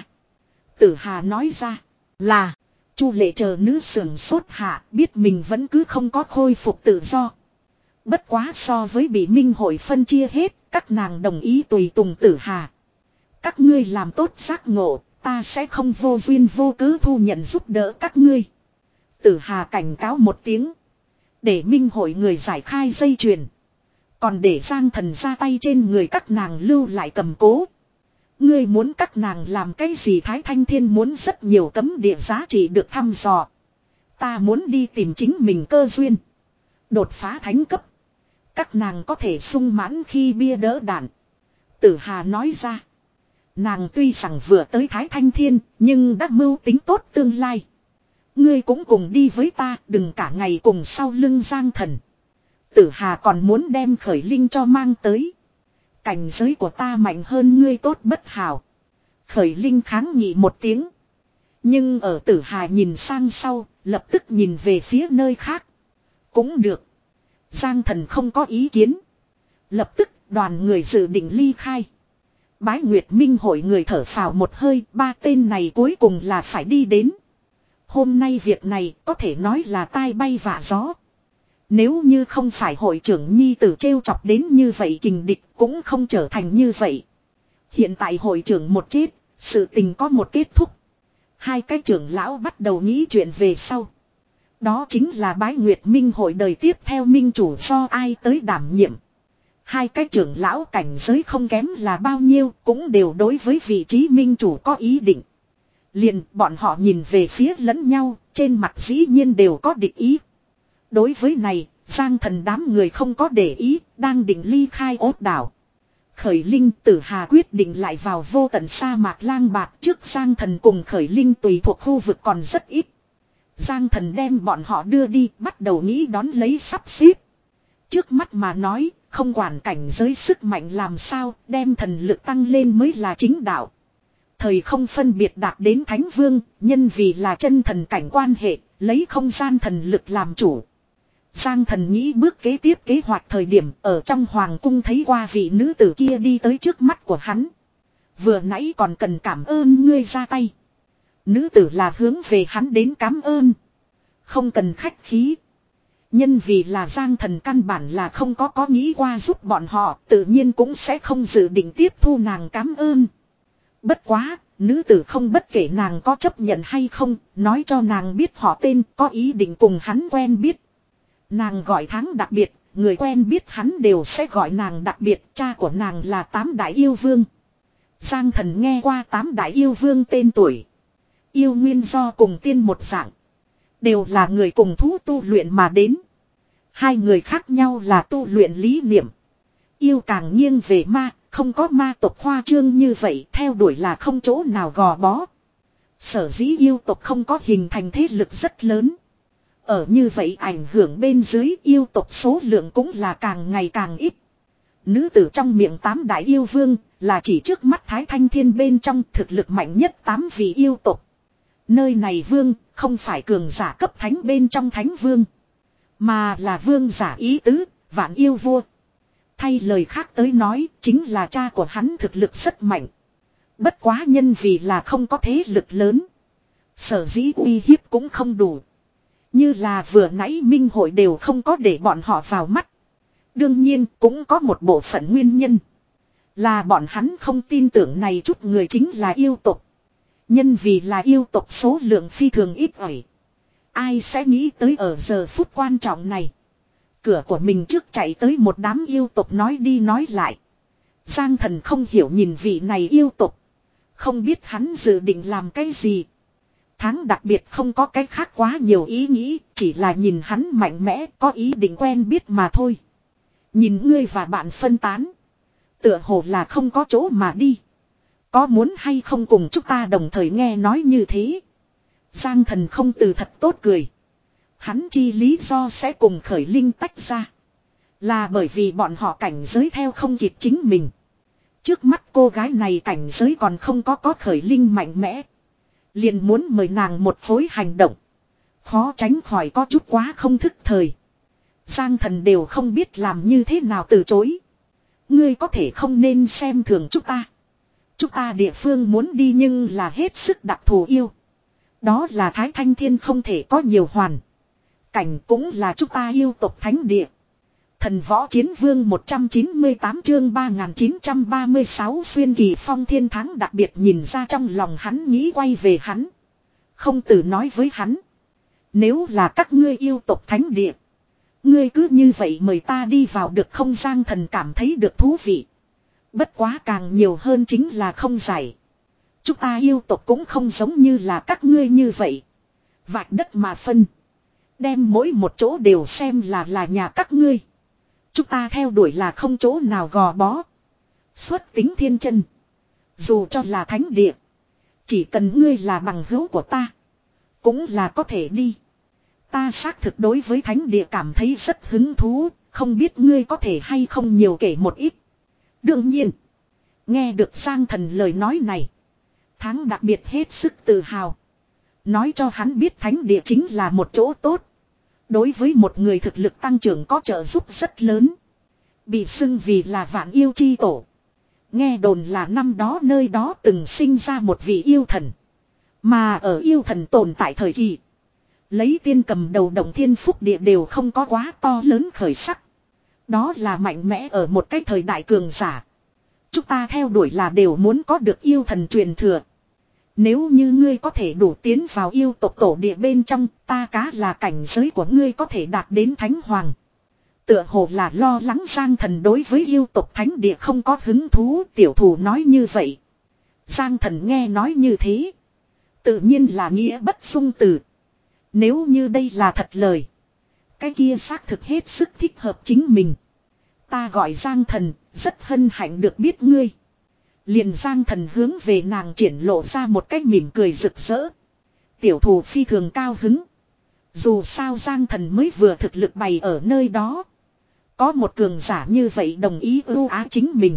Tử Hà nói ra là, Chu Lệ chờ nữ sưởng sốt hạ biết mình vẫn cứ không có khôi phục tự do. Bất quá so với bị minh hội phân chia hết, các nàng đồng ý tùy tùng Tử Hà. Các ngươi làm tốt giác ngộ, ta sẽ không vô duyên vô cớ thu nhận giúp đỡ các ngươi. Tử Hà cảnh cáo một tiếng. Để minh hội người giải khai dây chuyền. Còn để Giang Thần ra tay trên người các nàng lưu lại cầm cố. Ngươi muốn các nàng làm cái gì? Thái Thanh Thiên muốn rất nhiều cấm địa giá trị được thăm dò. Ta muốn đi tìm chính mình cơ duyên. Đột phá thánh cấp. Các nàng có thể sung mãn khi bia đỡ đạn. Tử Hà nói ra. Nàng tuy rằng vừa tới Thái Thanh Thiên, nhưng đã mưu tính tốt tương lai. Ngươi cũng cùng đi với ta, đừng cả ngày cùng sau lưng Giang Thần. Tử Hà còn muốn đem Khởi Linh cho mang tới. Cảnh giới của ta mạnh hơn ngươi tốt bất hảo. Khởi Linh kháng nghị một tiếng. Nhưng ở Tử Hà nhìn sang sau, lập tức nhìn về phía nơi khác. Cũng được. Giang Thần không có ý kiến. Lập tức đoàn người dự định ly khai. Bái Nguyệt Minh hội người thở phào một hơi, ba tên này cuối cùng là phải đi đến. Hôm nay việc này có thể nói là tai bay vạ gió. Nếu như không phải hội trưởng nhi tử trêu chọc đến như vậy kình địch cũng không trở thành như vậy. Hiện tại hội trưởng một chết, sự tình có một kết thúc. Hai cái trưởng lão bắt đầu nghĩ chuyện về sau. Đó chính là Bái Nguyệt Minh hội đời tiếp theo minh chủ do ai tới đảm nhiệm. Hai cái trưởng lão cảnh giới không kém là bao nhiêu cũng đều đối với vị trí minh chủ có ý định. Liền bọn họ nhìn về phía lẫn nhau, trên mặt dĩ nhiên đều có địch ý. Đối với này, Giang Thần đám người không có để ý, đang định ly khai ốt đảo. Khởi Linh Tử Hà quyết định lại vào vô tận sa mạc lang bạc trước. Giang Thần cùng Khởi Linh tùy thuộc khu vực còn rất ít. Giang Thần đem bọn họ đưa đi, bắt đầu nghĩ đón lấy sắp xếp. Trước mắt mà nói, không quản cảnh giới sức mạnh làm sao, đem thần lực tăng lên mới là chính đạo. Thời không phân biệt đạt đến Thánh Vương, nhân vì là chân thần cảnh quan hệ, lấy không gian thần lực làm chủ. Giang Thần nghĩ bước kế tiếp kế hoạch thời điểm ở trong hoàng cung thấy qua vị nữ tử kia đi tới trước mắt của hắn. Vừa nãy còn cần cảm ơn ngươi ra tay. Nữ tử là hướng về hắn đến cảm ơn. Không cần khách khí. Nhân vì là Giang Thần căn bản là không có có nghĩ qua giúp bọn họ, tự nhiên cũng sẽ không dự định tiếp thu nàng cảm ơn. Bất quá, nữ tử không bất kể nàng có chấp nhận hay không, nói cho nàng biết họ tên, có ý định cùng hắn quen biết. Nàng gọi tháng đặc biệt, người quen biết hắn đều sẽ gọi nàng đặc biệt, cha của nàng là Tám Đại Yêu Vương. Giang Thần nghe qua Tám Đại Yêu Vương tên tuổi. Yêu nguyên do cùng tiên một dạng. Đều là người cùng thú tu luyện mà đến. Hai người khác nhau là tu luyện lý niệm. Yêu càng nghiêng về ma, không có ma tộc khoa trương như vậy, theo đuổi là không chỗ nào gò bó. Sở dĩ yêu tộc không có hình thành thế lực rất lớn. Ở như vậy ảnh hưởng bên dưới yêu tộc số lượng cũng là càng ngày càng ít. Nữ tử trong miệng tám đại yêu vương là chỉ trước mắt Thái Thanh Thiên bên trong thực lực mạnh nhất tám vị yêu tộc. Nơi này vương không phải cường giả cấp thánh bên trong thánh vương, mà là vương giả ý tứ, vạn yêu vua. Thay lời khác tới nói, chính là cha của hắn thực lực rất mạnh. Bất quá nhân vì là không có thế lực lớn, sở dĩ uy hiếp cũng không đủ. Như là vừa nãy minh hội đều không có để bọn họ vào mắt. Đương nhiên cũng có một bộ phận nguyên nhân, là bọn hắn không tin tưởng này chút người chính là yêu tộc. Nhân vì là yêu tộc số lượng phi thường ít ỏi. Ai sẽ nghĩ tới ở giờ phút quan trọng này, cửa của mình trước chạy tới một đám yêu tộc nói đi nói lại. Giang Thần không hiểu nhìn vị này yêu tộc, không biết hắn dự định làm cái gì. Tháng đặc biệt không có cái khác quá nhiều ý nghĩ, chỉ là nhìn hắn mạnh mẽ, có ý định quen biết mà thôi. Nhìn ngươi và bạn phân tán, tựa hồ là không có chỗ mà đi. Có muốn hay không cùng chúng ta đồng thời nghe nói như thế? Giang Thần không từ thật tốt cười. Hắn chi lý do sẽ cùng Khởi Linh tách ra, là bởi vì bọn họ cảnh giới theo không kịp chính mình. Trước mắt cô gái này cảnh giới còn không có có Khởi Linh mạnh mẽ, liền muốn mời nàng một phối hành động, khó tránh khỏi có chút quá không thức thời. Giang Thần đều không biết làm như thế nào từ chối. Ngươi có thể không nên xem thường chúng ta. Chúng ta địa phương muốn đi nhưng là hết sức đặc thù yêu. Đó là Thái Thanh Thiên không thể có nhiều hoàn cảnh, cũng là chúng ta yêu tộc thánh địa. Thần Võ Chiến Vương một trăm chín mươi tám chương ba nghìn chín trăm ba mươi sáu xuyên kỳ phong thiên tháng đặc biệt nhìn ra trong lòng hắn nghĩ quay về hắn. Không từ nói với hắn, nếu là các ngươi yêu tộc thánh địa, ngươi cứ như vậy mời ta đi vào được không? Giang Thần cảm thấy được thú vị. Bất quá càng nhiều hơn chính là không giải. Chúng ta yêu tộc cũng không giống như là các ngươi như vậy, vạch đất mà phân, đem mỗi một chỗ đều xem là là nhà các ngươi. Chúng ta theo đuổi là không chỗ nào gò bó, xuất tính thiên chân. Dù cho là thánh địa, chỉ cần ngươi là bằng hữu của ta, cũng là có thể đi. Ta xác thực đối với thánh địa cảm thấy rất hứng thú, không biết ngươi có thể hay không nhiều kể một ít. Đương nhiên, nghe được Giang Thần lời nói này, Tháng đặc biệt hết sức tự hào. Nói cho hắn biết thánh địa chính là một chỗ tốt, đối với một người thực lực tăng trưởng có trợ giúp rất lớn. Bị xưng vì là vạn yêu chi tổ. Nghe đồn là năm đó nơi đó từng sinh ra một vị yêu thần. Mà ở yêu thần tồn tại thời kỳ, lấy tiên cầm đầu động thiên phúc địa đều không có quá to lớn khởi sắc. Đó là mạnh mẽ ở một cái thời đại cường giả. Chúng ta theo đuổi là đều muốn có được yêu thần truyền thừa. Nếu như ngươi có thể đủ tiến vào yêu tộc tổ địa bên trong, ta cá là cảnh giới của ngươi có thể đạt đến thánh hoàng. Tựa hồ là lo lắng Giang Thần đối với yêu tộc thánh địa không có hứng thú, tiểu thủ nói như vậy. Giang Thần nghe nói như thế, tự nhiên là nghĩa bất dung từ. Nếu như đây là thật lời, cái kia xác thực hết sức thích hợp chính mình. Ta gọi Giang Thần, rất hân hạnh được biết ngươi. Liền Giang Thần hướng về nàng triển lộ ra một cái mỉm cười rực rỡ. Tiểu thủ phi thường cao hứng. Dù sao Giang Thần mới vừa thực lực bày ở nơi đó, có một cường giả như vậy đồng ý ưu ái chính mình,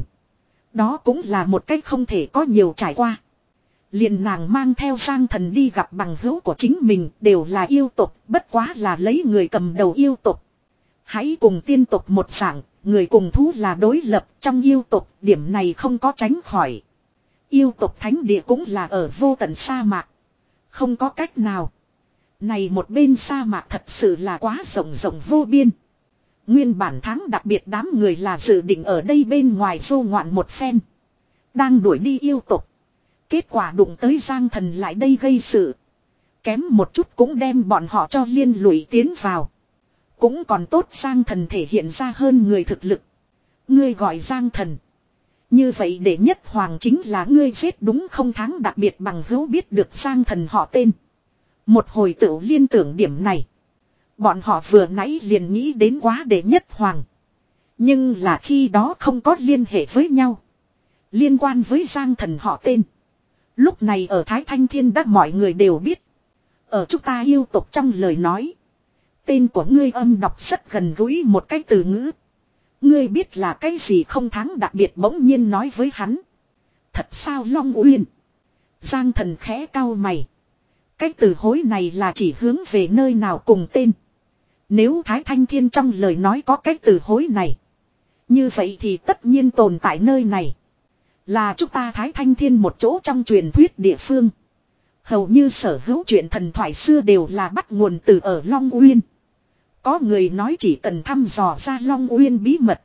đó cũng là một cách không thể có nhiều trải qua. Liền nàng mang theo Giang Thần đi gặp bằng hữu của chính mình, đều là yêu tộc, bất quá là lấy người cầm đầu yêu tộc. Hãy cùng tiên tộc một dạng, người cùng thú là đối lập, trong yêu tộc điểm này không có tránh khỏi. Yêu tộc thánh địa cũng là ở vô tận sa mạc, không có cách nào. Này một bên sa mạc thật sự là quá rộng rộng vô biên. Nguyên bản Tháng đặc biệt đám người là dự định ở đây bên ngoài du ngoạn một phen, đang đuổi đi yêu tộc. Kết quả đụng tới Giang Thần lại đây gây sự, kém một chút cũng đem bọn họ cho liên lụy tiến vào. Cũng còn tốt Giang Thần thể hiện ra hơn người thực lực. Ngươi gọi Giang Thần, như vậy để nhất hoàng chính là ngươi giết đúng không? Tháng đặc biệt bằng hữu biết được Giang Thần họ tên, một hồi tự liên tưởng điểm này. Bọn họ vừa nãy liền nghĩ đến quá để nhất hoàng, nhưng là khi đó không có liên hệ với nhau. Liên quan với Giang Thần họ tên, lúc này ở Thái Thanh Thiên đã mọi người đều biết. Ở chúng ta yêu tộc trong lời nói, tên của ngươi âm đọc rất gần gũi một cái từ ngữ. Ngươi biết là cái gì không tháng đặc biệt bỗng nhiên nói với hắn. Thật sao Long Uyên? Giang Thần khẽ cau mày. Cái từ hối này là chỉ hướng về nơi nào cùng tên. Nếu Thái Thanh Thiên trong lời nói có cái từ hối này. Như vậy thì tất nhiên tồn tại nơi này. Là chúng ta Thái Thanh Thiên một chỗ trong truyền thuyết địa phương. Hầu như sở hữu chuyện thần thoại xưa đều là bắt nguồn từ ở Long Uyên. Có người nói chỉ cần thăm dò ra Long Uyên bí mật.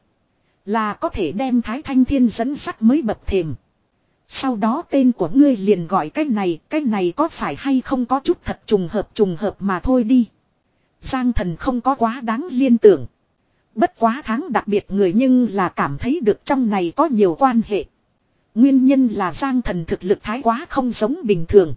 Là có thể đem Thái Thanh Thiên dẫn sắt mới bậc thềm. Sau đó tên của ngươi liền gọi cái này, cái này có phải hay không có chút thật trùng hợp trùng hợp mà thôi đi. Giang Thần không có quá đáng liên tưởng. Bất quá tháng đặc biệt người nhưng là cảm thấy được trong này có nhiều quan hệ. Nguyên nhân là Giang Thần thực lực thái quá không giống bình thường.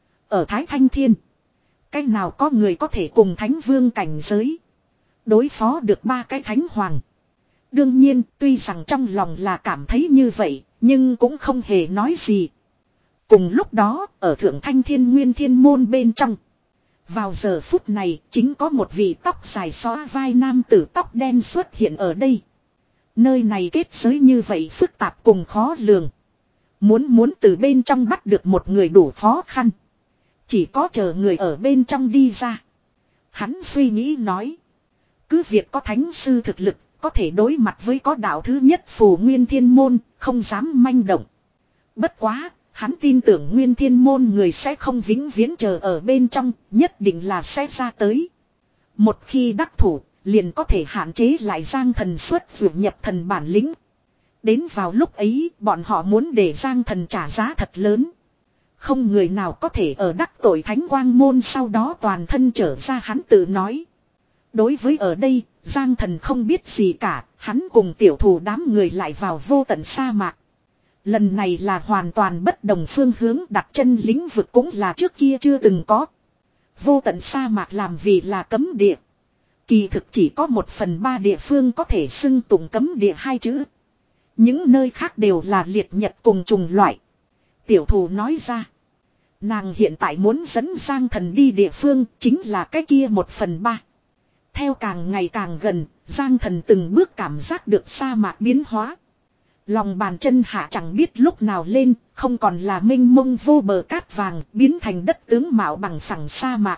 Ở Thái Thanh Thiên, cái nào có người có thể cùng Thánh Vương cảnh giới đối phó được ba cái Thánh Hoàng. Đương nhiên, tuy rằng trong lòng là cảm thấy như vậy, nhưng cũng không hề nói gì. Cùng lúc đó, ở Thượng Thanh Thiên Nguyên Thiên Môn bên trong. Vào giờ phút này, chính có một vị tóc dài xóa vai nam tử tóc đen xuất hiện ở đây. Nơi này kết giới như vậy phức tạp cùng khó lường. Muốn muốn từ bên trong bắt được một người đủ khó khăn. Chỉ có chờ người ở bên trong đi ra. Hắn suy nghĩ nói. Cứ việc có thánh sư thực lực, có thể đối mặt với có đạo thứ nhất phù Nguyên Thiên Môn, không dám manh động. Bất quá, hắn tin tưởng Nguyên Thiên Môn người sẽ không vĩnh viễn chờ ở bên trong, nhất định là sẽ ra tới. Một khi đắc thủ, liền có thể hạn chế lại Giang Thần xuất vượt nhập thần bản lĩnh. Đến vào lúc ấy, bọn họ muốn để Giang Thần trả giá thật lớn. Không người nào có thể ở đắc tội Thánh Quang Môn sau đó toàn thân trở ra, hắn tự nói. Đối với ở đây, Giang Thần không biết gì cả, hắn cùng tiểu thủ đám người lại vào vô tận sa mạc. Lần này là hoàn toàn bất đồng phương hướng, đặt chân lĩnh vực cũng là trước kia chưa từng có. Vô tận sa mạc làm vì là cấm địa. Kỳ thực chỉ có một phần ba địa phương có thể xưng tụng cấm địa hai chữ. Những nơi khác đều là liệt nhật cùng trùng loại. Tiểu thủ nói ra. Nàng hiện tại muốn dẫn Giang Thần đi địa phương chính là cái kia một phần ba. Theo càng ngày càng gần, Giang Thần từng bước cảm giác được sa mạc biến hóa. Lòng bàn chân hạ chẳng biết lúc nào lên, không còn là mênh mông vô bờ cát vàng, biến thành đất tướng mạo bằng phẳng sa mạc.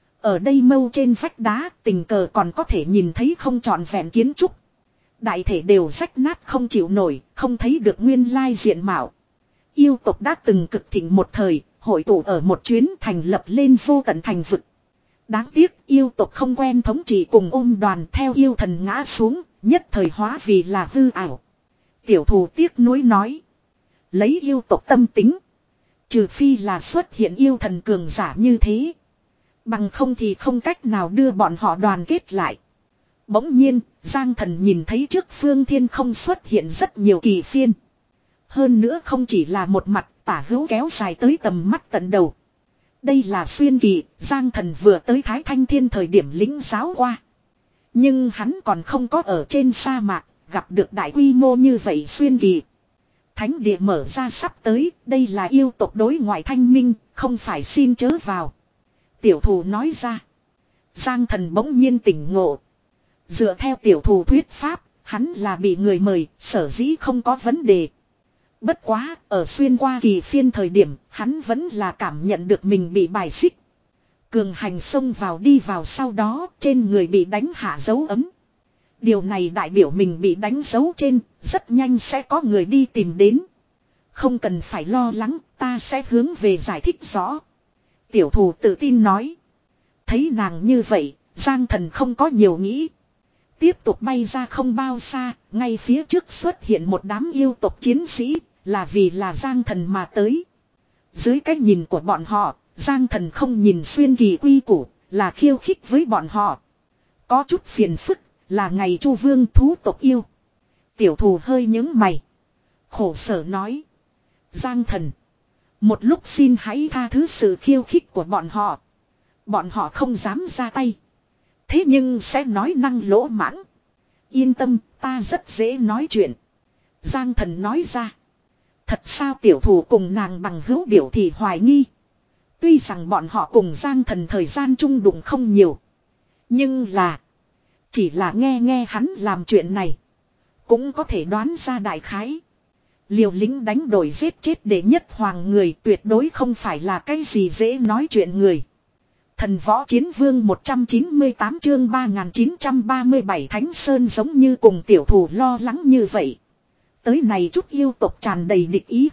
Ở đây mâu trên vách đá, tình cờ còn có thể nhìn thấy không trọn vẹn kiến trúc. Đại thể đều rách nát không chịu nổi, không thấy được nguyên lai diện mạo. Yêu tộc đã từng cực thịnh một thời, hội tụ ở một chuyến thành lập lên vô tận thành vực. Đáng tiếc yêu tộc không quen thống trị cùng ôm đoàn, theo yêu thần ngã xuống, nhất thời hóa vì là hư ảo. Tiểu thù tiếc nuối nói. Lấy yêu tộc tâm tính. Trừ phi là xuất hiện yêu thần cường giả như thế. Bằng không thì không cách nào đưa bọn họ đoàn kết lại. Bỗng nhiên, Giang Thần nhìn thấy trước phương thiên không xuất hiện rất nhiều kỳ phiên. Hơn nữa không chỉ là một mặt, tả hữu kéo dài tới tầm mắt tận đầu. Đây là xuyên kỳ, Giang Thần vừa tới Thái Thanh Thiên thời điểm lĩnh giáo qua. Nhưng hắn còn không có ở trên sa mạc, gặp được đại quy mô như vậy xuyên kỳ. Thánh địa mở ra sắp tới, đây là yêu tộc đối ngoại thanh minh, không phải xin chớ vào. Tiểu thù nói ra. Giang Thần bỗng nhiên tỉnh ngộ. Dựa theo tiểu thù thuyết pháp, hắn là bị người mời, sở dĩ không có vấn đề. Bất quá, ở xuyên qua kỳ phiên thời điểm, hắn vẫn là cảm nhận được mình bị bài xích. Cường hành xông vào đi vào sau đó, trên người bị đánh hạ dấu ấm. Điều này đại biểu mình bị đánh dấu trên, rất nhanh sẽ có người đi tìm đến. Không cần phải lo lắng, ta sẽ hướng về giải thích rõ. Tiểu thù tự tin nói. Thấy nàng như vậy, Giang Thần không có nhiều nghĩ. Tiếp tục bay ra không bao xa, ngay phía trước xuất hiện một đám yêu tộc chiến sĩ, là vì là Giang Thần mà tới. Dưới cái nhìn của bọn họ, Giang Thần không nhìn xuyên kỳ quy củ, là khiêu khích với bọn họ. Có chút phiền phức, là ngày Chu Vương thú tộc yêu. Tiểu thù hơi nhướng mày. Khổ sở nói. Giang Thần. Một lúc xin hãy tha thứ sự khiêu khích của bọn họ. Bọn họ không dám ra tay. Thế nhưng sẽ nói năng lỗ mãng. Yên tâm, ta rất dễ nói chuyện. Giang Thần nói ra. Thật sao tiểu thủ cùng nàng bằng hữu biểu thị hoài nghi. Tuy rằng bọn họ cùng Giang Thần thời gian chung đụng không nhiều. Nhưng là. Chỉ là nghe nghe hắn làm chuyện này. cũng có thể đoán ra đại khái. Liều lĩnh đánh đổi giết chết để nhất hoàng người tuyệt đối không phải là cái gì dễ nói chuyện người. Thần võ chiến vương một trăm chín mươi tám chương ba nghìn chín trăm ba mươi bảy Thánh Sơn giống như cùng tiểu thủ lo lắng như vậy. Tới này chút yêu tộc tràn đầy địch ý.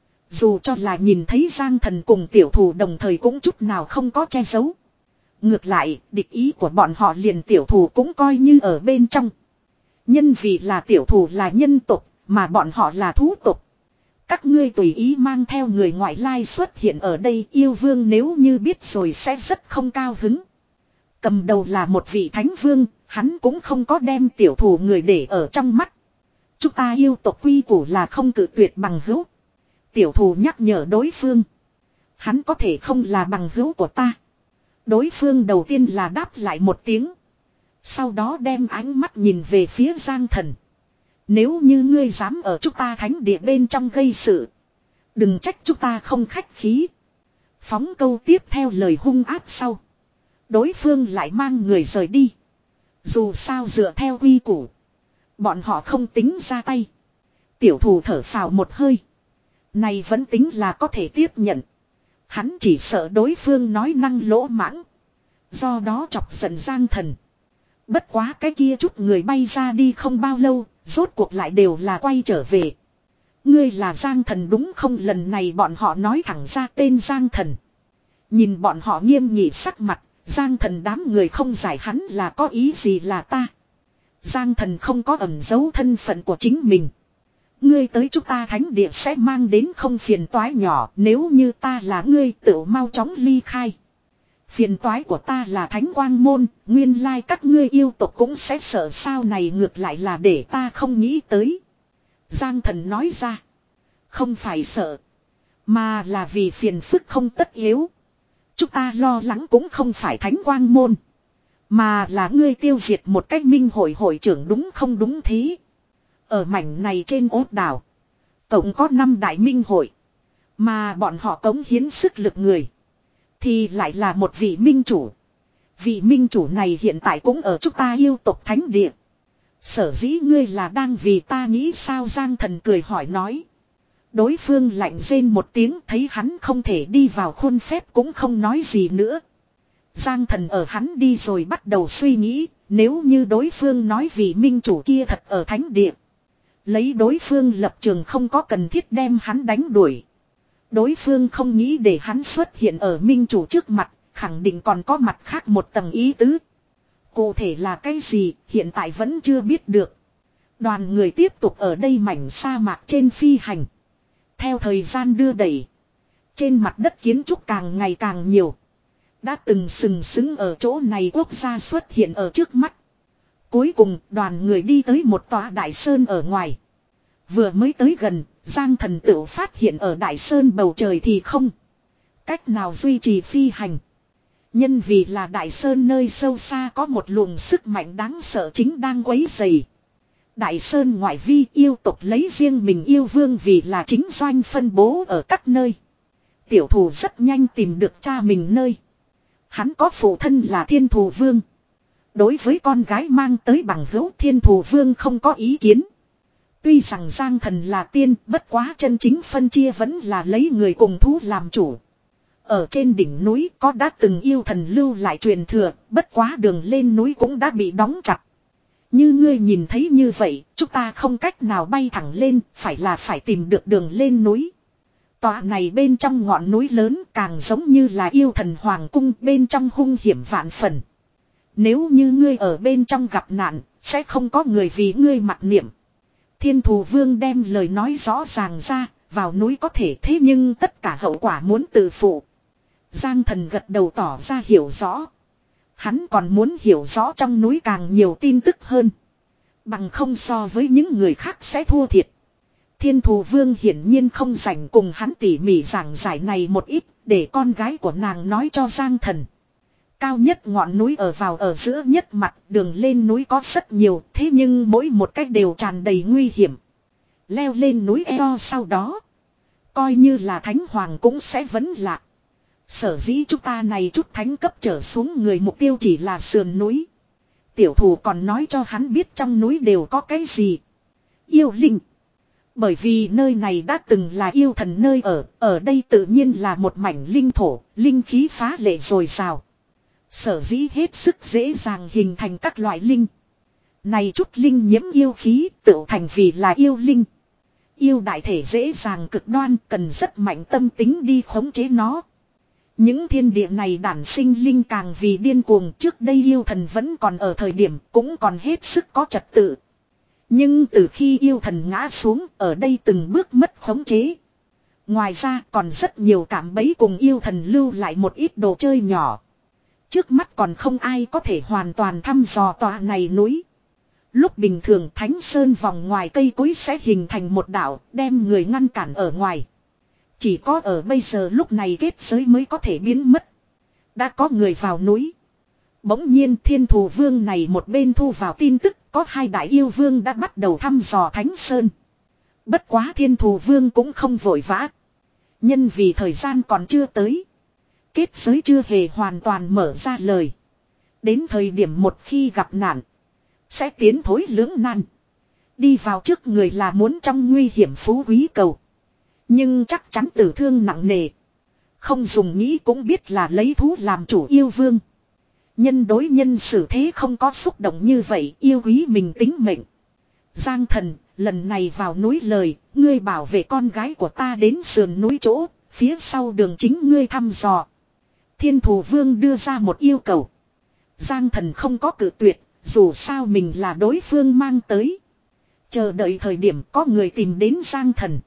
Dù cho là nhìn thấy Giang Thần cùng tiểu thủ đồng thời cũng chút nào không có che giấu. Ngược lại, địch ý của bọn họ liền tiểu thủ cũng coi như ở bên trong. Nhân vì là tiểu thủ là nhân tộc, mà bọn họ là thú tộc. Các ngươi tùy ý mang theo người ngoại lai xuất hiện ở đây, yêu vương nếu như biết rồi sẽ rất không cao hứng. Cầm đầu là một vị thánh vương, hắn cũng không có đem tiểu thủ người để ở trong mắt. Chúng ta yêu tộc quy củ là không cự tuyệt bằng hữu. Tiểu thủ nhắc nhở đối phương. Hắn có thể không là bằng hữu của ta. Đối phương đầu tiên là đáp lại một tiếng. Sau đó đem ánh mắt nhìn về phía Giang Thần. Nếu như ngươi dám ở chúng ta thánh địa bên trong gây sự. Đừng trách chúng ta không khách khí. Phóng câu tiếp theo lời hung ác sau. Đối phương lại mang người rời đi. Dù sao dựa theo quy củ. Bọn họ không tính ra tay. Tiểu thủ thở phào một hơi. Này vẫn tính là có thể tiếp nhận. Hắn chỉ sợ đối phương nói năng lỗ mãng. Do đó chọc giận Giang Thần. Bất quá cái kia chút người bay ra đi không bao lâu. Rốt cuộc lại đều là quay trở về. Ngươi là Giang Thần đúng không? Lần này bọn họ nói thẳng ra tên Giang Thần. Nhìn bọn họ nghiêm nghị sắc mặt. Giang Thần đám người không giải hắn là có ý gì là ta. Giang Thần không có ẩn giấu thân phận của chính mình. Ngươi tới chúng ta thánh địa sẽ mang đến không phiền toái nhỏ. Nếu như ta là ngươi tự mau chóng ly khai. Phiền toái của ta là thánh quang môn. Nguyên lai các ngươi yêu tộc cũng sẽ sợ sao này ngược lại là để ta không nghĩ tới. Giang Thần nói ra. Không phải sợ. Mà là vì phiền phức không tất yếu. Chúng ta lo lắng cũng không phải thánh quang môn. Mà là ngươi tiêu diệt một cách minh hội hội trưởng đúng không đúng thế. Ở mảnh này trên ốt đảo. Tổng có năm đại minh hội. Mà bọn họ cống hiến sức lực người. Thì lại là một vị minh chủ. Vị minh chủ này hiện tại cũng ở chúng ta yêu tộc thánh địa. Sở dĩ ngươi là đang vì ta nghĩ sao Giang Thần cười hỏi nói. Đối phương lạnh rên một tiếng thấy hắn không thể đi vào khuôn phép cũng không nói gì nữa. Giang Thần ở hắn đi rồi bắt đầu suy nghĩ. Nếu như đối phương nói vị minh chủ kia thật ở thánh địa. Lấy đối phương lập trường không có cần thiết đem hắn đánh đuổi. Đối phương không nghĩ để hắn xuất hiện ở minh chủ trước mặt, khẳng định còn có mặt khác một tầng ý tứ. Cụ thể là cái gì, hiện tại vẫn chưa biết được. Đoàn người tiếp tục ở đây mảnh sa mạc trên phi hành. Theo thời gian đưa đẩy, trên mặt đất kiến trúc càng ngày càng nhiều. Đã từng sừng sững ở chỗ này quốc gia xuất hiện ở trước mắt. Cuối cùng đoàn người đi tới một tòa đại sơn ở ngoài. Vừa mới tới gần, Giang Thần tự phát hiện ở đại sơn bầu trời thì không cách nào duy trì phi hành. Nhân vì là đại sơn nơi sâu xa có một luồng sức mạnh đáng sợ chính đang quấy rầy. Đại sơn ngoại vi yêu tộc lấy riêng mình yêu vương vì là chính doanh phân bố ở các nơi. Tiểu thủ rất nhanh tìm được cha mình nơi. Hắn có phụ thân là Thiên Thù Vương. Đối với con gái mang tới bằng hữu Thiên Thù Vương không có ý kiến. Tuy rằng Giang Thần là tiên, bất quá chân chính phân chia vẫn là lấy người cùng thú làm chủ. Ở trên đỉnh núi có đã từng yêu thần lưu lại truyền thừa, bất quá đường lên núi cũng đã bị đóng chặt. Như ngươi nhìn thấy như vậy, chúng ta không cách nào bay thẳng lên, phải là phải tìm được đường lên núi. Tòa này bên trong ngọn núi lớn càng giống như là yêu thần hoàng cung bên trong hung hiểm vạn phần. Nếu như ngươi ở bên trong gặp nạn, sẽ không có người vì ngươi mặc niệm. Thiên Thù Vương đem lời nói rõ ràng ra, vào núi có thể thế nhưng tất cả hậu quả muốn tự phụ. Giang Thần gật đầu tỏ ra hiểu rõ. Hắn còn muốn hiểu rõ trong núi càng nhiều tin tức hơn. Bằng không so với những người khác sẽ thua thiệt. Thiên Thù Vương hiển nhiên không rảnh cùng hắn tỉ mỉ giảng giải này một ít, để con gái của nàng nói cho Giang Thần. Cao nhất ngọn núi ở vào ở giữa nhất mặt, đường lên núi có rất nhiều, thế nhưng mỗi một cách đều tràn đầy nguy hiểm. Leo lên núi eo sau đó, coi như là thánh hoàng cũng sẽ vấn lạc. Sở dĩ chúng ta này chút thánh cấp trở xuống người mục tiêu chỉ là sườn núi. Tiểu thủ còn nói cho hắn biết trong núi đều có cái gì. Yêu linh. Bởi vì nơi này đã từng là yêu thần nơi ở, ở đây tự nhiên là một mảnh linh thổ, linh khí phá lệ dồi dào. Sở dĩ hết sức dễ dàng hình thành các loại linh. Này chút linh nhiễm yêu khí tự thành vì là yêu linh. Yêu đại thể dễ dàng cực đoan, cần rất mạnh tâm tính đi khống chế nó. Những thiên địa này đản sinh linh càng vì điên cuồng, trước đây yêu thần vẫn còn ở thời điểm cũng còn hết sức có trật tự. Nhưng từ khi yêu thần ngã xuống, ở đây từng bước mất khống chế. Ngoài ra còn rất nhiều cảm bẫy cùng yêu thần lưu lại một ít đồ chơi nhỏ. Trước mắt còn không ai có thể hoàn toàn thăm dò tòa này núi. Lúc bình thường Thánh Sơn vòng ngoài cây cối sẽ hình thành một đảo, đem người ngăn cản ở ngoài. Chỉ có ở bây giờ lúc này kết giới mới có thể biến mất. Đã có người vào núi. Bỗng nhiên Thiên Thù Vương này một bên thu vào tin tức, có hai đại yêu vương đã bắt đầu thăm dò Thánh Sơn. Bất quá Thiên Thù Vương cũng không vội vã. Nhân vì thời gian còn chưa tới. Kết giới chưa hề hoàn toàn mở ra lời. Đến thời điểm một khi gặp nạn, sẽ tiến thối lưỡng nan. Đi vào trước người là muốn trong nguy hiểm phú quý cầu. Nhưng chắc chắn tử thương nặng nề. Không dùng nghĩ cũng biết là lấy thú làm chủ yêu vương. Nhân đối nhân xử thế không có xúc động như vậy, yêu quý mình tính mệnh. Giang thần, lần này vào núi lời, ngươi bảo vệ con gái của ta đến sườn núi chỗ, phía sau đường chính ngươi thăm dò. Thiên Thù Vương đưa ra một yêu cầu. Giang thần không có cự tuyệt, dù sao mình là đối phương mang tới. Chờ đợi thời điểm có người tìm đến Giang thần.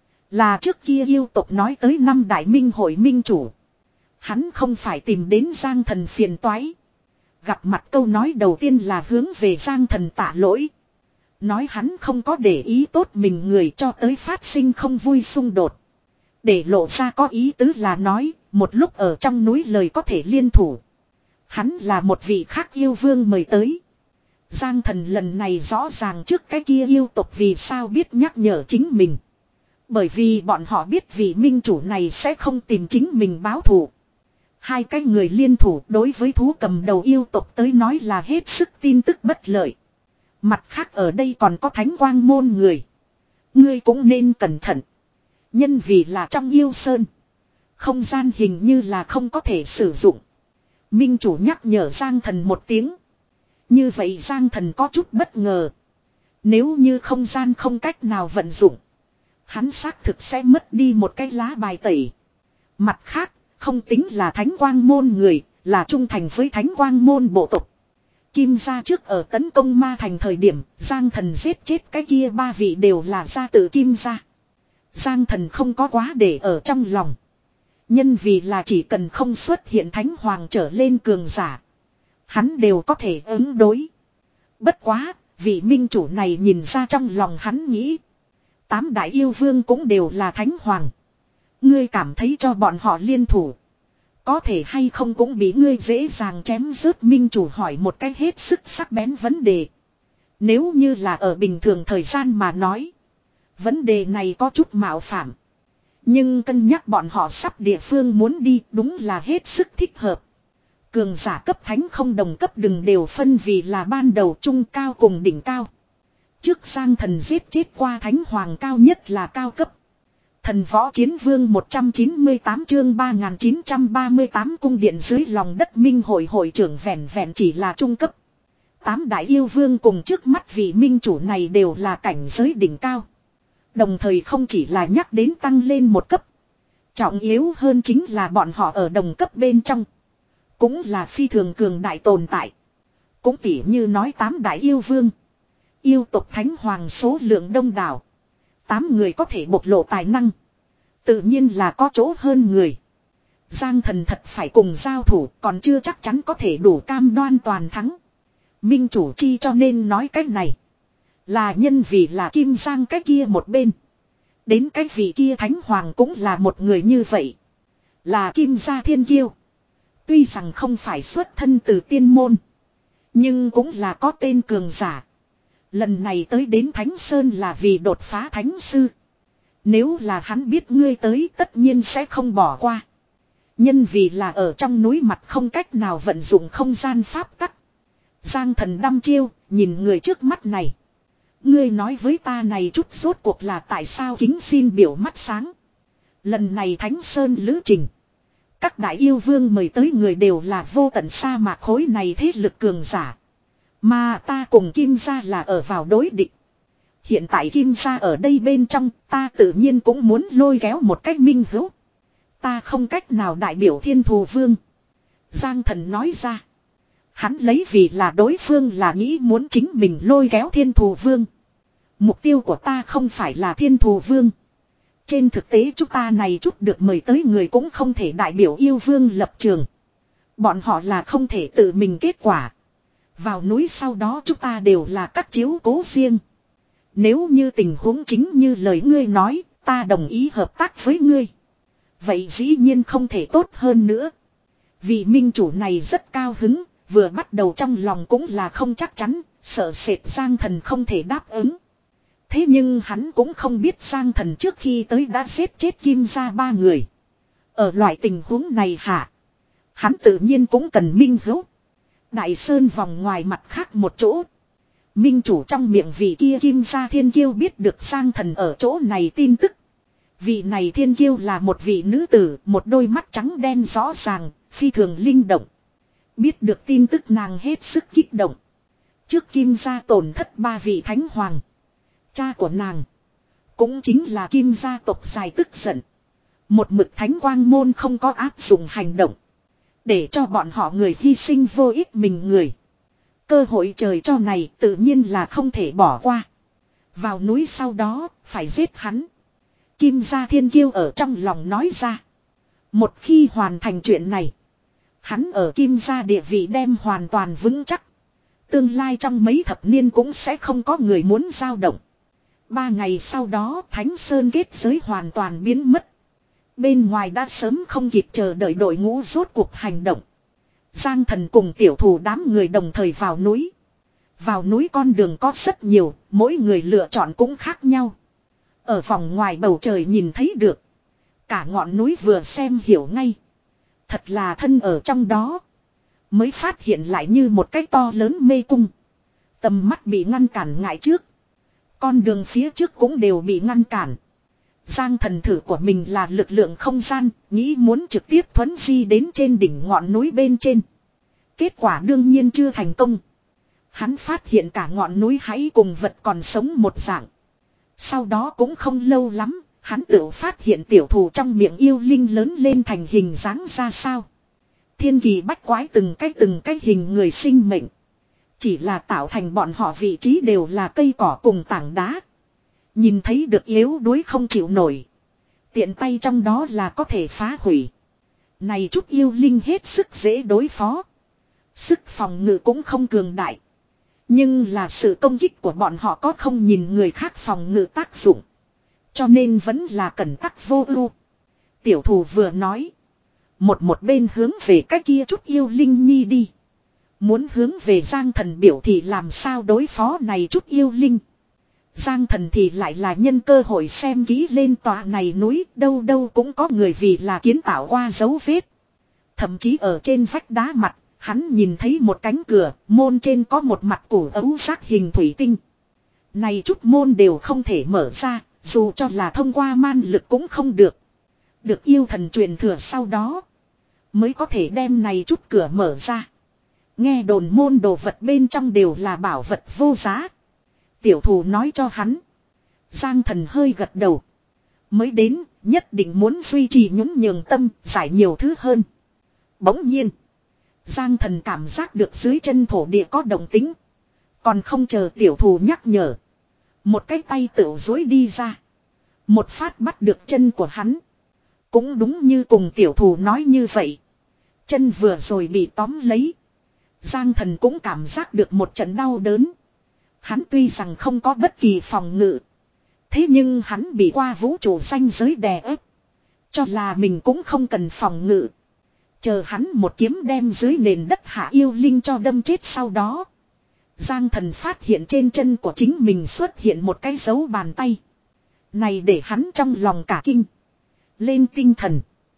Là trước kia yêu tộc nói tới năm đại minh hội minh chủ. Hắn không phải tìm đến Giang thần phiền toái. Gặp mặt câu nói đầu tiên là hướng về Giang thần tạ lỗi. Nói hắn không có để ý tốt mình người cho tới phát sinh không vui xung đột. Để lộ ra có ý tứ là nói, một lúc ở trong núi lời có thể liên thủ. Hắn là một vị khác yêu vương mời tới. Giang thần lần này rõ ràng trước cái kia yêu tộc vì sao biết nhắc nhở chính mình. Bởi vì bọn họ biết vị minh chủ này sẽ không tìm chính mình báo thù. Hai cái người liên thủ đối với thú cầm đầu yêu tộc tới nói là hết sức tin tức bất lợi. Mặt khác ở đây còn có thánh quang môn người. Ngươi cũng nên cẩn thận. Nhân vì là trong yêu sơn. Không gian hình như là không có thể sử dụng. Minh chủ nhắc nhở Giang thần một tiếng. Như vậy Giang thần có chút bất ngờ. Nếu như không gian không cách nào vận dụng. Hắn xác thực sẽ mất đi một cái lá bài tẩy. Mặt khác, không tính là thánh quang môn người, là trung thành với thánh quang môn bộ tộc. Kim gia trước ở tấn công ma thành thời điểm, Giang thần giết chết cái kia ba vị đều là gia tự Kim gia. Giang thần không có quá để ở trong lòng. Nhân vì là chỉ cần không xuất hiện thánh hoàng trở lên cường giả. Hắn đều có thể ứng đối. Bất quá, vị minh chủ này nhìn ra trong lòng hắn nghĩ. Tám đại yêu vương cũng đều là thánh hoàng. Ngươi cảm thấy cho bọn họ liên thủ. Có thể hay không cũng bị ngươi dễ dàng chém rớt. Minh chủ hỏi một cái hết sức sắc bén vấn đề. Nếu như là ở bình thường thời gian mà nói. Vấn đề này có chút mạo phạm. Nhưng cân nhắc bọn họ sắp địa phương muốn đi đúng là hết sức thích hợp. Cường giả cấp thánh không đồng cấp đừng đều phân vì là ban đầu trung cao cùng đỉnh cao. Trước Giang thần giết chết qua thánh hoàng cao nhất là cao cấp. Thần võ chiến vương một trăm chín mươi tám chương ba nghìn chín trăm ba mươi tám cung điện dưới lòng đất minh hội hội trưởng vẹn vẹn chỉ là trung cấp. Tám đại yêu vương cùng trước mắt vị minh chủ này đều là cảnh giới đỉnh cao. Đồng thời không chỉ là nhắc đến tăng lên một cấp. Trọng yếu hơn chính là bọn họ ở đồng cấp bên trong. Cũng là phi thường cường đại tồn tại. Cũng tỉ như nói tám đại yêu vương. Yêu tộc thánh hoàng số lượng đông đảo. Tám người có thể bộc lộ tài năng. Tự nhiên là có chỗ hơn người. Giang thần thật phải cùng giao thủ còn chưa chắc chắn có thể đủ cam đoan toàn thắng. Minh chủ chi cho nên nói cách này. Là nhân vì là Kim Giang cái kia một bên. Đến cái vị kia thánh hoàng cũng là một người như vậy. Là Kim gia thiên kiêu. Tuy rằng không phải xuất thân từ tiên môn. Nhưng cũng là có tên cường giả. Lần này tới đến Thánh Sơn là vì đột phá thánh sư. Nếu là hắn biết ngươi tới tất nhiên sẽ không bỏ qua. Nhân vì là ở trong núi mặt không cách nào vận dụng không gian pháp tắc. Giang thần đăm chiêu, nhìn người trước mắt này. Ngươi nói với ta này chút rốt cuộc là tại sao kính xin biểu mắt sáng. Lần này Thánh Sơn lữ trình. Các đại yêu vương mời tới người đều là vô tận sa mạc khối này thế lực cường giả. Mà ta cùng Kim gia là ở vào đối địch. Hiện tại Kim gia ở đây bên trong, ta tự nhiên cũng muốn lôi kéo một cách minh hữu. Ta không cách nào đại biểu Thiên Thù Vương. Giang Thần nói ra. Hắn lấy vì là đối phương là nghĩ muốn chính mình lôi kéo Thiên Thù Vương. Mục tiêu của ta không phải là Thiên Thù Vương. Trên thực tế chúng ta này chút được mời tới người cũng không thể đại biểu yêu vương lập trường. Bọn họ là không thể tự mình kết quả. Vào núi sau đó chúng ta đều là các chiếu cố riêng. Nếu như tình huống chính như lời ngươi nói, ta đồng ý hợp tác với ngươi. Vậy dĩ nhiên không thể tốt hơn nữa. Vị minh chủ này rất cao hứng, vừa bắt đầu trong lòng cũng là không chắc chắn, sợ sệt Giang Thần không thể đáp ứng. Thế nhưng hắn cũng không biết Giang Thần trước khi tới đã giết chết Kim gia ba người. Ở loại tình huống này hả? Hắn tự nhiên cũng cần minh hữu. Đại Sơn vòng ngoài mặt khác một chỗ. Minh chủ trong miệng vị kia Kim gia thiên kiêu biết được Giang Thần ở chỗ này tin tức. Vị này thiên kiêu là một vị nữ tử, một đôi mắt trắng đen rõ ràng, phi thường linh động. Biết được tin tức nàng hết sức kích động. Trước Kim gia tổn thất ba vị thánh hoàng. Cha của nàng cũng chính là Kim gia tộc dài tức giận. Một mực thánh quang môn không có áp dụng hành động. Để cho bọn họ người hy sinh vô ích mình người. Cơ hội trời cho này tự nhiên là không thể bỏ qua. Vào núi sau đó phải giết hắn. Kim gia thiên kiêu ở trong lòng nói ra. Một khi hoàn thành chuyện này. Hắn ở Kim gia địa vị đem hoàn toàn vững chắc. Tương lai trong mấy thập niên cũng sẽ không có người muốn dao động. Ba ngày sau đó Thánh Sơn kết giới hoàn toàn biến mất. Bên ngoài đã sớm không kịp chờ đợi đội ngũ rốt cuộc hành động. Giang Thần cùng tiểu thủ đám người đồng thời vào núi. Vào núi con đường có rất nhiều, mỗi người lựa chọn cũng khác nhau. Ở vòng ngoài bầu trời nhìn thấy được. Cả ngọn núi vừa xem hiểu ngay. Thật là thân ở trong đó. Mới phát hiện lại như một cái to lớn mê cung. Tầm mắt bị ngăn cản ngại trước. Con đường phía trước cũng đều bị ngăn cản. Giang Thần thử của mình là lực lượng không gian, nghĩ muốn trực tiếp thuấn di đến trên đỉnh ngọn núi bên trên. Kết quả đương nhiên chưa thành công. Hắn phát hiện cả ngọn núi hãy cùng vật còn sống một dạng. Sau đó cũng không lâu lắm, hắn tự phát hiện tiểu thù trong miệng yêu linh lớn lên thành hình dáng ra sao. Thiên kỳ bách quái từng cái từng cái hình người sinh mệnh. Chỉ là tạo thành bọn họ vị trí đều là cây cỏ cùng tảng đá. Nhìn thấy được yếu đuối không chịu nổi. Tiện tay trong đó là có thể phá hủy. Này chút yêu linh hết sức dễ đối phó. Sức phòng ngự cũng không cường đại. Nhưng là sự công kích của bọn họ có không nhìn người khác phòng ngự tác dụng. Cho nên vẫn là cẩn tắc vô ưu. Tiểu thù vừa nói. Một một bên hướng về cái kia chút yêu linh nhi đi. Muốn hướng về Giang Thần biểu thì làm sao đối phó này chút yêu linh. Giang Thần thì lại là nhân cơ hội xem kỹ lên tòa này núi, đâu đâu cũng có người vì là kiến tạo qua dấu vết. Thậm chí ở trên vách đá mặt, hắn nhìn thấy một cánh cửa, môn trên có một mặt củ ấu giác hình thủy tinh. Này chút môn đều không thể mở ra, dù cho là thông qua man lực cũng không được. Được yêu thần truyền thừa sau đó, mới có thể đem này chút cửa mở ra. Nghe đồn môn đồ vật bên trong đều là bảo vật vô giá. Tiểu thù nói cho hắn. Giang Thần hơi gật đầu. Mới đến, nhất định muốn duy trì nhún nhường tâm, giải nhiều thứ hơn. Bỗng nhiên, Giang Thần cảm giác được dưới chân thổ địa có động tính. Còn không chờ tiểu thù nhắc nhở. Một cái tay tựu dối đi ra. Một phát bắt được chân của hắn. Cũng đúng như cùng tiểu thù nói như vậy. Chân vừa rồi bị tóm lấy. Giang Thần cũng cảm giác được một trận đau đớn. Hắn tuy rằng không có bất kỳ phòng ngự. Thế nhưng hắn bị qua vũ trụ ranh giới đè ép. Cho là mình cũng không cần phòng ngự. Chờ hắn một kiếm đem dưới nền đất hạ yêu linh cho đâm chết sau đó. Giang Thần phát hiện trên chân của chính mình xuất hiện một cái dấu bàn tay. Này để hắn trong lòng cả kinh. Lên tinh thần.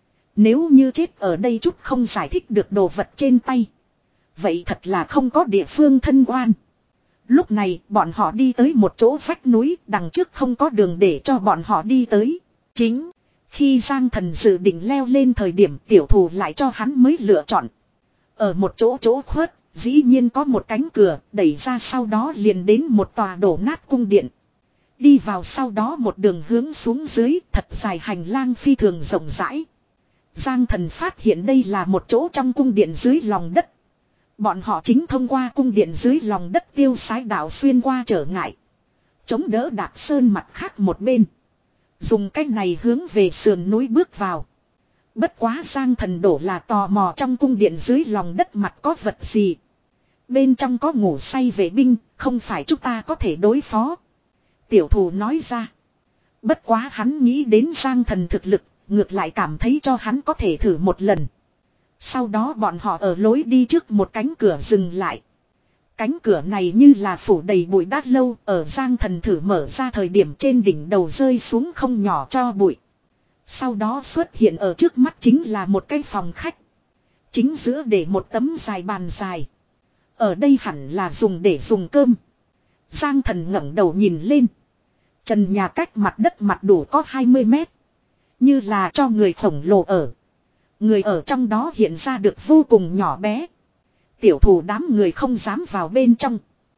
Nếu như chết ở đây chút không giải thích được đồ vật trên tay. Vậy thật là không có địa phương thân oan. Lúc này bọn họ đi tới một chỗ vách núi, đằng trước không có đường để cho bọn họ đi tới. Chính khi Giang Thần dự định leo lên thời điểm tiểu thù lại cho hắn mới lựa chọn. Ở một chỗ chỗ khuất, dĩ nhiên có một cánh cửa, đẩy ra sau đó liền đến một tòa đổ nát cung điện. Đi vào sau đó một đường hướng xuống dưới, thật dài hành lang phi thường rộng rãi. Giang Thần phát hiện đây là một chỗ trong cung điện dưới lòng đất. Bọn họ chính thông qua cung điện dưới lòng đất tiêu sái đạo xuyên qua trở ngại. Chống đỡ Đạc Sơn mặt khác một bên. Dùng cách này hướng về sườn núi bước vào. Bất quá Giang Thần đổ là tò mò trong cung điện dưới lòng đất mặt có vật gì. Bên trong có ngủ say vệ binh, không phải chúng ta có thể đối phó. Tiểu thù nói ra. Bất quá hắn nghĩ đến Giang Thần thực lực, ngược lại cảm thấy cho hắn có thể thử một lần. Sau đó bọn họ ở lối đi trước một cánh cửa dừng lại. Cánh cửa này như là phủ đầy bụi đát lâu, ở Giang Thần thử mở ra thời điểm trên đỉnh đầu rơi xuống không nhỏ cho bụi. Sau đó xuất hiện ở trước mắt chính là một cái phòng khách. Chính giữa để một tấm dài bàn dài. Ở đây hẳn là dùng để dùng cơm. Giang Thần ngẩng đầu nhìn lên. Trần nhà cách mặt đất mặt đủ có hai mươi mét. Như là cho người khổng lồ ở. Người ở trong đó hiện ra được vô cùng nhỏ bé. Tiểu thủ đám người không dám vào bên trong.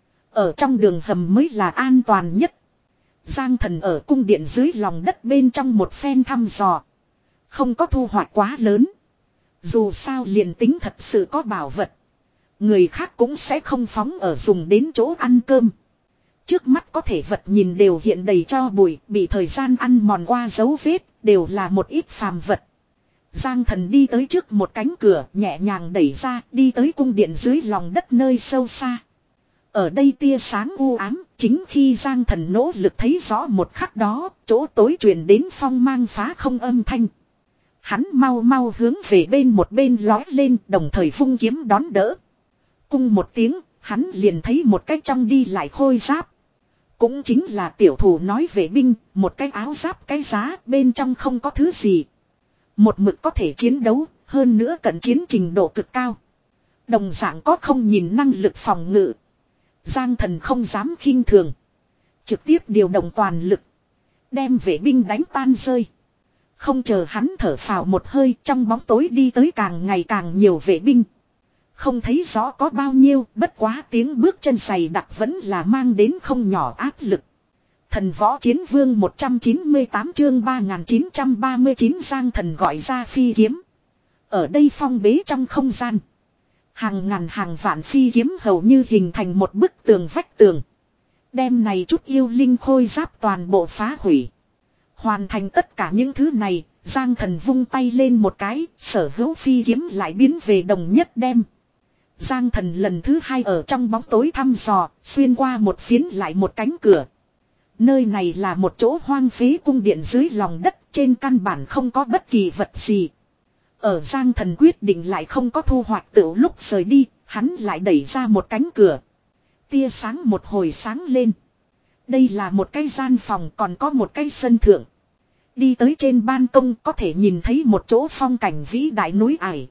Ở trong đường hầm mới là an toàn nhất. Giang Thần ở cung điện dưới lòng đất bên trong một phen thăm dò. Không có thu hoạch quá lớn. Dù sao liền tính thật sự có bảo vật. Người khác cũng sẽ không phóng ở dùng đến chỗ ăn cơm. Trước mắt có thể vật nhìn đều hiện đầy cho bụi, bị thời gian ăn mòn qua dấu vết, đều là một ít phàm vật. Giang Thần đi tới trước một cánh cửa, nhẹ nhàng đẩy ra, đi tới cung điện dưới lòng đất nơi sâu xa. Ở đây tia sáng u ám, chính khi Giang Thần nỗ lực thấy rõ một khắc đó, chỗ tối truyền đến phong mang phá không âm thanh. Hắn mau mau hướng về bên một bên lói lên, đồng thời vung kiếm đón đỡ. Cung một tiếng, hắn liền thấy một cái trong đi lại khôi giáp. Cũng chính là tiểu thủ nói vệ binh, một cái áo giáp cái giá, bên trong không có thứ gì. Một mực có thể chiến đấu, hơn nữa cận chiến trình độ cực cao. Đồng dạng có không nhìn năng lực phòng ngự. Giang Thần không dám khinh thường. Trực tiếp điều động toàn lực. Đem vệ binh đánh tan rơi. Không chờ hắn thở phào một hơi, trong bóng tối đi tới càng ngày càng nhiều vệ binh. Không thấy rõ có bao nhiêu, bất quá tiếng bước chân dày đặc vẫn là mang đến không nhỏ áp lực. Thần võ chiến vương một trăm chín mươi tám chương ba nghìn chín trăm ba mươi chín Giang Thần gọi ra phi kiếm. Ở đây phong bế trong không gian. Hàng ngàn hàng vạn phi kiếm hầu như hình thành một bức tường vách tường. Đem này chút yêu linh khôi giáp toàn bộ phá hủy. Hoàn thành tất cả những thứ này, Giang Thần vung tay lên một cái, sở hữu phi kiếm lại biến về đồng nhất đem. Giang Thần lần thứ hai ở trong bóng tối thăm dò, xuyên qua một phiến lại một cánh cửa. Nơi này là một chỗ hoang phế cung điện dưới lòng đất, trên căn bản không có bất kỳ vật gì. Ở Giang Thần quyết định lại không có thu hoạch tựu lúc rời đi, hắn lại đẩy ra một cánh cửa. Tia sáng một hồi sáng lên. Đây là một cái gian phòng, còn có một cái sân thượng. Đi tới trên ban công có thể nhìn thấy một chỗ phong cảnh vĩ đại núi ải.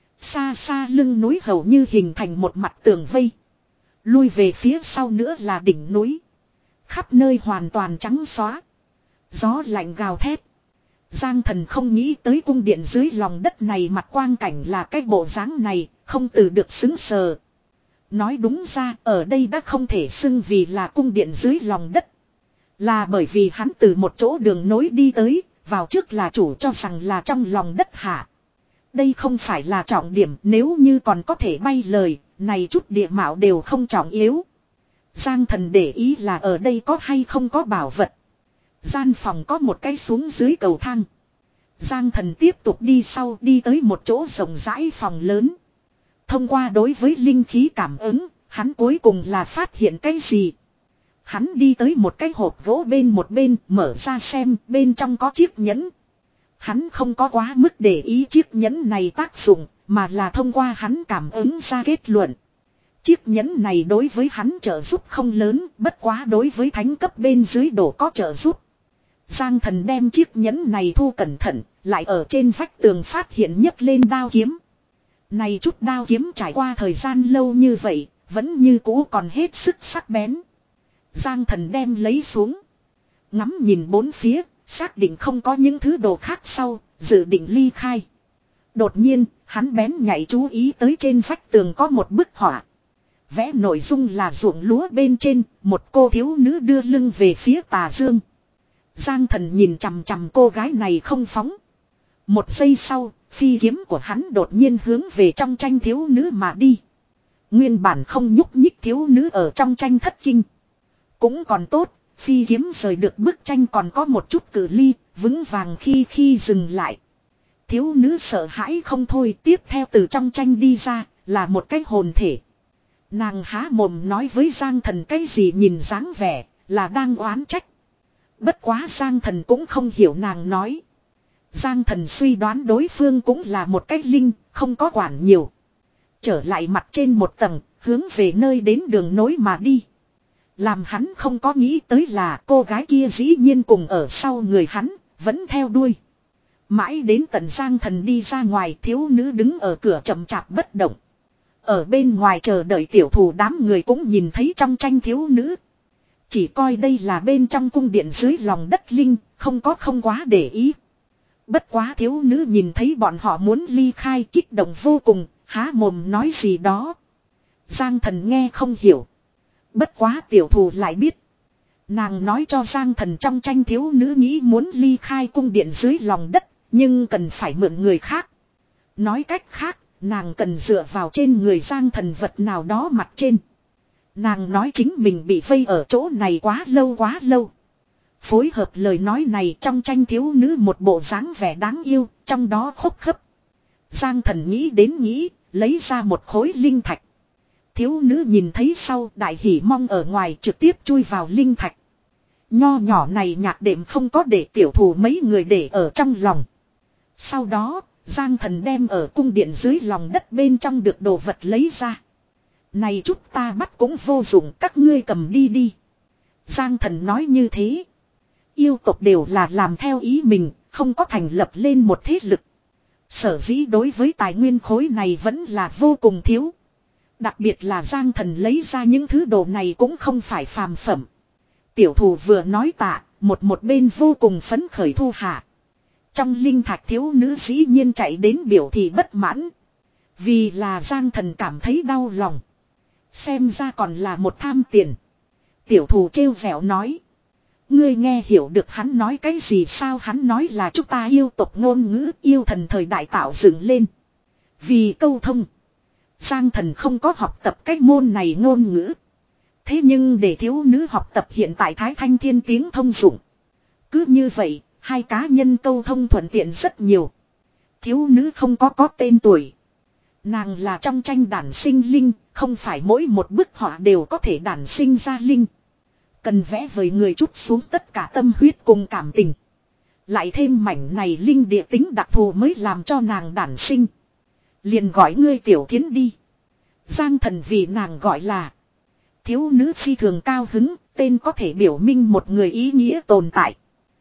Xa xa lưng núi hầu như hình thành một mặt tường vây. Lui về phía sau nữa là đỉnh núi. Khắp nơi hoàn toàn trắng xóa. Gió lạnh gào thét. Giang Thần không nghĩ tới cung điện dưới lòng đất này mặt quang cảnh là cái bộ dáng này, không từ được xứng sờ. Nói đúng ra, ở đây đã không thể xưng vì là cung điện dưới lòng đất. Là bởi vì hắn từ một chỗ đường nối đi tới, vào trước là chủ cho rằng là trong lòng đất hạ. Đây không phải là trọng điểm, nếu như còn có thể bay lời, này chút địa mạo đều không trọng yếu. Giang Thần để ý là ở đây có hay không có bảo vật. Gian phòng có một cái xuống dưới cầu thang. Giang Thần tiếp tục đi sau, đi tới một chỗ rộng rãi phòng lớn. Thông qua đối với linh khí cảm ứng, hắn cuối cùng là phát hiện cái gì. Hắn đi tới một cái hộp gỗ bên một bên, mở ra xem, bên trong có chiếc nhẫn. Hắn không có quá mức để ý chiếc nhẫn này tác dụng, mà là thông qua hắn cảm ứng ra kết luận. Chiếc nhẫn này đối với hắn trợ giúp không lớn, bất quá đối với thánh cấp bên dưới đổ có trợ giúp. Giang Thần đem chiếc nhẫn này thu cẩn thận, lại ở trên vách tường phát hiện nhấc lên đao kiếm. Này chút đao kiếm trải qua thời gian lâu như vậy, vẫn như cũ còn hết sức sắc bén. Giang Thần đem lấy xuống. Ngắm nhìn bốn phía, xác định không có những thứ đồ khác sau, dự định ly khai. Đột nhiên, hắn bén nhạy chú ý tới trên vách tường có một bức họa. Vẽ nội dung là ruộng lúa bên trên, một cô thiếu nữ đưa lưng về phía tà dương. Giang Thần nhìn chằm chằm cô gái này không phóng. Một giây sau, phi kiếm của hắn đột nhiên hướng về trong tranh thiếu nữ mà đi. Nguyên bản không nhúc nhích thiếu nữ ở trong tranh thất kinh. Cũng còn tốt, phi kiếm rời được bức tranh còn có một chút cự ly, vững vàng khi khi dừng lại. Thiếu nữ sợ hãi không thôi, tiếp theo từ trong tranh đi ra, là một cái hồn thể. Nàng há mồm nói với Giang Thần cái gì nhìn dáng vẻ, là đang oán trách. Bất quá Giang Thần cũng không hiểu nàng nói. Giang Thần suy đoán đối phương cũng là một cái linh, không có quản nhiều. Trở lại mặt trên một tầng, hướng về nơi đến đường nối mà đi. Làm hắn không có nghĩ tới là cô gái kia dĩ nhiên cùng ở sau người hắn, vẫn theo đuôi. Mãi đến tận Giang Thần đi ra ngoài, thiếu nữ đứng ở cửa chậm chạp bất động. Ở bên ngoài chờ đợi tiểu thủ đám người cũng nhìn thấy trong tranh thiếu nữ. Chỉ coi đây là bên trong cung điện dưới lòng đất linh, không có không quá để ý. Bất quá thiếu nữ nhìn thấy bọn họ muốn ly khai kích động vô cùng, há mồm nói gì đó. Giang Thần nghe không hiểu. Bất quá tiểu thủ lại biết. Nàng nói cho Giang Thần trong tranh thiếu nữ nghĩ muốn ly khai cung điện dưới lòng đất, nhưng cần phải mượn người khác. Nói cách khác, nàng cần dựa vào trên người Giang Thần vật nào đó mặt trên. Nàng nói chính mình bị vây ở chỗ này quá lâu quá lâu. Phối hợp lời nói này trong tranh thiếu nữ một bộ dáng vẻ đáng yêu, trong đó khúc khấp. Giang Thần nghĩ đến nghĩ, lấy ra một khối linh thạch. Thiếu nữ nhìn thấy sau đại hỉ mong ở ngoài trực tiếp chui vào linh thạch. Nho nhỏ này nhạc đệm không có để tiểu thủ mấy người để ở trong lòng. Sau đó, Giang Thần đem ở cung điện dưới lòng đất bên trong được đồ vật lấy ra. Này chút ta bắt cũng vô dụng, các ngươi cầm đi đi. Giang Thần nói như thế. Yêu tộc đều là làm theo ý mình, không có thành lập lên một thế lực. Sở dĩ đối với tài nguyên khối này vẫn là vô cùng thiếu. Đặc biệt là Giang Thần lấy ra những thứ đồ này cũng không phải phàm phẩm. Tiểu thủ vừa nói tạ, một một bên vô cùng phấn khởi thu hạ. Trong linh thạch thiếu nữ dĩ nhiên chạy đến biểu thị bất mãn. Vì là Giang Thần cảm thấy đau lòng. Xem ra còn là một tham tiền. Tiểu thủ trêu vẻo nói. Ngươi nghe hiểu được hắn nói cái gì sao? Hắn nói là chúng ta yêu tộc ngôn ngữ yêu thần thời đại tạo dựng lên. Vì câu thông. Giang Thần không có học tập cái môn này ngôn ngữ. Thế nhưng để thiếu nữ học tập hiện tại Thái Thanh Thiên tiếng thông dụng. Cứ như vậy, hai cá nhân câu thông thuận tiện rất nhiều. Thiếu nữ không có có tên tuổi. Nàng là trong tranh đản sinh linh, không phải mỗi một bức họa đều có thể đản sinh ra linh. Cần vẽ với người chút xuống tất cả tâm huyết cùng cảm tình. Lại thêm mảnh này linh địa tính đặc thù mới làm cho nàng đản sinh. Liền gọi ngươi Tiểu Thiến đi. Giang Thần vì nàng gọi là. Thiếu nữ phi thường cao hứng, tên có thể biểu minh một người ý nghĩa tồn tại.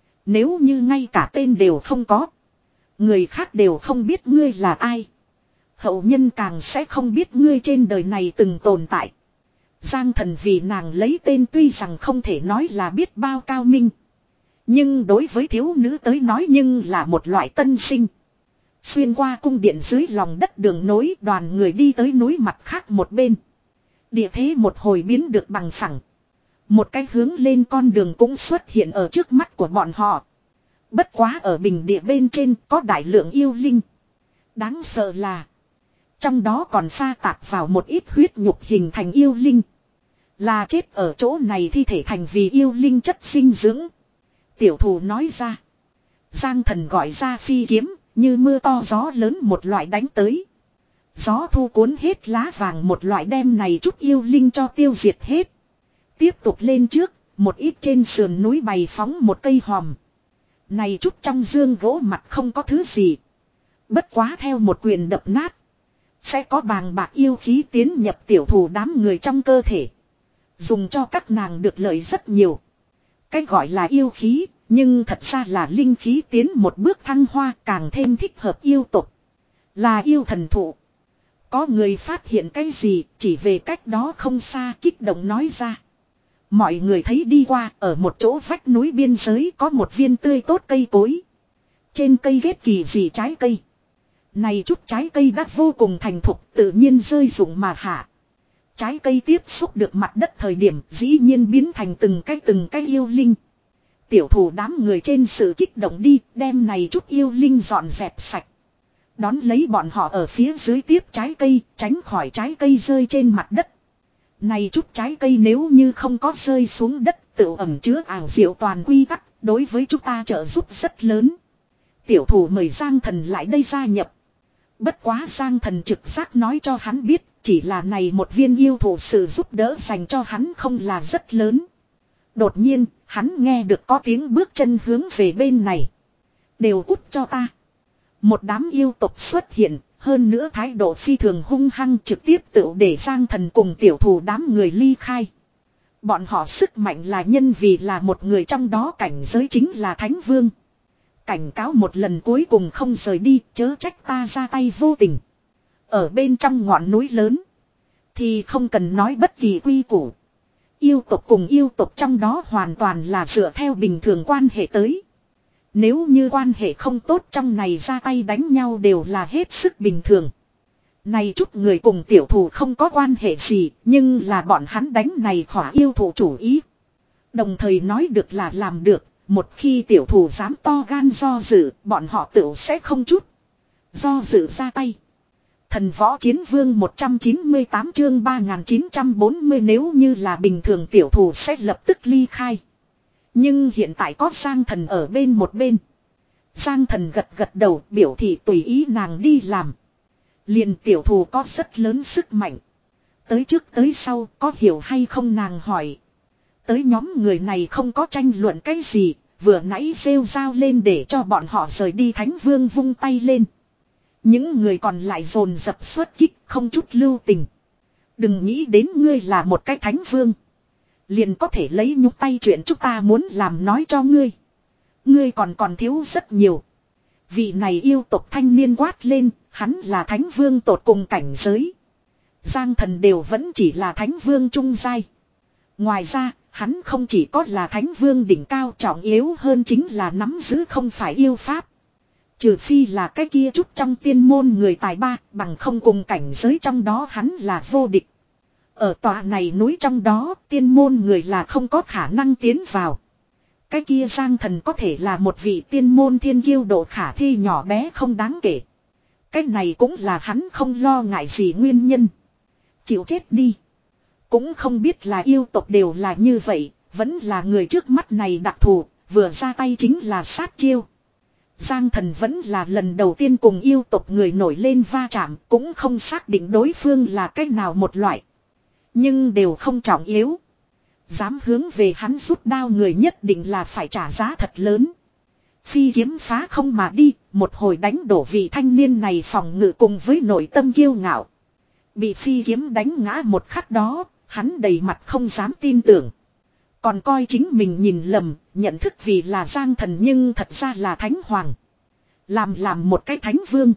Nếu như ngay cả tên đều không có. Người khác đều không biết ngươi là ai. Hậu nhân càng sẽ không biết ngươi trên đời này từng tồn tại. Giang Thần vì nàng lấy tên tuy rằng không thể nói là biết bao cao minh. Nhưng đối với thiếu nữ tới nói nhưng là một loại tân sinh. Xuyên qua cung điện dưới lòng đất đường nối đoàn người đi tới núi mặt khác một bên. Địa thế một hồi biến được bằng phẳng. Một cái hướng lên con đường cũng xuất hiện ở trước mắt của bọn họ. Bất quá ở bình địa bên trên có đại lượng yêu linh. Đáng sợ là. Trong đó còn pha tạp vào một ít huyết nhục hình thành yêu linh. Là chết ở chỗ này thi thể thành vì yêu linh chất sinh dưỡng. Tiểu thủ nói ra. Giang Thần gọi ra phi kiếm. Như mưa to gió lớn một loại đánh tới. Gió thu cuốn hết lá vàng một loại đem này chút yêu linh cho tiêu diệt hết. Tiếp tục lên trước. Một ít trên sườn núi bày phóng một cây hòm. Này chút trong dương gỗ mặt không có thứ gì. Bất quá theo một quyền đập nát. Sẽ có bàng bạc yêu khí tiến nhập tiểu thủ đám người trong cơ thể. Dùng cho các nàng được lợi rất nhiều. Cái gọi là yêu khí. Nhưng thật ra là linh khí tiến một bước thăng hoa càng thêm thích hợp yêu tục. Là yêu thần thụ. Có người phát hiện cái gì, chỉ về cách đó không xa kích động nói ra. Mọi người thấy đi qua, ở một chỗ vách núi biên giới có một viên tươi tốt cây cối. Trên cây ghét kỳ dị trái cây. Này chút trái cây đã vô cùng thành thục, tự nhiên rơi rụng mà hạ. Trái cây tiếp xúc được mặt đất thời điểm dĩ nhiên biến thành từng cái từng cái yêu linh. Tiểu thủ đám người trên sự kích động đi, đem này chút yêu linh dọn dẹp sạch. Đón lấy bọn họ ở phía dưới tiếp trái cây, tránh khỏi trái cây rơi trên mặt đất. Này chút trái cây nếu như không có rơi xuống đất, tự ẩm chứa ảo diệu toàn quy tắc, đối với chúng ta trợ giúp rất lớn. Tiểu thủ mời Giang Thần lại đây gia nhập. Bất quá Giang Thần trực giác nói cho hắn biết, chỉ là này một viên yêu thụ sự giúp đỡ dành cho hắn không là rất lớn. Đột nhiên, hắn nghe được có tiếng bước chân hướng về bên này. Đều cút cho ta. Một đám yêu tộc xuất hiện, hơn nữa thái độ phi thường hung hăng trực tiếp tự để Giang Thần cùng tiểu thủ đám người ly khai. Bọn họ sức mạnh là nhân vì là một người trong đó cảnh giới chính là Thánh Vương. Cảnh cáo một lần cuối cùng không rời đi, chớ trách ta ra tay vô tình. Ở bên trong ngọn núi lớn, thì không cần nói bất kỳ quy củ. Yêu tộc cùng yêu tộc trong đó hoàn toàn là dựa theo bình thường quan hệ tới. Nếu như quan hệ không tốt trong này ra tay đánh nhau đều là hết sức bình thường. Này chút người cùng tiểu thủ không có quan hệ gì, nhưng là bọn hắn đánh này khỏa yêu thủ chủ ý. Đồng thời nói được là làm được, một khi tiểu thủ dám to gan do dự, bọn họ tự sẽ không chút do dự ra tay. Thần võ chiến vương một trăm chín mươi tám chương ba nghìn chín trăm bốn mươi nếu như là bình thường tiểu thủ sẽ lập tức ly khai. Nhưng hiện tại có Giang Thần ở bên một bên. Giang Thần gật gật đầu biểu thị tùy ý nàng đi làm. Liền tiểu thủ có rất lớn sức mạnh. Tới trước tới sau có hiểu hay không nàng hỏi. Tới nhóm người này không có tranh luận cái gì, vừa nãy rêu rao lên để cho bọn họ rời đi. Thánh Vương vung tay lên. Những người còn lại dồn dập xuất kích không chút lưu tình. Đừng nghĩ đến ngươi là một cái Thánh Vương liền có thể lấy nhúc tay chuyện chúng ta muốn làm nói cho ngươi. Ngươi còn còn thiếu rất nhiều. Vị này yêu tộc thanh niên quát lên, hắn là Thánh Vương tột cùng cảnh giới. Giang Thần đều vẫn chỉ là Thánh Vương trung giai. Ngoài ra, hắn không chỉ có là Thánh Vương đỉnh cao trọng yếu hơn chính là nắm giữ không phải yêu pháp. Trừ phi là cái kia chút trong tiên môn người tài ba, bằng không cùng cảnh giới trong đó hắn là vô địch. Ở tòa này núi trong đó, tiên môn người là không có khả năng tiến vào. Cái kia Giang Thần có thể là một vị tiên môn thiên kiêu độ khả thi nhỏ bé không đáng kể. Cái này cũng là hắn không lo ngại gì nguyên nhân. Chịu chết đi. Cũng không biết là yêu tộc đều là như vậy, vẫn là người trước mắt này đặc thù, vừa ra tay chính là sát chiêu. Giang Thần vẫn là lần đầu tiên cùng yêu tộc người nổi lên va chạm, cũng không xác định đối phương là cách nào một loại. Nhưng đều không trọng yếu. Dám hướng về hắn rút đao người nhất định là phải trả giá thật lớn. Phi kiếm phá không mà đi, một hồi đánh đổ vị thanh niên này phòng ngự cùng với nội tâm kiêu ngạo. Bị phi kiếm đánh ngã một khắc đó, hắn đầy mặt không dám tin tưởng. Còn coi chính mình nhìn lầm, nhận thức vì là Giang Thần nhưng thật ra là Thánh Hoàng. Làm làm một cái Thánh Vương.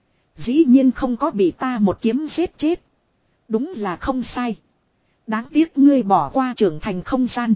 Dĩ nhiên không có bị ta một kiếm giết chết. Đúng là không sai. Đáng tiếc ngươi bỏ qua trưởng thành không gian.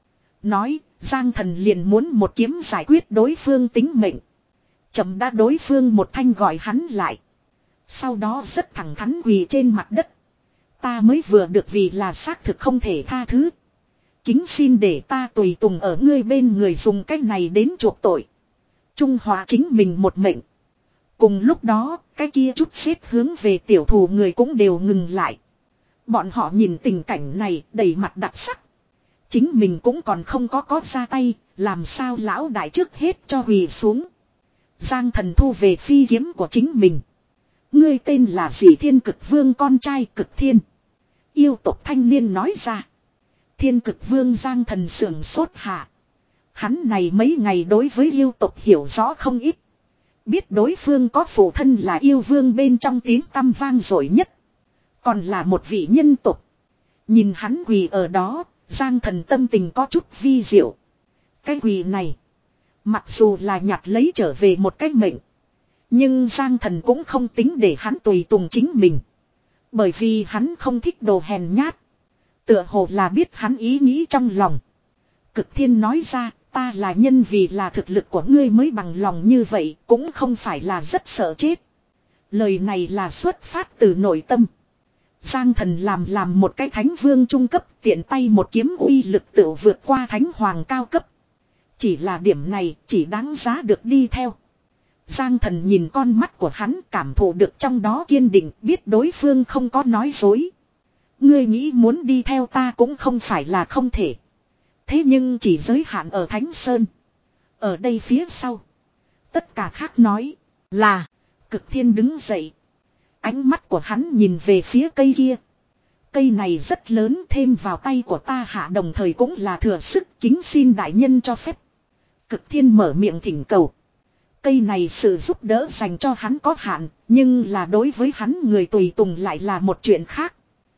Nói, Giang Thần liền muốn một kiếm giải quyết đối phương tính mệnh. Chậm đã đối phương một thanh gọi hắn lại. Sau đó rất thẳng thắn quỳ trên mặt đất. Ta mới vừa được vì là xác thực không thể tha thứ. Kính xin để ta tùy tùng ở ngươi bên người dùng cách này đến chuộc tội. Trung hóa chính mình một mệnh. Cùng lúc đó, cái kia chút xếp hướng về tiểu thủ người cũng đều ngừng lại. Bọn họ nhìn tình cảnh này đầy mặt đặc sắc. Chính mình cũng còn không có có ra tay, làm sao lão đại trước hết cho quỳ xuống. Giang Thần thu về phi kiếm của chính mình. Ngươi tên là gì? Thiên Cực Vương con trai Cực Thiên. Yêu tộc thanh niên nói ra. Thiên Cực Vương Giang Thần sưởng sốt hạ. Hắn này mấy ngày đối với yêu tộc hiểu rõ không ít. Biết đối phương có phụ thân là yêu vương bên trong tiếng tăm vang dội nhất. Còn là một vị nhân tộc. Nhìn hắn quỳ ở đó, Giang Thần tâm tình có chút vi diệu. Cái quỳ này, mặc dù là nhặt lấy trở về một cái mệnh. Nhưng Giang Thần cũng không tính để hắn tùy tùng chính mình. Bởi vì hắn không thích đồ hèn nhát. Tựa hồ là biết hắn ý nghĩ trong lòng. Cực Thiên nói ra, ta là nhân vì là thực lực của ngươi mới bằng lòng như vậy, cũng không phải là rất sợ chết. Lời này là xuất phát từ nội tâm. Giang Thần làm làm một cái thánh vương trung cấp, tiện tay một kiếm uy lực tự vượt qua thánh hoàng cao cấp. Chỉ là điểm này chỉ đáng giá được đi theo. Giang Thần nhìn con mắt của hắn, cảm thụ được trong đó kiên định, biết đối phương không có nói dối. Ngươi nghĩ muốn đi theo ta cũng không phải là không thể. Thế nhưng chỉ giới hạn ở Thánh Sơn. Ở đây phía sau. Tất cả khác nói là. Cực Thiên đứng dậy. Ánh mắt của hắn nhìn về phía cây kia. Cây này rất lớn, thêm vào tay của ta hạ đồng thời cũng là thừa sức, kính xin đại nhân cho phép. Cực Thiên mở miệng thỉnh cầu. Cây này sự giúp đỡ dành cho hắn có hạn, nhưng là đối với hắn người tùy tùng lại là một chuyện khác.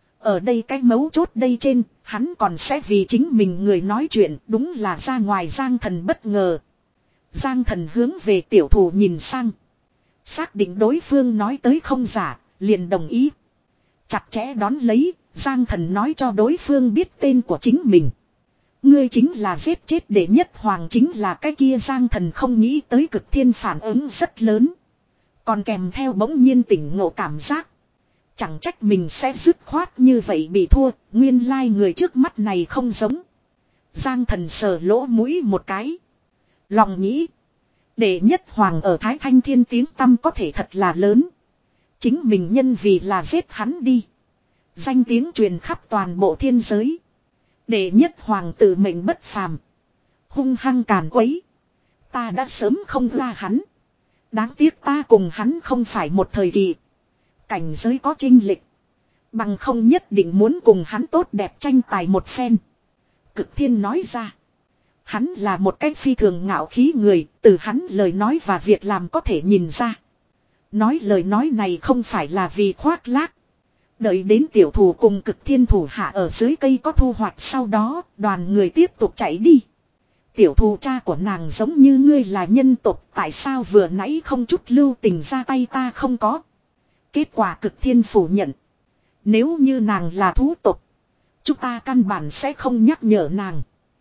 Ở đây cái mấu chốt đây trên, hắn còn sẽ vì chính mình người nói chuyện, đúng là ra ngoài Giang Thần bất ngờ. Giang Thần hướng về tiểu thủ nhìn sang. Xác định đối phương nói tới không giả, liền đồng ý. Chặt chẽ đón lấy, Giang Thần nói cho đối phương biết tên của chính mình. Ngươi chính là giết chết đệ nhất hoàng, chính là cái kia. Giang Thần không nghĩ tới Cực Thiên phản ứng rất lớn. Còn kèm theo bỗng nhiên tỉnh ngộ cảm giác. Chẳng trách mình sẽ dứt khoát như vậy bị thua, nguyên lai người trước mắt này không giống. Giang Thần sờ lỗ mũi một cái. Lòng nghĩ. Đệ nhất hoàng ở Thái Thanh Thiên tiếng tăm có thể thật là lớn. Chính mình nhân vì là giết hắn đi. Danh tiếng truyền khắp toàn bộ thiên giới. Đệ nhất hoàng tự mệnh bất phàm. Hung hăng càn quấy. Ta đã sớm không ra hắn. Đáng tiếc ta cùng hắn không phải một thời kỳ. Cảnh giới có chênh lệch. Bằng không nhất định muốn cùng hắn tốt đẹp tranh tài một phen. Cực Thiên nói ra. Hắn là một cái phi thường ngạo khí người, từ hắn lời nói và việc làm có thể nhìn ra. Nói lời nói này không phải là vì khoác lác. Đợi đến tiểu thủ cùng Cực Thiên thủ hạ ở dưới cây có thu hoạch sau đó, đoàn người tiếp tục chạy đi. Tiểu thủ cha của nàng giống như ngươi là nhân tộc, tại sao vừa nãy không chút lưu tình ra tay ta không có. Kết quả Cực Thiên phủ nhận. Nếu như nàng là thú tộc, chúng ta căn bản sẽ không nhắc nhở nàng.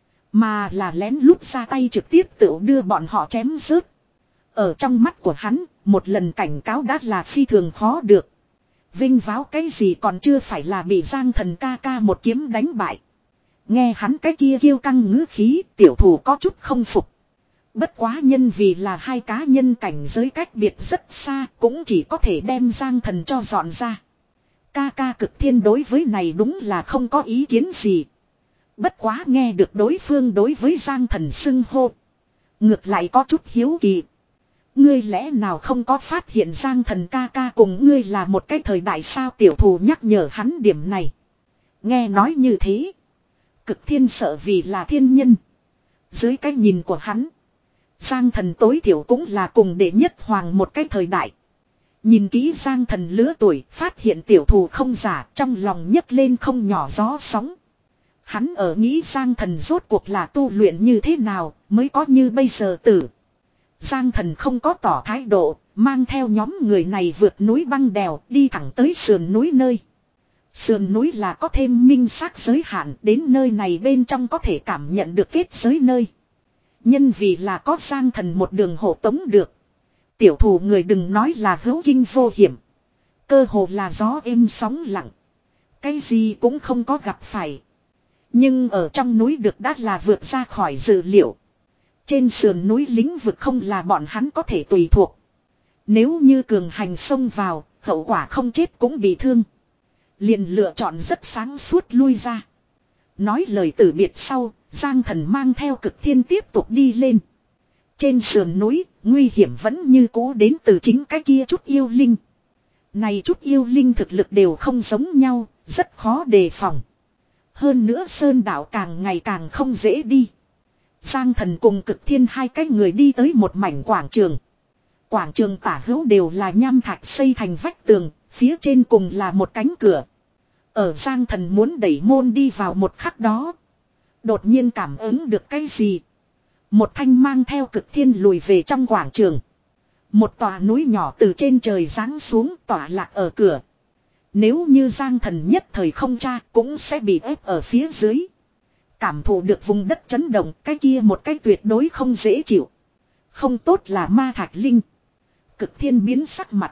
Mà là lén lút ra tay trực tiếp tự đưa bọn họ chém rớt. Ở trong mắt của hắn, một lần cảnh cáo đã là phi thường khó được. Vinh váo cái gì còn chưa phải là bị Giang Thần ca ca một kiếm đánh bại. Nghe hắn cái kia kiêu căng ngữ khí, tiểu thủ có chút không phục. Bất quá nhân vì là hai cá nhân cảnh giới cách biệt rất xa, cũng chỉ có thể đem Giang Thần cho dọn ra. Ca ca Cực Thiên đối với này đúng là không có ý kiến gì. Bất quá nghe được đối phương đối với Giang Thần xưng hô. Ngược lại có chút hiếu kỳ. Ngươi lẽ nào không có phát hiện Giang Thần ca ca cùng ngươi là một cái thời đại sao? Tiểu thủ nhắc nhở hắn điểm này. Nghe nói như thế. Cực Thiên sợ vì là thiên nhân. Dưới cái nhìn của hắn. Giang Thần tối thiểu cũng là cùng đệ nhất hoàng một cái thời đại. Nhìn kỹ Giang Thần lứa tuổi, phát hiện tiểu thủ không giả, trong lòng nhấc lên không nhỏ gió sóng. Hắn ở nghĩ Giang Thần rốt cuộc là tu luyện như thế nào mới có như bây giờ tử. Giang Thần không có tỏ thái độ, mang theo nhóm người này vượt núi băng đèo đi thẳng tới sườn núi nơi. Sườn núi là có thêm minh xác giới hạn, đến nơi này bên trong có thể cảm nhận được kết giới nơi. Nhân vì là có Giang Thần một đường hộ tống được. Tiểu thủ người đừng nói là hữu kinh vô hiểm. Cơ hồ là gió êm sóng lặng. Cái gì cũng không có gặp phải. Nhưng ở trong núi được đã là vượt ra khỏi dự liệu. Trên sườn núi lĩnh vực không là bọn hắn có thể tùy thuộc. Nếu như cường hành xông vào, hậu quả không chết cũng bị thương. Liền lựa chọn rất sáng suốt lui ra. Nói lời từ biệt sau, Giang Thần mang theo Cực Thiên tiếp tục đi lên. Trên sườn núi, nguy hiểm vẫn như cũ đến từ chính cái kia chút yêu linh. Này chút yêu linh thực lực đều không giống nhau, rất khó đề phòng. Hơn nữa sơn đảo càng ngày càng không dễ đi. Giang Thần cùng Cực Thiên hai cái người đi tới một mảnh quảng trường. Quảng trường tả hữu đều là nham thạch xây thành vách tường, phía trên cùng là một cánh cửa. Ở Giang Thần muốn đẩy môn đi vào một khắc đó. Đột nhiên cảm ứng được cái gì. Một thanh mang theo Cực Thiên lùi về trong quảng trường. Một tòa núi nhỏ từ trên trời giáng xuống tỏa lạc ở cửa. Nếu như Giang Thần nhất thời không tra cũng sẽ bị ép ở phía dưới. Cảm thụ được vùng đất chấn động, cái kia một cái tuyệt đối không dễ chịu. Không tốt là ma thạch linh. Cực thiên biến sắc mặt.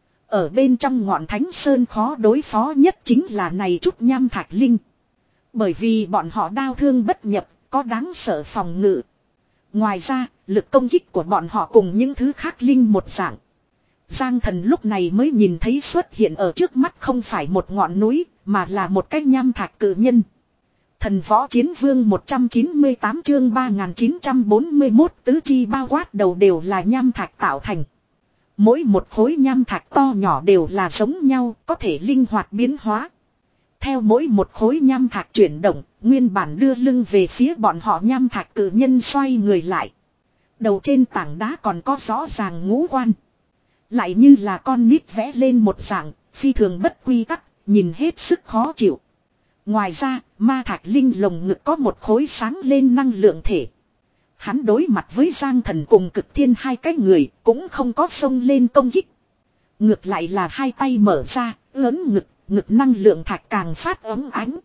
Ở bên trong ngọn thánh sơn khó đối phó nhất chính là này chút nham thạch linh. Bởi vì bọn họ đao thương bất nhập, có đáng sợ phòng ngự. Ngoài ra, lực công kích của bọn họ cùng những thứ khác linh một dạng. Giang Thần lúc này mới nhìn thấy xuất hiện ở trước mắt không phải một ngọn núi, mà là một cái nham thạch cự nhân. Thần võ chiến vương một trăm chín mươi tám chương ba nghìn chín trăm bốn mươi mốt tứ chi bao quát đầu đều là nham thạch tạo thành. Mỗi một khối nham thạch to nhỏ đều là giống nhau, có thể linh hoạt biến hóa. Theo mỗi một khối nham thạch chuyển động, nguyên bản đưa lưng về phía bọn họ nham thạch cự nhân xoay người lại. Đầu trên tảng đá còn có rõ ràng ngũ quan. Lại như là con nít vẽ lên một dạng, phi thường bất quy tắc, nhìn hết sức khó chịu. Ngoài ra, ma thạch linh lồng ngực có một khối sáng lên năng lượng thể. Hắn đối mặt với Giang Thần cùng Cực Thiên hai cái người, cũng không có xông lên công kích. Ngược lại là hai tay mở ra, ướn ngực, ngực năng lượng thạch càng phát ấm ánh.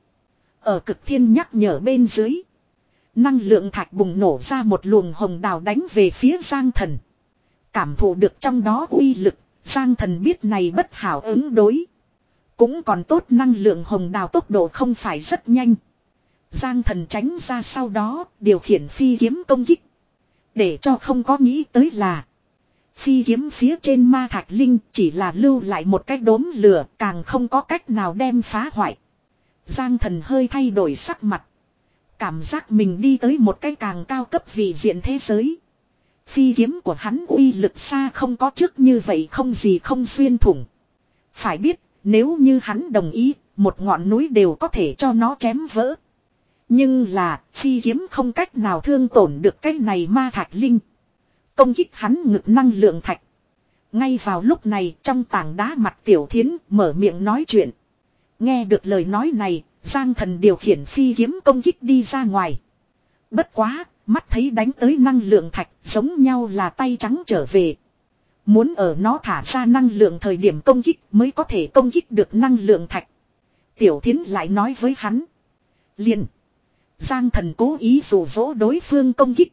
Ở Cực Thiên nhắc nhở bên dưới, năng lượng thạch bùng nổ ra một luồng hồng đào đánh về phía Giang Thần. Cảm thụ được trong đó uy lực, Giang Thần biết này bất hảo ứng đối. Cũng còn tốt năng lượng hồng đào tốc độ không phải rất nhanh. Giang Thần tránh ra sau đó, điều khiển phi kiếm công kích. Để cho không có nghĩ tới là phi kiếm phía trên ma thạch linh chỉ là lưu lại một cái đốm lửa, càng không có cách nào đem phá hoại. Giang Thần hơi thay đổi sắc mặt. Cảm giác mình đi tới một cái càng cao cấp vị diện thế giới. Phi kiếm của hắn uy lực xa không có trước như vậy, không gì không xuyên thủng. Phải biết, nếu như hắn đồng ý, một ngọn núi đều có thể cho nó chém vỡ. Nhưng là, phi kiếm không cách nào thương tổn được cái này ma thạch linh. Công kích hắn ngực năng lượng thạch. Ngay vào lúc này, trong tảng đá mặt Tiểu Thiến mở miệng nói chuyện. Nghe được lời nói này, Giang Thần điều khiển phi kiếm công kích đi ra ngoài. Bất quá, mắt thấy đánh tới năng lượng thạch giống nhau là tay trắng trở về. Muốn ở nó thả ra năng lượng thời điểm công kích mới có thể công kích được năng lượng thạch. Tiểu Thiến lại nói với hắn. Liền. Giang Thần cố ý dụ dỗ đối phương công kích.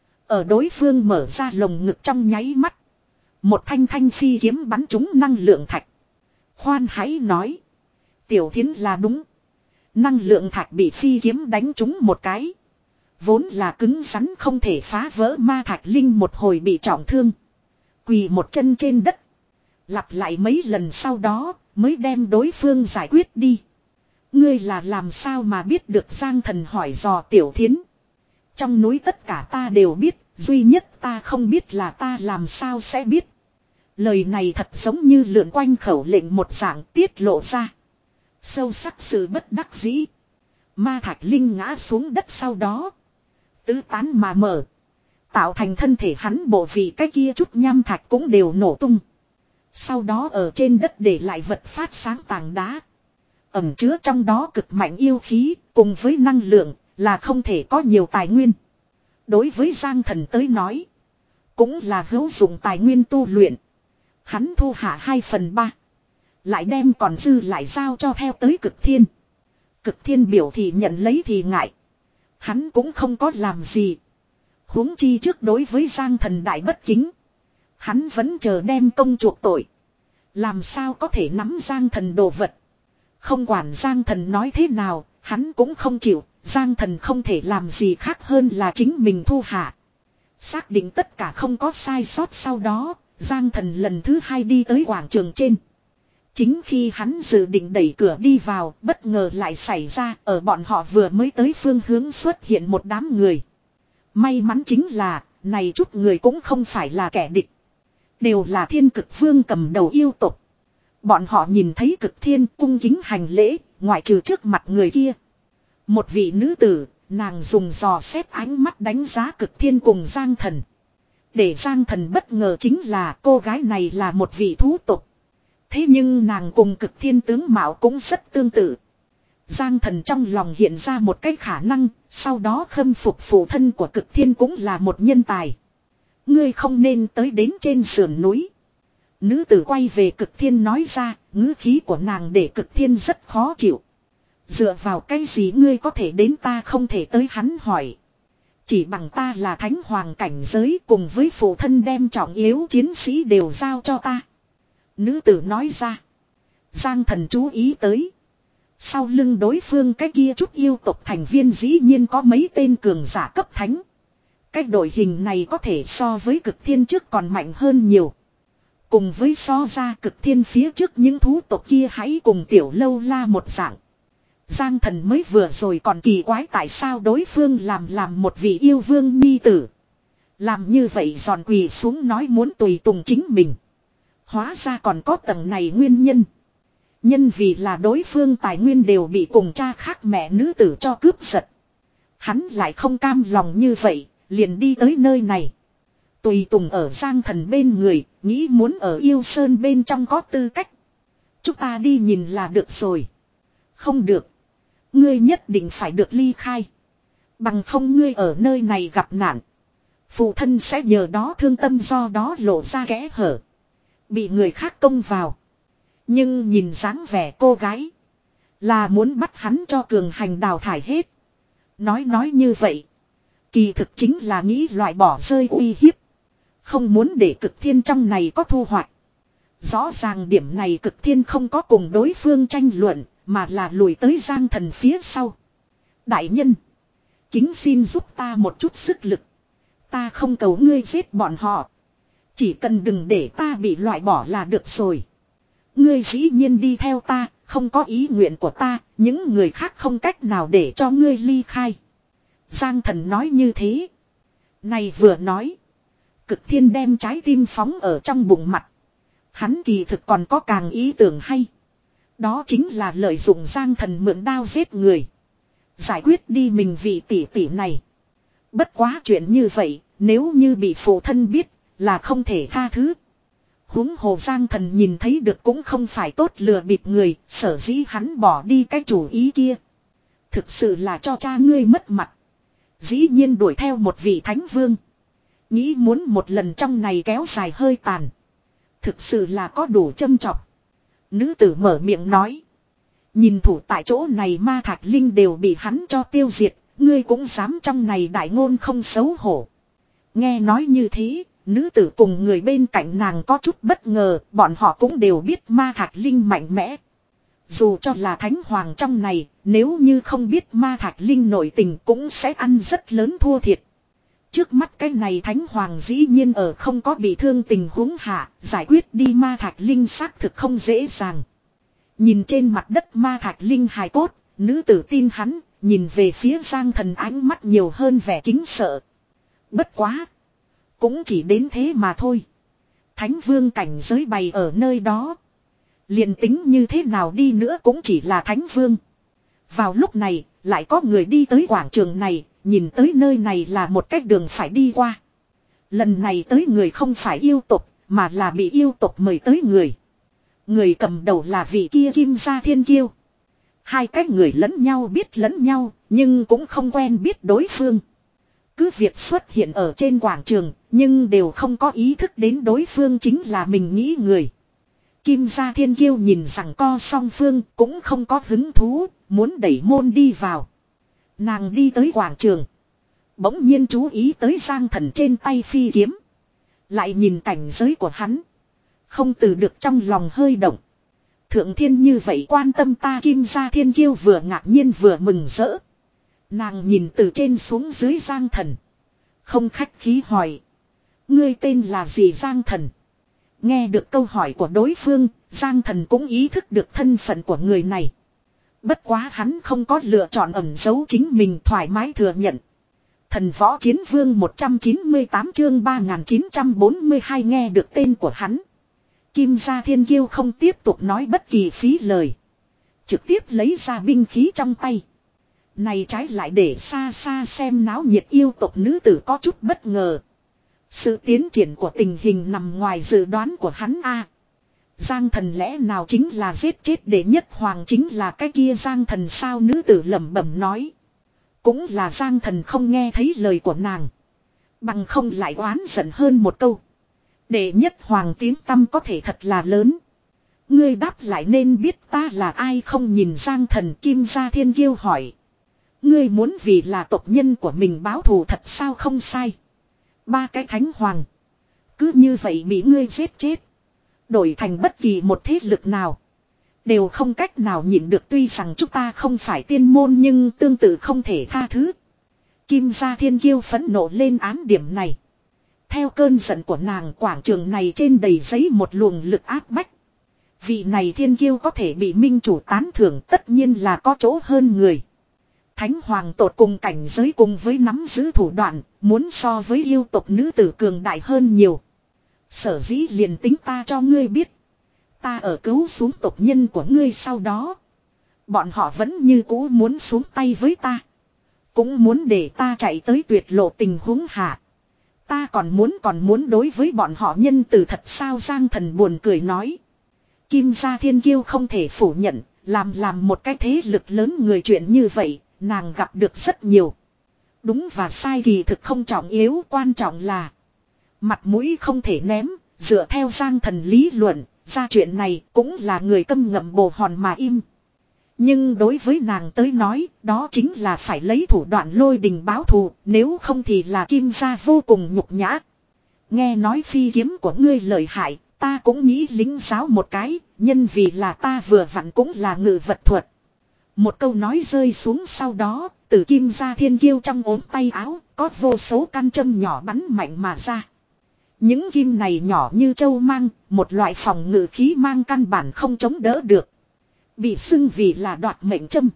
Ở đối phương mở ra lồng ngực trong nháy mắt. Một thanh thanh phi kiếm bắn trúng năng lượng thạch. Khoan hãy nói. Tiểu Thiến là đúng. Năng lượng thạch bị phi kiếm đánh trúng một cái. Vốn là cứng rắn không thể phá vỡ ma thạch linh một hồi bị trọng thương. Quỳ một chân trên đất. Lặp lại mấy lần sau đó mới đem đối phương giải quyết đi. Ngươi là làm sao mà biết được? Giang Thần hỏi dò Tiểu Thiến. Trong núi tất cả ta đều biết, duy nhất ta không biết là ta làm sao sẽ biết. Lời này thật giống như lượn quanh khẩu lệnh một dạng tiết lộ ra. Sâu sắc sự bất đắc dĩ. Ma thạch linh ngã xuống đất sau đó. Tứ tán mà mở. Tạo thành thân thể hắn bộ vị cái kia chút nham thạch cũng đều nổ tung. Sau đó ở trên đất để lại vật phát sáng tảng đá. Ẩm chứa trong đó cực mạnh yêu khí cùng với năng lượng là không thể có nhiều tài nguyên. Đối với Giang Thần tới nói. Cũng là hữu dụng tài nguyên tu luyện. Hắn thu hạ hai phần ba. Lại đem còn dư lại giao cho theo tới Cực Thiên. Cực Thiên biểu thì nhận lấy thì ngại. Hắn cũng không có làm gì. Huống chi trước đối với Giang Thần đại bất kính. Hắn vẫn chờ đem công chuộc tội. Làm sao có thể nắm Giang Thần đồ vật. Không quản Giang Thần nói thế nào, hắn cũng không chịu. Giang Thần không thể làm gì khác hơn là chính mình thu hạ. Xác định tất cả không có sai sót sau đó, Giang Thần lần thứ hai đi tới quảng trường trên. Chính khi hắn dự định đẩy cửa đi vào, bất ngờ lại xảy ra, ở bọn họ vừa mới tới phương hướng xuất hiện một đám người. May mắn chính là, này chút người cũng không phải là kẻ địch. Đều là Thiên Cực Vương cầm đầu yêu tộc. Bọn họ nhìn thấy Cực Thiên cung kính hành lễ, ngoại trừ trước mặt người kia. Một vị nữ tử, nàng dùng dò xét ánh mắt đánh giá Cực Thiên cùng Giang Thần. Để Giang Thần bất ngờ chính là cô gái này là một vị thú tộc. Thế nhưng nàng cùng Cực Thiên tướng mạo cũng rất tương tự. Giang Thần trong lòng hiện ra một cái khả năng, sau đó khâm phục phụ thân của Cực Thiên cũng là một nhân tài. Ngươi không nên tới đến trên sườn núi. Nữ tử quay về Cực Thiên nói ra, ngữ khí của nàng để Cực Thiên rất khó chịu. Dựa vào cái gì ngươi có thể đến ta không thể tới, hắn hỏi. Chỉ bằng ta là thánh hoàng cảnh giới, cùng với phụ thân đem trọng yếu chiến sĩ đều giao cho ta. Nữ tử nói ra. Giang Thần chú ý tới. Sau lưng đối phương cái kia chút yêu tộc thành viên dĩ nhiên có mấy tên cường giả cấp thánh. Cái đội hình này có thể so với Cực Thiên trước còn mạnh hơn nhiều. Cùng với so ra Cực Thiên phía trước những thú tộc kia hãy cùng tiểu lâu la một dạng. Giang Thần mới vừa rồi còn kỳ quái tại sao đối phương làm làm một vị yêu vương nhi tử. Làm như vậy giòn quỳ xuống nói muốn tùy tùng chính mình. Hóa ra còn có tầng này nguyên nhân. Nhân vì là đối phương tài nguyên đều bị cùng cha khác mẹ nữ tử cho cướp giật. Hắn lại không cam lòng như vậy, liền đi tới nơi này. Tùy tùng ở Giang Thần bên người, nghĩ muốn ở yêu sơn bên trong có tư cách. Chúng ta đi nhìn là được rồi. Không được. Ngươi nhất định phải được ly khai. Bằng không ngươi ở nơi này gặp nạn. Phụ thân sẽ nhờ đó thương tâm do đó lộ ra kẽ hở. Bị người khác công vào. Nhưng nhìn dáng vẻ cô gái. Là muốn bắt hắn cho cường hành đào thải hết. Nói nói như vậy. Kỳ thực chính là nghĩ loại bỏ rơi uy hiếp. Không muốn để Cực Thiên trong này có thu hoạch. Rõ ràng điểm này Cực Thiên không có cùng đối phương tranh luận. Mà là lùi tới Giang Thần phía sau. Đại nhân. Kính xin giúp ta một chút sức lực. Ta không cầu ngươi giết bọn họ. Chỉ cần đừng để ta bị loại bỏ là được rồi. Ngươi dĩ nhiên đi theo ta. Không có ý nguyện của ta. Những người khác không cách nào để cho ngươi ly khai. Giang Thần nói như thế. Này vừa nói. Cực Thiên đem trái tim phóng ở trong bụng mặt. Hắn kỳ thực còn có càng ý tưởng hay. Đó chính là lợi dụng Giang Thần mượn đao giết người. Giải quyết đi mình vị tỷ tỷ này. Bất quá chuyện như vậy, nếu như bị phụ thân biết, là không thể tha thứ. Huống hồ Giang Thần nhìn thấy được cũng không phải tốt lừa bịp người, sở dĩ hắn bỏ đi cái chủ ý kia. Thực sự là cho cha ngươi mất mặt. Dĩ nhiên đuổi theo một vị thánh vương. Nghĩ muốn một lần trong này kéo dài hơi tàn. Thực sự là có đủ châm chọc. Nữ tử mở miệng nói. Nhìn thủ tại chỗ này ma thạch linh đều bị hắn cho tiêu diệt. Ngươi cũng dám trong này đại ngôn không xấu hổ. Nghe nói như thế. Nữ tử cùng người bên cạnh nàng có chút bất ngờ. Bọn họ cũng đều biết ma thạch linh mạnh mẽ. Dù cho là thánh hoàng trong này. Nếu như không biết ma thạch linh nội tình cũng sẽ ăn rất lớn thua thiệt. Trước mắt cái này thánh hoàng dĩ nhiên ở không có bị thương tình huống hạ, giải quyết đi ma thạch linh xác thực không dễ dàng. Nhìn trên mặt đất ma thạch linh hài cốt, nữ tử tin hắn, nhìn về phía Giang Thần ánh mắt nhiều hơn vẻ kính sợ. Bất quá. Cũng chỉ đến thế mà thôi. Thánh vương cảnh giới bày ở nơi đó. Liền tính như thế nào đi nữa cũng chỉ là thánh vương. Vào lúc này, lại có người đi tới quảng trường này. Nhìn tới nơi này là một cách đường phải đi qua. Lần này tới người không phải yêu tộc, mà là bị yêu tộc mời tới người. Người cầm đầu là vị kia Kim Gia Thiên Kiêu. Hai cái người lẫn nhau biết lẫn nhau, nhưng cũng không quen biết đối phương. Cứ việc xuất hiện ở trên quảng trường, nhưng đều không có ý thức đến đối phương chính là mình nghĩ người. Kim Gia Thiên Kiêu nhìn rằng co song phương cũng không có hứng thú, muốn đẩy môn đi vào. Nàng đi tới quảng trường. Bỗng nhiên chú ý tới Giang Thần trên tay phi kiếm. Lại nhìn cảnh giới của hắn. Không từ được trong lòng hơi động. Thượng thiên như vậy quan tâm ta Kim Gia Thiên Kiêu vừa ngạc nhiên vừa mừng rỡ. Nàng nhìn từ trên xuống dưới Giang Thần. Không khách khí hỏi. Ngươi tên là gì Giang Thần? Nghe được câu hỏi của đối phương, Giang Thần cũng ý thức được thân phận của người này. Bất quá hắn không có lựa chọn ẩn giấu chính mình thoải mái thừa nhận. Thần võ chiến vương một trăm chín mươi tám chương ba nghìn chín trăm bốn mươi hai nghe được tên của hắn. Kim Gia Thiên Kiêu không tiếp tục nói bất kỳ phí lời. Trực tiếp lấy ra binh khí trong tay. Này trái lại để xa xa xem náo nhiệt yêu tộc nữ tử có chút bất ngờ. Sự tiến triển của tình hình nằm ngoài dự đoán của hắn a. Giang Thần lẽ nào chính là giết chết đệ nhất hoàng chính là cái kia Giang Thần sao nữ tử lẩm bẩm nói. Cũng là Giang Thần không nghe thấy lời của nàng. Bằng không lại oán giận hơn một câu. Đệ nhất hoàng tiếng tăm có thể thật là lớn. Ngươi đáp lại nên biết ta là ai không, nhìn Giang Thần, Kim Gia Thiên Kiêu hỏi. Ngươi muốn vì là tộc nhân của mình báo thù thật sao? Không sai. Ba cái thánh hoàng. Cứ như vậy bị ngươi giết chết. Đổi thành bất kỳ một thế lực nào. Đều không cách nào nhịn được, tuy rằng chúng ta không phải tiên môn nhưng tương tự không thể tha thứ. Kim Gia Thiên Kiêu phẫn nộ lên án điểm này. Theo cơn giận của nàng, quảng trường này trên đầy giấy một luồng lực áp bách. Vị này Thiên Kiêu có thể bị minh chủ tán thưởng tất nhiên là có chỗ hơn người. Thánh hoàng tột cùng cảnh giới cùng với nắm giữ thủ đoạn, muốn so với yêu tộc nữ tử cường đại hơn nhiều. Sở dĩ liền tính ta cho ngươi biết. Ta ở cứu xuống tộc nhân của ngươi sau đó. Bọn họ vẫn như cũ muốn xuống tay với ta. Cũng muốn để ta chạy tới tuyệt lộ tình huống hạ. Ta còn muốn còn muốn đối với bọn họ nhân từ thật sao? Giang Thần buồn cười nói. Kim Gia Thiên Kiêu không thể phủ nhận, làm làm một cái thế lực lớn người chuyện như vậy, nàng gặp được rất nhiều. Đúng và sai kỳ thực không trọng yếu, quan trọng là mặt mũi không thể ném, dựa theo Giang Thần lý luận, ra chuyện này cũng là người câm ngậm bồ hòn mà im. Nhưng đối với nàng tới nói, đó chính là phải lấy thủ đoạn lôi đình báo thù, nếu không thì là Kim Gia vô cùng nhục nhã. Nghe nói phi kiếm của ngươi lợi hại, ta cũng nghĩ lính giáo một cái, nhân vì là ta vừa vặn cũng là ngự vật thuật. Một câu nói rơi xuống sau đó, từ Kim Gia Thiên Kiêu trong ốm tay áo, có vô số căn châm nhỏ bắn mạnh mà ra. Những kim này nhỏ như châu mang, một loại phòng ngự khí mang căn bản không chống đỡ được. Bị xưng vì là đoạt mệnh châm.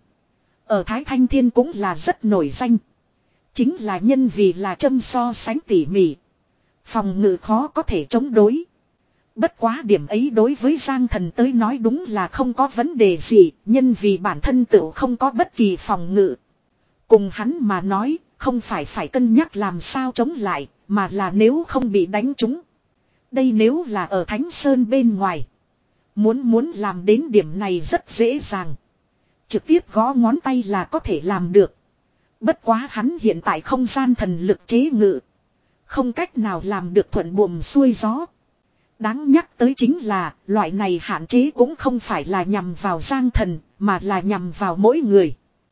Ở Thái Thanh Thiên cũng là rất nổi danh. Chính là nhân vì là châm so sánh tỉ mỉ. Phòng ngự khó có thể chống đối. Bất quá điểm ấy đối với Giang Thần tới nói đúng là không có vấn đề gì, nhân vì bản thân tự không có bất kỳ phòng ngự. Cùng hắn mà nói, không phải phải cân nhắc làm sao chống lại, mà là nếu không bị đánh trúng. Đây nếu là ở Thánh Sơn bên ngoài. Muốn muốn làm đến điểm này rất dễ dàng. Trực tiếp gõ ngón tay là có thể làm được. Bất quá hắn hiện tại không gian thần lực chế ngự. Không cách nào làm được thuận buồm xuôi gió. Đáng nhắc tới chính là loại này hạn chế cũng không phải là nhằm vào Giang Thần mà là nhằm vào mỗi người.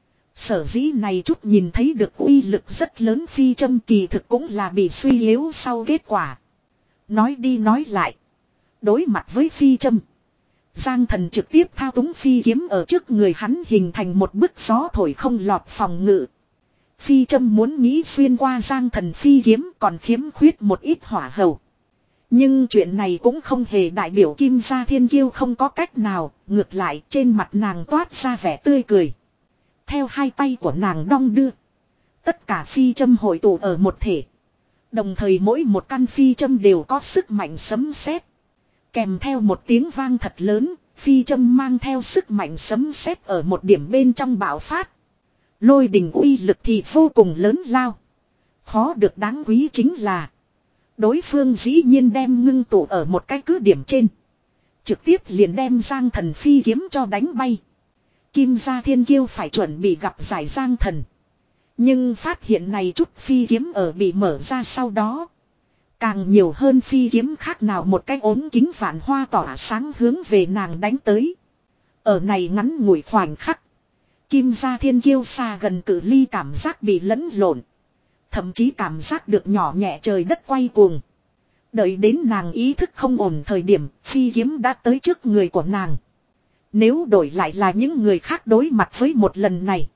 Sở dĩ này chút nhìn thấy được uy lực rất lớn phi châm kỳ thực cũng là bị suy yếu sau kết quả. Nói đi nói lại. Đối mặt với phi châm. Giang Thần trực tiếp thao túng phi kiếm ở trước người hắn hình thành một bức gió thổi không lọt phòng ngự. Phi châm muốn nghĩ xuyên qua Giang Thần phi kiếm còn khiếm khuyết một ít hỏa hầu. Nhưng chuyện này cũng không hề đại biểu Kim Gia Thiên Kiêu không có cách nào, ngược lại trên mặt nàng toát ra vẻ tươi cười. Theo hai tay của nàng đong đưa. Tất cả phi châm hội tụ ở một thể. Đồng thời mỗi một căn phi châm đều có sức mạnh sấm sét. Kèm theo một tiếng vang thật lớn, phi châm mang theo sức mạnh sấm sét ở một điểm bên trong bạo phát. Lôi đình uy lực thì vô cùng lớn lao. Khó được đáng quý chính là đối phương dĩ nhiên đem ngưng tụ ở một cái cứ điểm trên. Trực tiếp liền đem Giang Thần phi kiếm cho đánh bay. Kim Gia Thiên Kiêu phải chuẩn bị gặp giải Giang Thần. Nhưng phát hiện này chút phi kiếm ở bị mở ra sau đó. Càng nhiều hơn phi kiếm khác nào một cái ốm kính vạn hoa tỏa sáng hướng về nàng đánh tới. Ở này ngắn ngủi khoảnh khắc. Kim Gia Thiên Kiêu xa gần cự ly cảm giác bị lẫn lộn. Thậm chí cảm giác được nhỏ nhẹ trời đất quay cuồng. Đợi đến nàng ý thức không ổn thời điểm phi kiếm đã tới trước người của nàng. Nếu đổi lại là những người khác đối mặt với một lần này.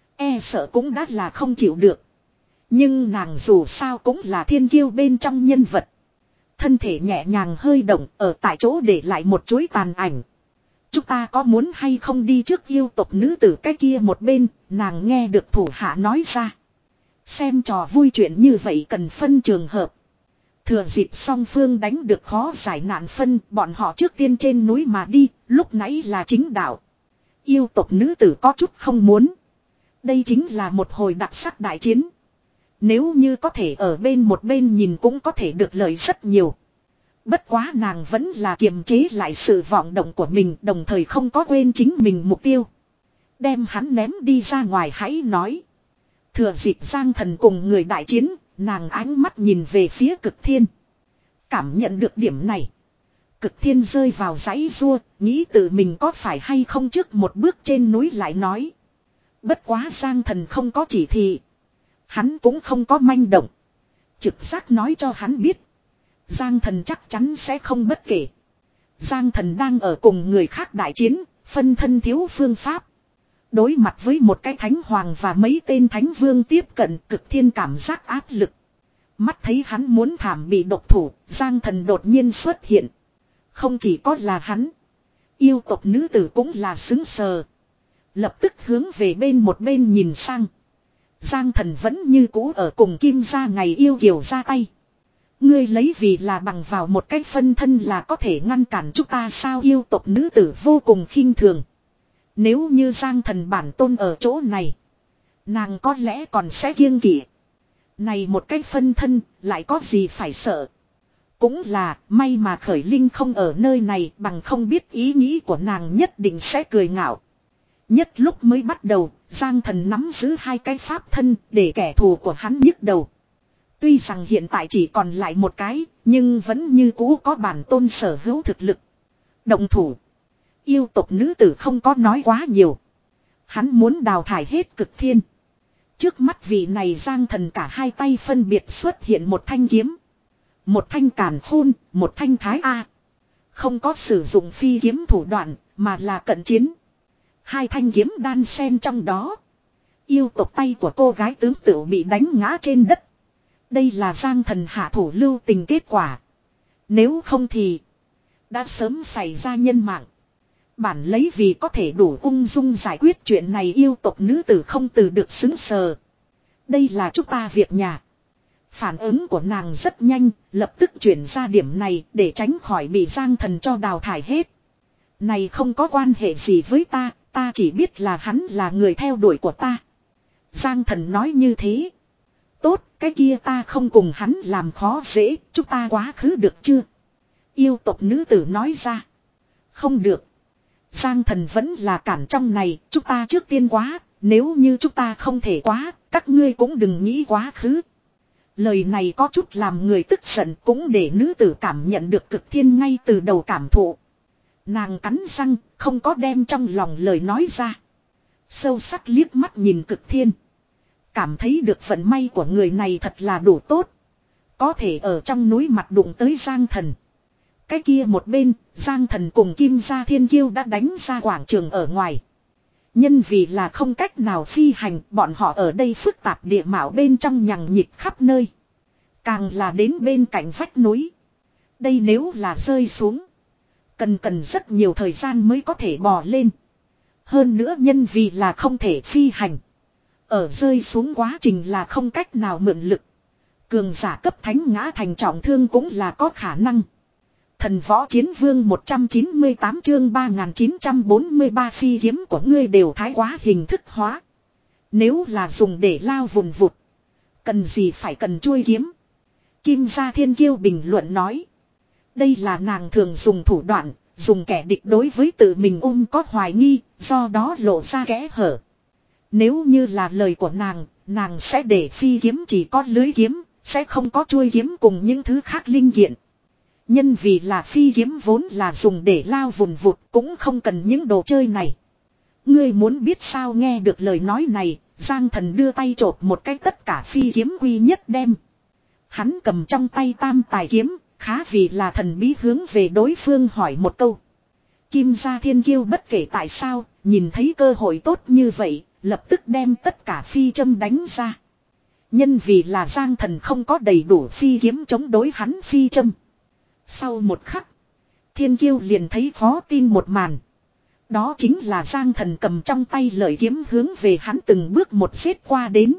E sợ cũng đã là không chịu được. Nhưng nàng dù sao cũng là thiên kiêu bên trong nhân vật. Thân thể nhẹ nhàng hơi động ở tại chỗ để lại một chuỗi tàn ảnh. Chúng ta có muốn hay không đi trước yêu tộc nữ tử cái kia một bên, nàng nghe được thủ hạ nói ra. Xem trò vui chuyện như vậy cần phân trường hợp. Thừa dịp song phương đánh được khó giải nạn phân, bọn họ trước tiên trên núi mà đi, lúc nãy là chính đạo. Yêu tộc nữ tử có chút không muốn. Đây chính là một hồi đặc sắc đại chiến. Nếu như có thể ở bên một bên nhìn cũng có thể được lợi rất nhiều. Bất quá nàng vẫn là kiềm chế lại sự vọng động của mình, đồng thời không có quên chính mình mục tiêu. Đem hắn ném đi ra ngoài hãy nói. Thừa dịp Giang Thần cùng người đại chiến, nàng ánh mắt nhìn về phía Cực Thiên. Cảm nhận được điểm này. Cực thiên rơi vào dãy rua, nghĩ tự mình có phải hay không trước một bước trên núi lại nói. Bất quá Giang Thần không có chỉ thị. Hắn cũng không có manh động. Trực giác nói cho hắn biết. Giang Thần chắc chắn sẽ không bất kể. Giang Thần đang ở cùng người khác đại chiến, phân thân thiếu phương pháp. Đối mặt với một cái thánh hoàng và mấy tên thánh vương tiếp cận, Cực thiên cảm giác áp lực. Mắt thấy hắn muốn thảm bị độc thủ, Giang Thần đột nhiên xuất hiện. Không chỉ có là hắn. Yêu tộc nữ tử cũng là xứng sờ. Lập tức hướng về bên một bên nhìn sang. Giang Thần vẫn như cũ ở cùng Kim gia ngày yêu kiều ra tay. Ngươi lấy vì là bằng vào một cái phân thân là có thể ngăn cản chúng ta sao? Yêu tộc nữ tử vô cùng khinh thường. Nếu như Giang Thần bản tôn ở chỗ này, nàng có lẽ còn sẽ kiêng kỵ. Này một cái phân thân lại có gì phải sợ. Cũng là may mà Khởi Linh không ở nơi này, bằng không biết ý nghĩ của nàng nhất định sẽ cười ngạo. Nhất lúc mới bắt đầu, Giang Thần nắm giữ hai cái pháp thân để kẻ thù của hắn nhức đầu. Tuy rằng hiện tại chỉ còn lại một cái, nhưng vẫn như cũ có bản tôn sở hữu thực lực. Động thủ. Yêu tộc nữ tử không có nói quá nhiều. Hắn muốn đào thải hết Cực thiên. Trước mắt vị này Giang Thần cả hai tay phân biệt xuất hiện một thanh kiếm. Một thanh càn khôn, một thanh thái A. Không có sử dụng phi kiếm thủ đoạn, mà là cận chiến. Hai thanh kiếm đan xen trong đó. Yêu tộc tay của cô gái tướng tựu bị đánh ngã trên đất. Đây là Giang Thần hạ thủ lưu tình kết quả. Nếu không thì đã sớm xảy ra nhân mạng. Bản lấy vì có thể đủ ung dung giải quyết chuyện này, yêu tộc nữ tử không từ được xứng sờ. Đây là chúng ta việc nhà. Phản ứng của nàng rất nhanh, lập tức chuyển ra điểm này để tránh khỏi bị Giang Thần cho đào thải hết. Này không có quan hệ gì với ta, ta chỉ biết là hắn là người theo đuổi của ta. Giang Thần nói như thế. Tốt, cái kia ta không cùng hắn làm khó dễ, chúng ta quá khứ được chưa? Yêu tộc nữ tử nói ra. Không được. Giang Thần vẫn là cản trong này, chúng ta trước tiên quá, nếu như chúng ta không thể quá, các ngươi cũng đừng nghĩ quá khứ. Lời này có chút làm người tức giận, cũng để nữ tử cảm nhận được Cực thiên ngay từ đầu cảm thụ. Nàng cắn răng, không có đem trong lòng lời nói ra. Sâu sắc liếc mắt nhìn Cực thiên. Cảm thấy được vận may của người này thật là đủ tốt. Có thể ở trong núi mặt đụng tới Giang Thần. Cái kia một bên, Giang Thần cùng Kim Gia Thiên Kiêu đã đánh ra quảng trường ở ngoài. Nhân vì là không cách nào phi hành, bọn họ ở đây phức tạp địa mạo bên trong nhằng nhịp khắp nơi. Càng là đến bên cạnh vách núi. Đây nếu là rơi xuống, cần cần rất nhiều thời gian mới có thể bò lên. Hơn nữa nhân vì là không thể phi hành. Ở rơi xuống quá trình là không cách nào mượn lực. Cường giả cấp thánh ngã thành trọng thương cũng là có khả năng. Thần võ chiến vương một trăm chín mươi tám chương ba nghìn chín trăm bốn mươi ba phi kiếm của ngươi đều thái quá hình thức hóa. Nếu là dùng để lao vùn vụt, cần gì phải cần chuôi kiếm. Kim Gia Thiên Kiêu bình luận nói. Đây là nàng thường dùng thủ đoạn, dùng kẻ địch đối với tự mình ôm có hoài nghi, do đó lộ ra kẽ hở. Nếu như là lời của nàng, nàng sẽ để phi kiếm chỉ có lưới kiếm, sẽ không có chuôi kiếm cùng những thứ khác linh kiện. Nhân vì là phi kiếm vốn là dùng để lao vùn vụt, cũng không cần những đồ chơi này. Ngươi muốn biết sao? Nghe được lời nói này, Giang Thần đưa tay chộp một cái tất cả phi kiếm quy nhất đem. Hắn cầm trong tay tam tài kiếm, khá vì là thần bí hướng về đối phương hỏi một câu. Kim Gia Thiên Kiêu bất kể tại sao, nhìn thấy cơ hội tốt như vậy, lập tức đem tất cả phi châm đánh ra. Nhân vì là Giang Thần không có đầy đủ phi kiếm chống đối hắn phi châm. Sau một khắc, Thiên Kiêu liền thấy khó tin một màn. Đó chính là Giang Thần cầm trong tay lợi kiếm hướng về hắn từng bước một xếp qua đến.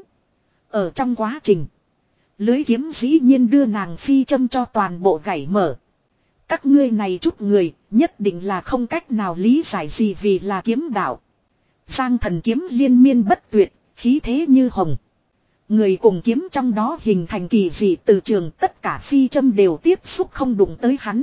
Ở trong quá trình, lưới kiếm dĩ nhiên đưa nàng phi châm cho toàn bộ gãy mở. Các ngươi này chút người, nhất định là không cách nào lý giải gì vì là kiếm đạo. Giang Thần kiếm liên miên bất tuyệt, khí thế như hồng. Người cùng kiếm trong đó hình thành kỳ dị từ trường, tất cả phi châm đều tiếp xúc không đụng tới hắn.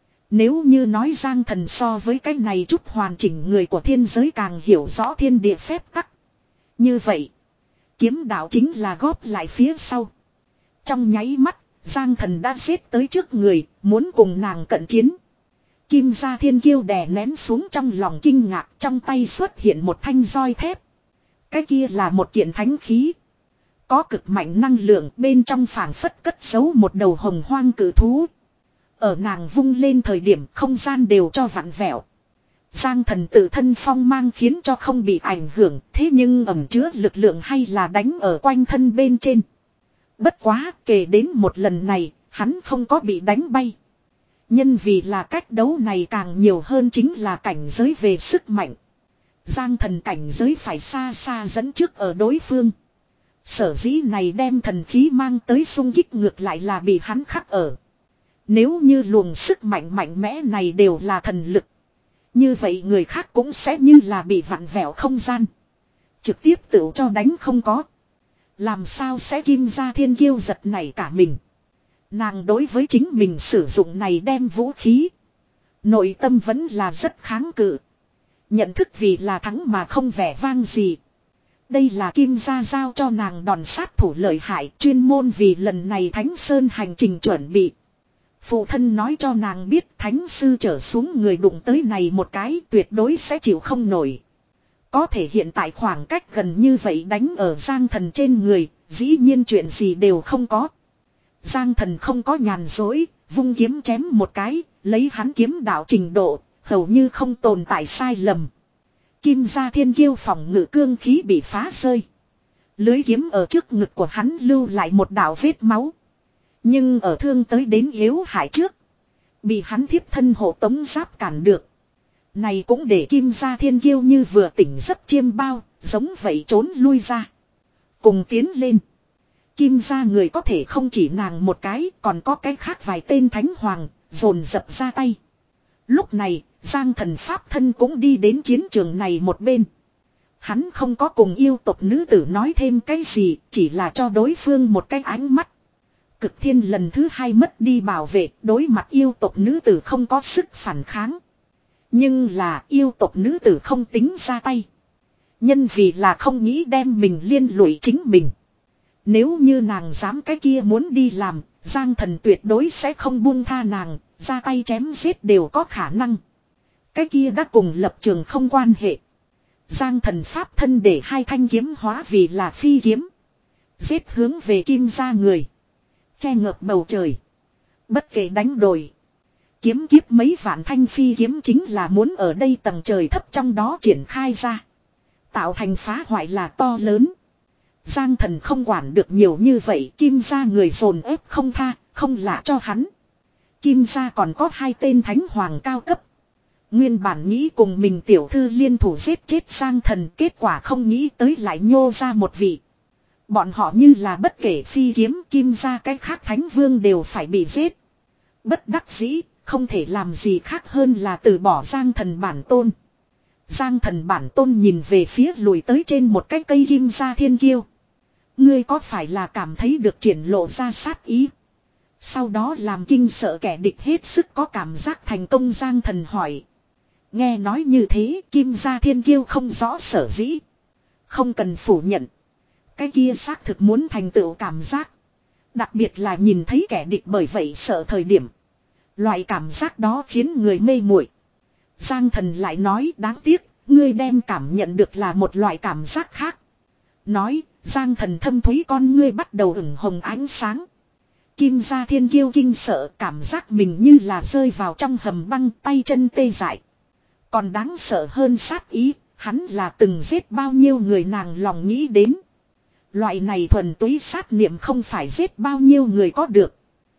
Nếu như nói Giang Thần so với cái này chút hoàn chỉnh người của thiên giới càng hiểu rõ thiên địa phép tắc. Như vậy, kiếm đạo chính là góp lại phía sau. Trong nháy mắt, Giang Thần đã xếp tới trước người, muốn cùng nàng cận chiến. Kim gia thiên kiêu đè nén xuống trong lòng kinh ngạc, trong tay xuất hiện một thanh roi thép. Cái kia là một kiện thánh khí. Có cực mạnh năng lượng, bên trong phảng phất cất giấu một đầu hồng hoang cử thú. Ở nàng vung lên thời điểm không gian đều cho vặn vẹo. Giang thần tự thân phong mang khiến cho không bị ảnh hưởng, thế nhưng ẩn chứa lực lượng hay là đánh ở quanh thân bên trên. Bất quá, kể đến một lần này, hắn không có bị đánh bay. Nhân vì là cách đấu này càng nhiều hơn chính là cảnh giới về sức mạnh. Giang thần cảnh giới phải xa xa dẫn trước ở đối phương. Sở dĩ này đem thần khí mang tới xung kích ngược lại là bị hắn khắc ở. Nếu như luồng sức mạnh mạnh mẽ này đều là thần lực. Như vậy người khác cũng sẽ như là bị vặn vẹo không gian. Trực tiếp tự cho đánh không có. Làm sao sẽ Kim gia thiên kiêu giật này cả mình. Nàng đối với chính mình sử dụng này đem vũ khí. Nội tâm vẫn là rất kháng cự. Nhận thức vì là thắng mà không vẻ vang gì. Đây là Kim gia giao cho nàng đòn sát thủ lợi hại, chuyên môn vì lần này Thánh Sơn hành trình chuẩn bị. Phụ thân nói cho nàng biết thánh sư trở xuống người đụng tới này một cái tuyệt đối sẽ chịu không nổi. Có thể hiện tại khoảng cách gần như vậy đánh ở Giang thần trên người, dĩ nhiên chuyện gì đều không có. Giang thần không có nhàn dối, vung kiếm chém một cái, lấy hắn kiếm đạo trình độ, hầu như không tồn tại sai lầm. Kim gia thiên kiêu phòng ngự cương khí bị phá rơi. Lưới kiếm ở trước ngực của hắn lưu lại một đạo vết máu. Nhưng ở thương tới đến yếu hại trước. Bị hắn thiếp thân hộ tống giáp cản được. Này cũng để Kim gia thiên kiêu như vừa tỉnh giấc chiêm bao, giống vậy trốn lui ra. Cùng tiến lên. Kim gia người có thể không chỉ nàng một cái, còn có cái khác vài tên thánh hoàng, dồn dập ra tay. Lúc này, Giang thần pháp thân cũng đi đến chiến trường này một bên. Hắn không có cùng yêu tộc nữ tử nói thêm cái gì, chỉ là cho đối phương một cái ánh mắt. Cực thiên lần thứ hai mất đi bảo vệ, đối mặt yêu tộc nữ tử không có sức phản kháng. Nhưng là yêu tộc nữ tử không tính ra tay. Nhân vì là không nghĩ đem mình liên lụy chính mình. Nếu như nàng dám cái kia muốn đi làm, Giang thần tuyệt đối sẽ không buông tha nàng, ra tay chém giết đều có khả năng. Cái kia đã cùng lập trường không quan hệ. Giang thần pháp thân để hai thanh kiếm hóa vì là phi kiếm. Giết hướng về Kim gia người. Che ngợp bầu trời. Bất kể đánh đổi. Kiếm kiếp mấy vạn thanh phi kiếm chính là muốn ở đây tầng trời thấp trong đó triển khai ra. Tạo thành phá hoại là to lớn. Giang thần không quản được nhiều như vậy, Kim gia người dồn ép không tha, không lạ cho hắn. Kim gia còn có hai tên thánh hoàng cao cấp. Nguyên bản nghĩ cùng mình tiểu thư liên thủ giết chết Giang thần, kết quả không nghĩ tới lại nhô ra một vị. Bọn họ như là bất kể phi kiếm Kim gia cái khác thánh vương đều phải bị giết. Bất đắc dĩ, không thể làm gì khác hơn là từ bỏ Giang thần bản tôn. Giang thần bản tôn nhìn về phía lùi tới trên một cái cây Kim gia thiên kiêu. Ngươi có phải là cảm thấy được triển lộ ra sát ý? Sau đó làm kinh sợ kẻ địch hết sức có cảm giác thành công. Giang thần hỏi. Nghe nói như thế, Kim gia thiên kiêu không rõ sở dĩ. Không cần phủ nhận. Cái kia xác thực muốn thành tựu cảm giác. Đặc biệt là nhìn thấy kẻ địch bởi vậy sợ thời điểm. Loại cảm giác đó khiến người mê muội. Giang thần lại nói đáng tiếc, ngươi đem cảm nhận được là một loại cảm giác khác. Nói, Giang thần thâm thúy con ngươi bắt đầu ửng hồng ánh sáng. Kim gia thiên kiêu kinh sợ, cảm giác mình như là rơi vào trong hầm băng, tay chân tê dại. Còn đáng sợ hơn sát ý, hắn là từng giết bao nhiêu người nàng lòng nghĩ đến. Loại này thuần túy sát niệm không phải giết bao nhiêu người có được.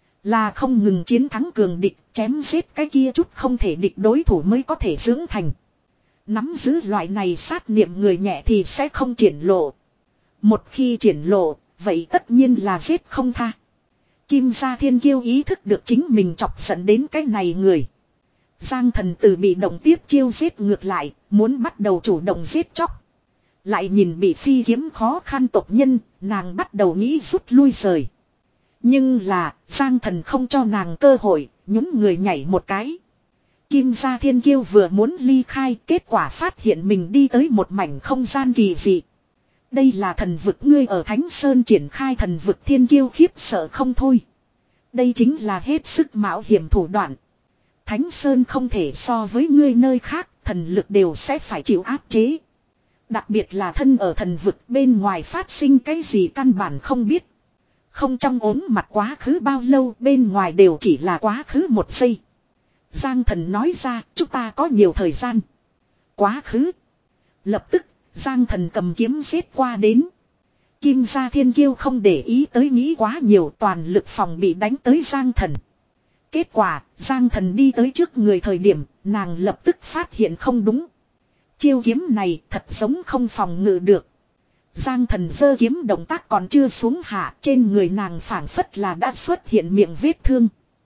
Là không ngừng chiến thắng cường địch, chém giết cái kia chút không thể địch đối thủ mới có thể dưỡng thành. Nắm giữ loại này sát niệm người nhẹ thì sẽ không triển lộ. Một khi triển lộ, vậy tất nhiên là giết không tha. Kim gia thiên kiêu ý thức được chính mình chọc giận đến cái này người. Giang thần từ bị động tiếp chiêu giết ngược lại, muốn bắt đầu chủ động giết chóc. Lại nhìn bị phi kiếm khó khăn tộc nhân, nàng bắt đầu nghĩ rút lui rời. Nhưng là, Giang thần không cho nàng cơ hội, nhún người nhảy một cái. Kim gia thiên kiêu vừa muốn ly khai, kết quả phát hiện mình đi tới một mảnh không gian kỳ dị. Đây là thần vực, ngươi ở Thánh Sơn triển khai thần vực thiên kiêu khiếp sợ không thôi. Đây chính là hết sức mạo hiểm thủ đoạn. Thánh Sơn không thể so với ngươi nơi khác, thần lực đều sẽ phải chịu áp chế. Đặc biệt là thân ở thần vực bên ngoài phát sinh cái gì căn bản không biết. Không trong ốm mặt quá khứ bao lâu bên ngoài đều chỉ là quá khứ một giây. Giang Thần nói ra chúng ta có nhiều thời gian. Quá khứ. Lập tức Giang Thần cầm kiếm giết qua đến. Kim Gia Thiên Kiêu không để ý tới nghĩ quá nhiều, toàn lực phòng bị đánh tới Giang Thần. Kết quả Giang Thần đi tới trước người thời điểm nàng lập tức phát hiện không đúng. Chiêu kiếm này thật giống không phòng ngự được. Giang Thần giơ kiếm động tác còn chưa xuống hạ, trên người nàng phảng phất là đã xuất hiện miệng vết thương.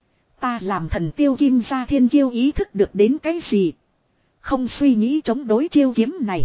Ta làm thần tiêu Kim Gia Thiên Kiêu ý thức được đến cái gì. Không suy nghĩ chống đối chiêu kiếm này.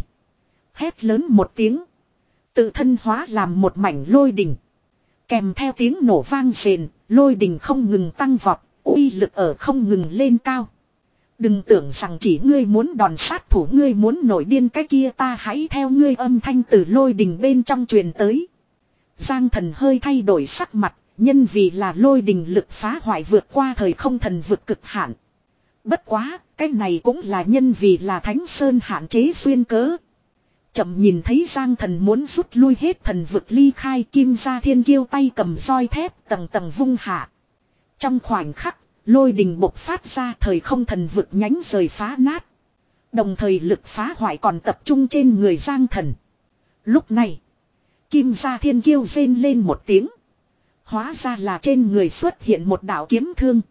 Hét lớn một tiếng. Tự thân hóa làm một mảnh lôi đình. Kèm theo tiếng nổ vang rền, lôi đình không ngừng tăng vọt, uy lực ở không ngừng lên cao. Đừng tưởng rằng chỉ ngươi muốn đòn sát thủ, ngươi muốn nổi điên cái kia, ta hãy theo ngươi, âm thanh từ lôi đình bên trong truyền tới. Giang Thần hơi thay đổi sắc mặt, nhân vì là lôi đình lực phá hoại vượt qua thời không thần vực cực hạn. Bất quá, cái này cũng là nhân vì là Thánh Sơn hạn chế xuyên cớ. Chậm nhìn thấy Giang Thần muốn rút lui hết thần vực ly khai, Kim Gia Thiên Kiêu tay cầm roi thép tầng tầng vung hạ. Trong khoảnh khắc, lôi đình bộc phát ra, thời không thần vực nhánh rời phá nát. Đồng thời lực phá hoại còn tập trung trên người Giang Thần. Lúc này, Kim Gia Thiên Kiêu rên lên một tiếng. Hóa ra là trên người xuất hiện một đạo kiếm thương.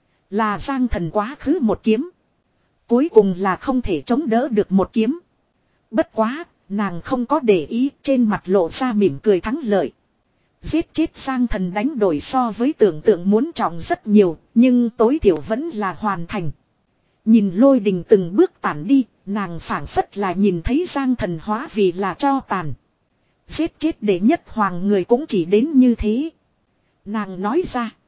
Là Giang Thần quá khứ một kiếm. Cuối cùng là không thể chống đỡ được một kiếm. Bất quá, nàng không có để ý, trên mặt lộ ra mỉm cười thắng lợi. Giết chết Giang Thần đánh đổi so với tưởng tượng muốn trọng rất nhiều, nhưng tối thiểu vẫn là hoàn thành. Nhìn lôi đình từng bước tản đi, nàng phảng phất là nhìn thấy Giang Thần hóa vì là tro tàn. Giết chết đệ nhất hoàng người cũng chỉ đến như thế. Nàng nói ra.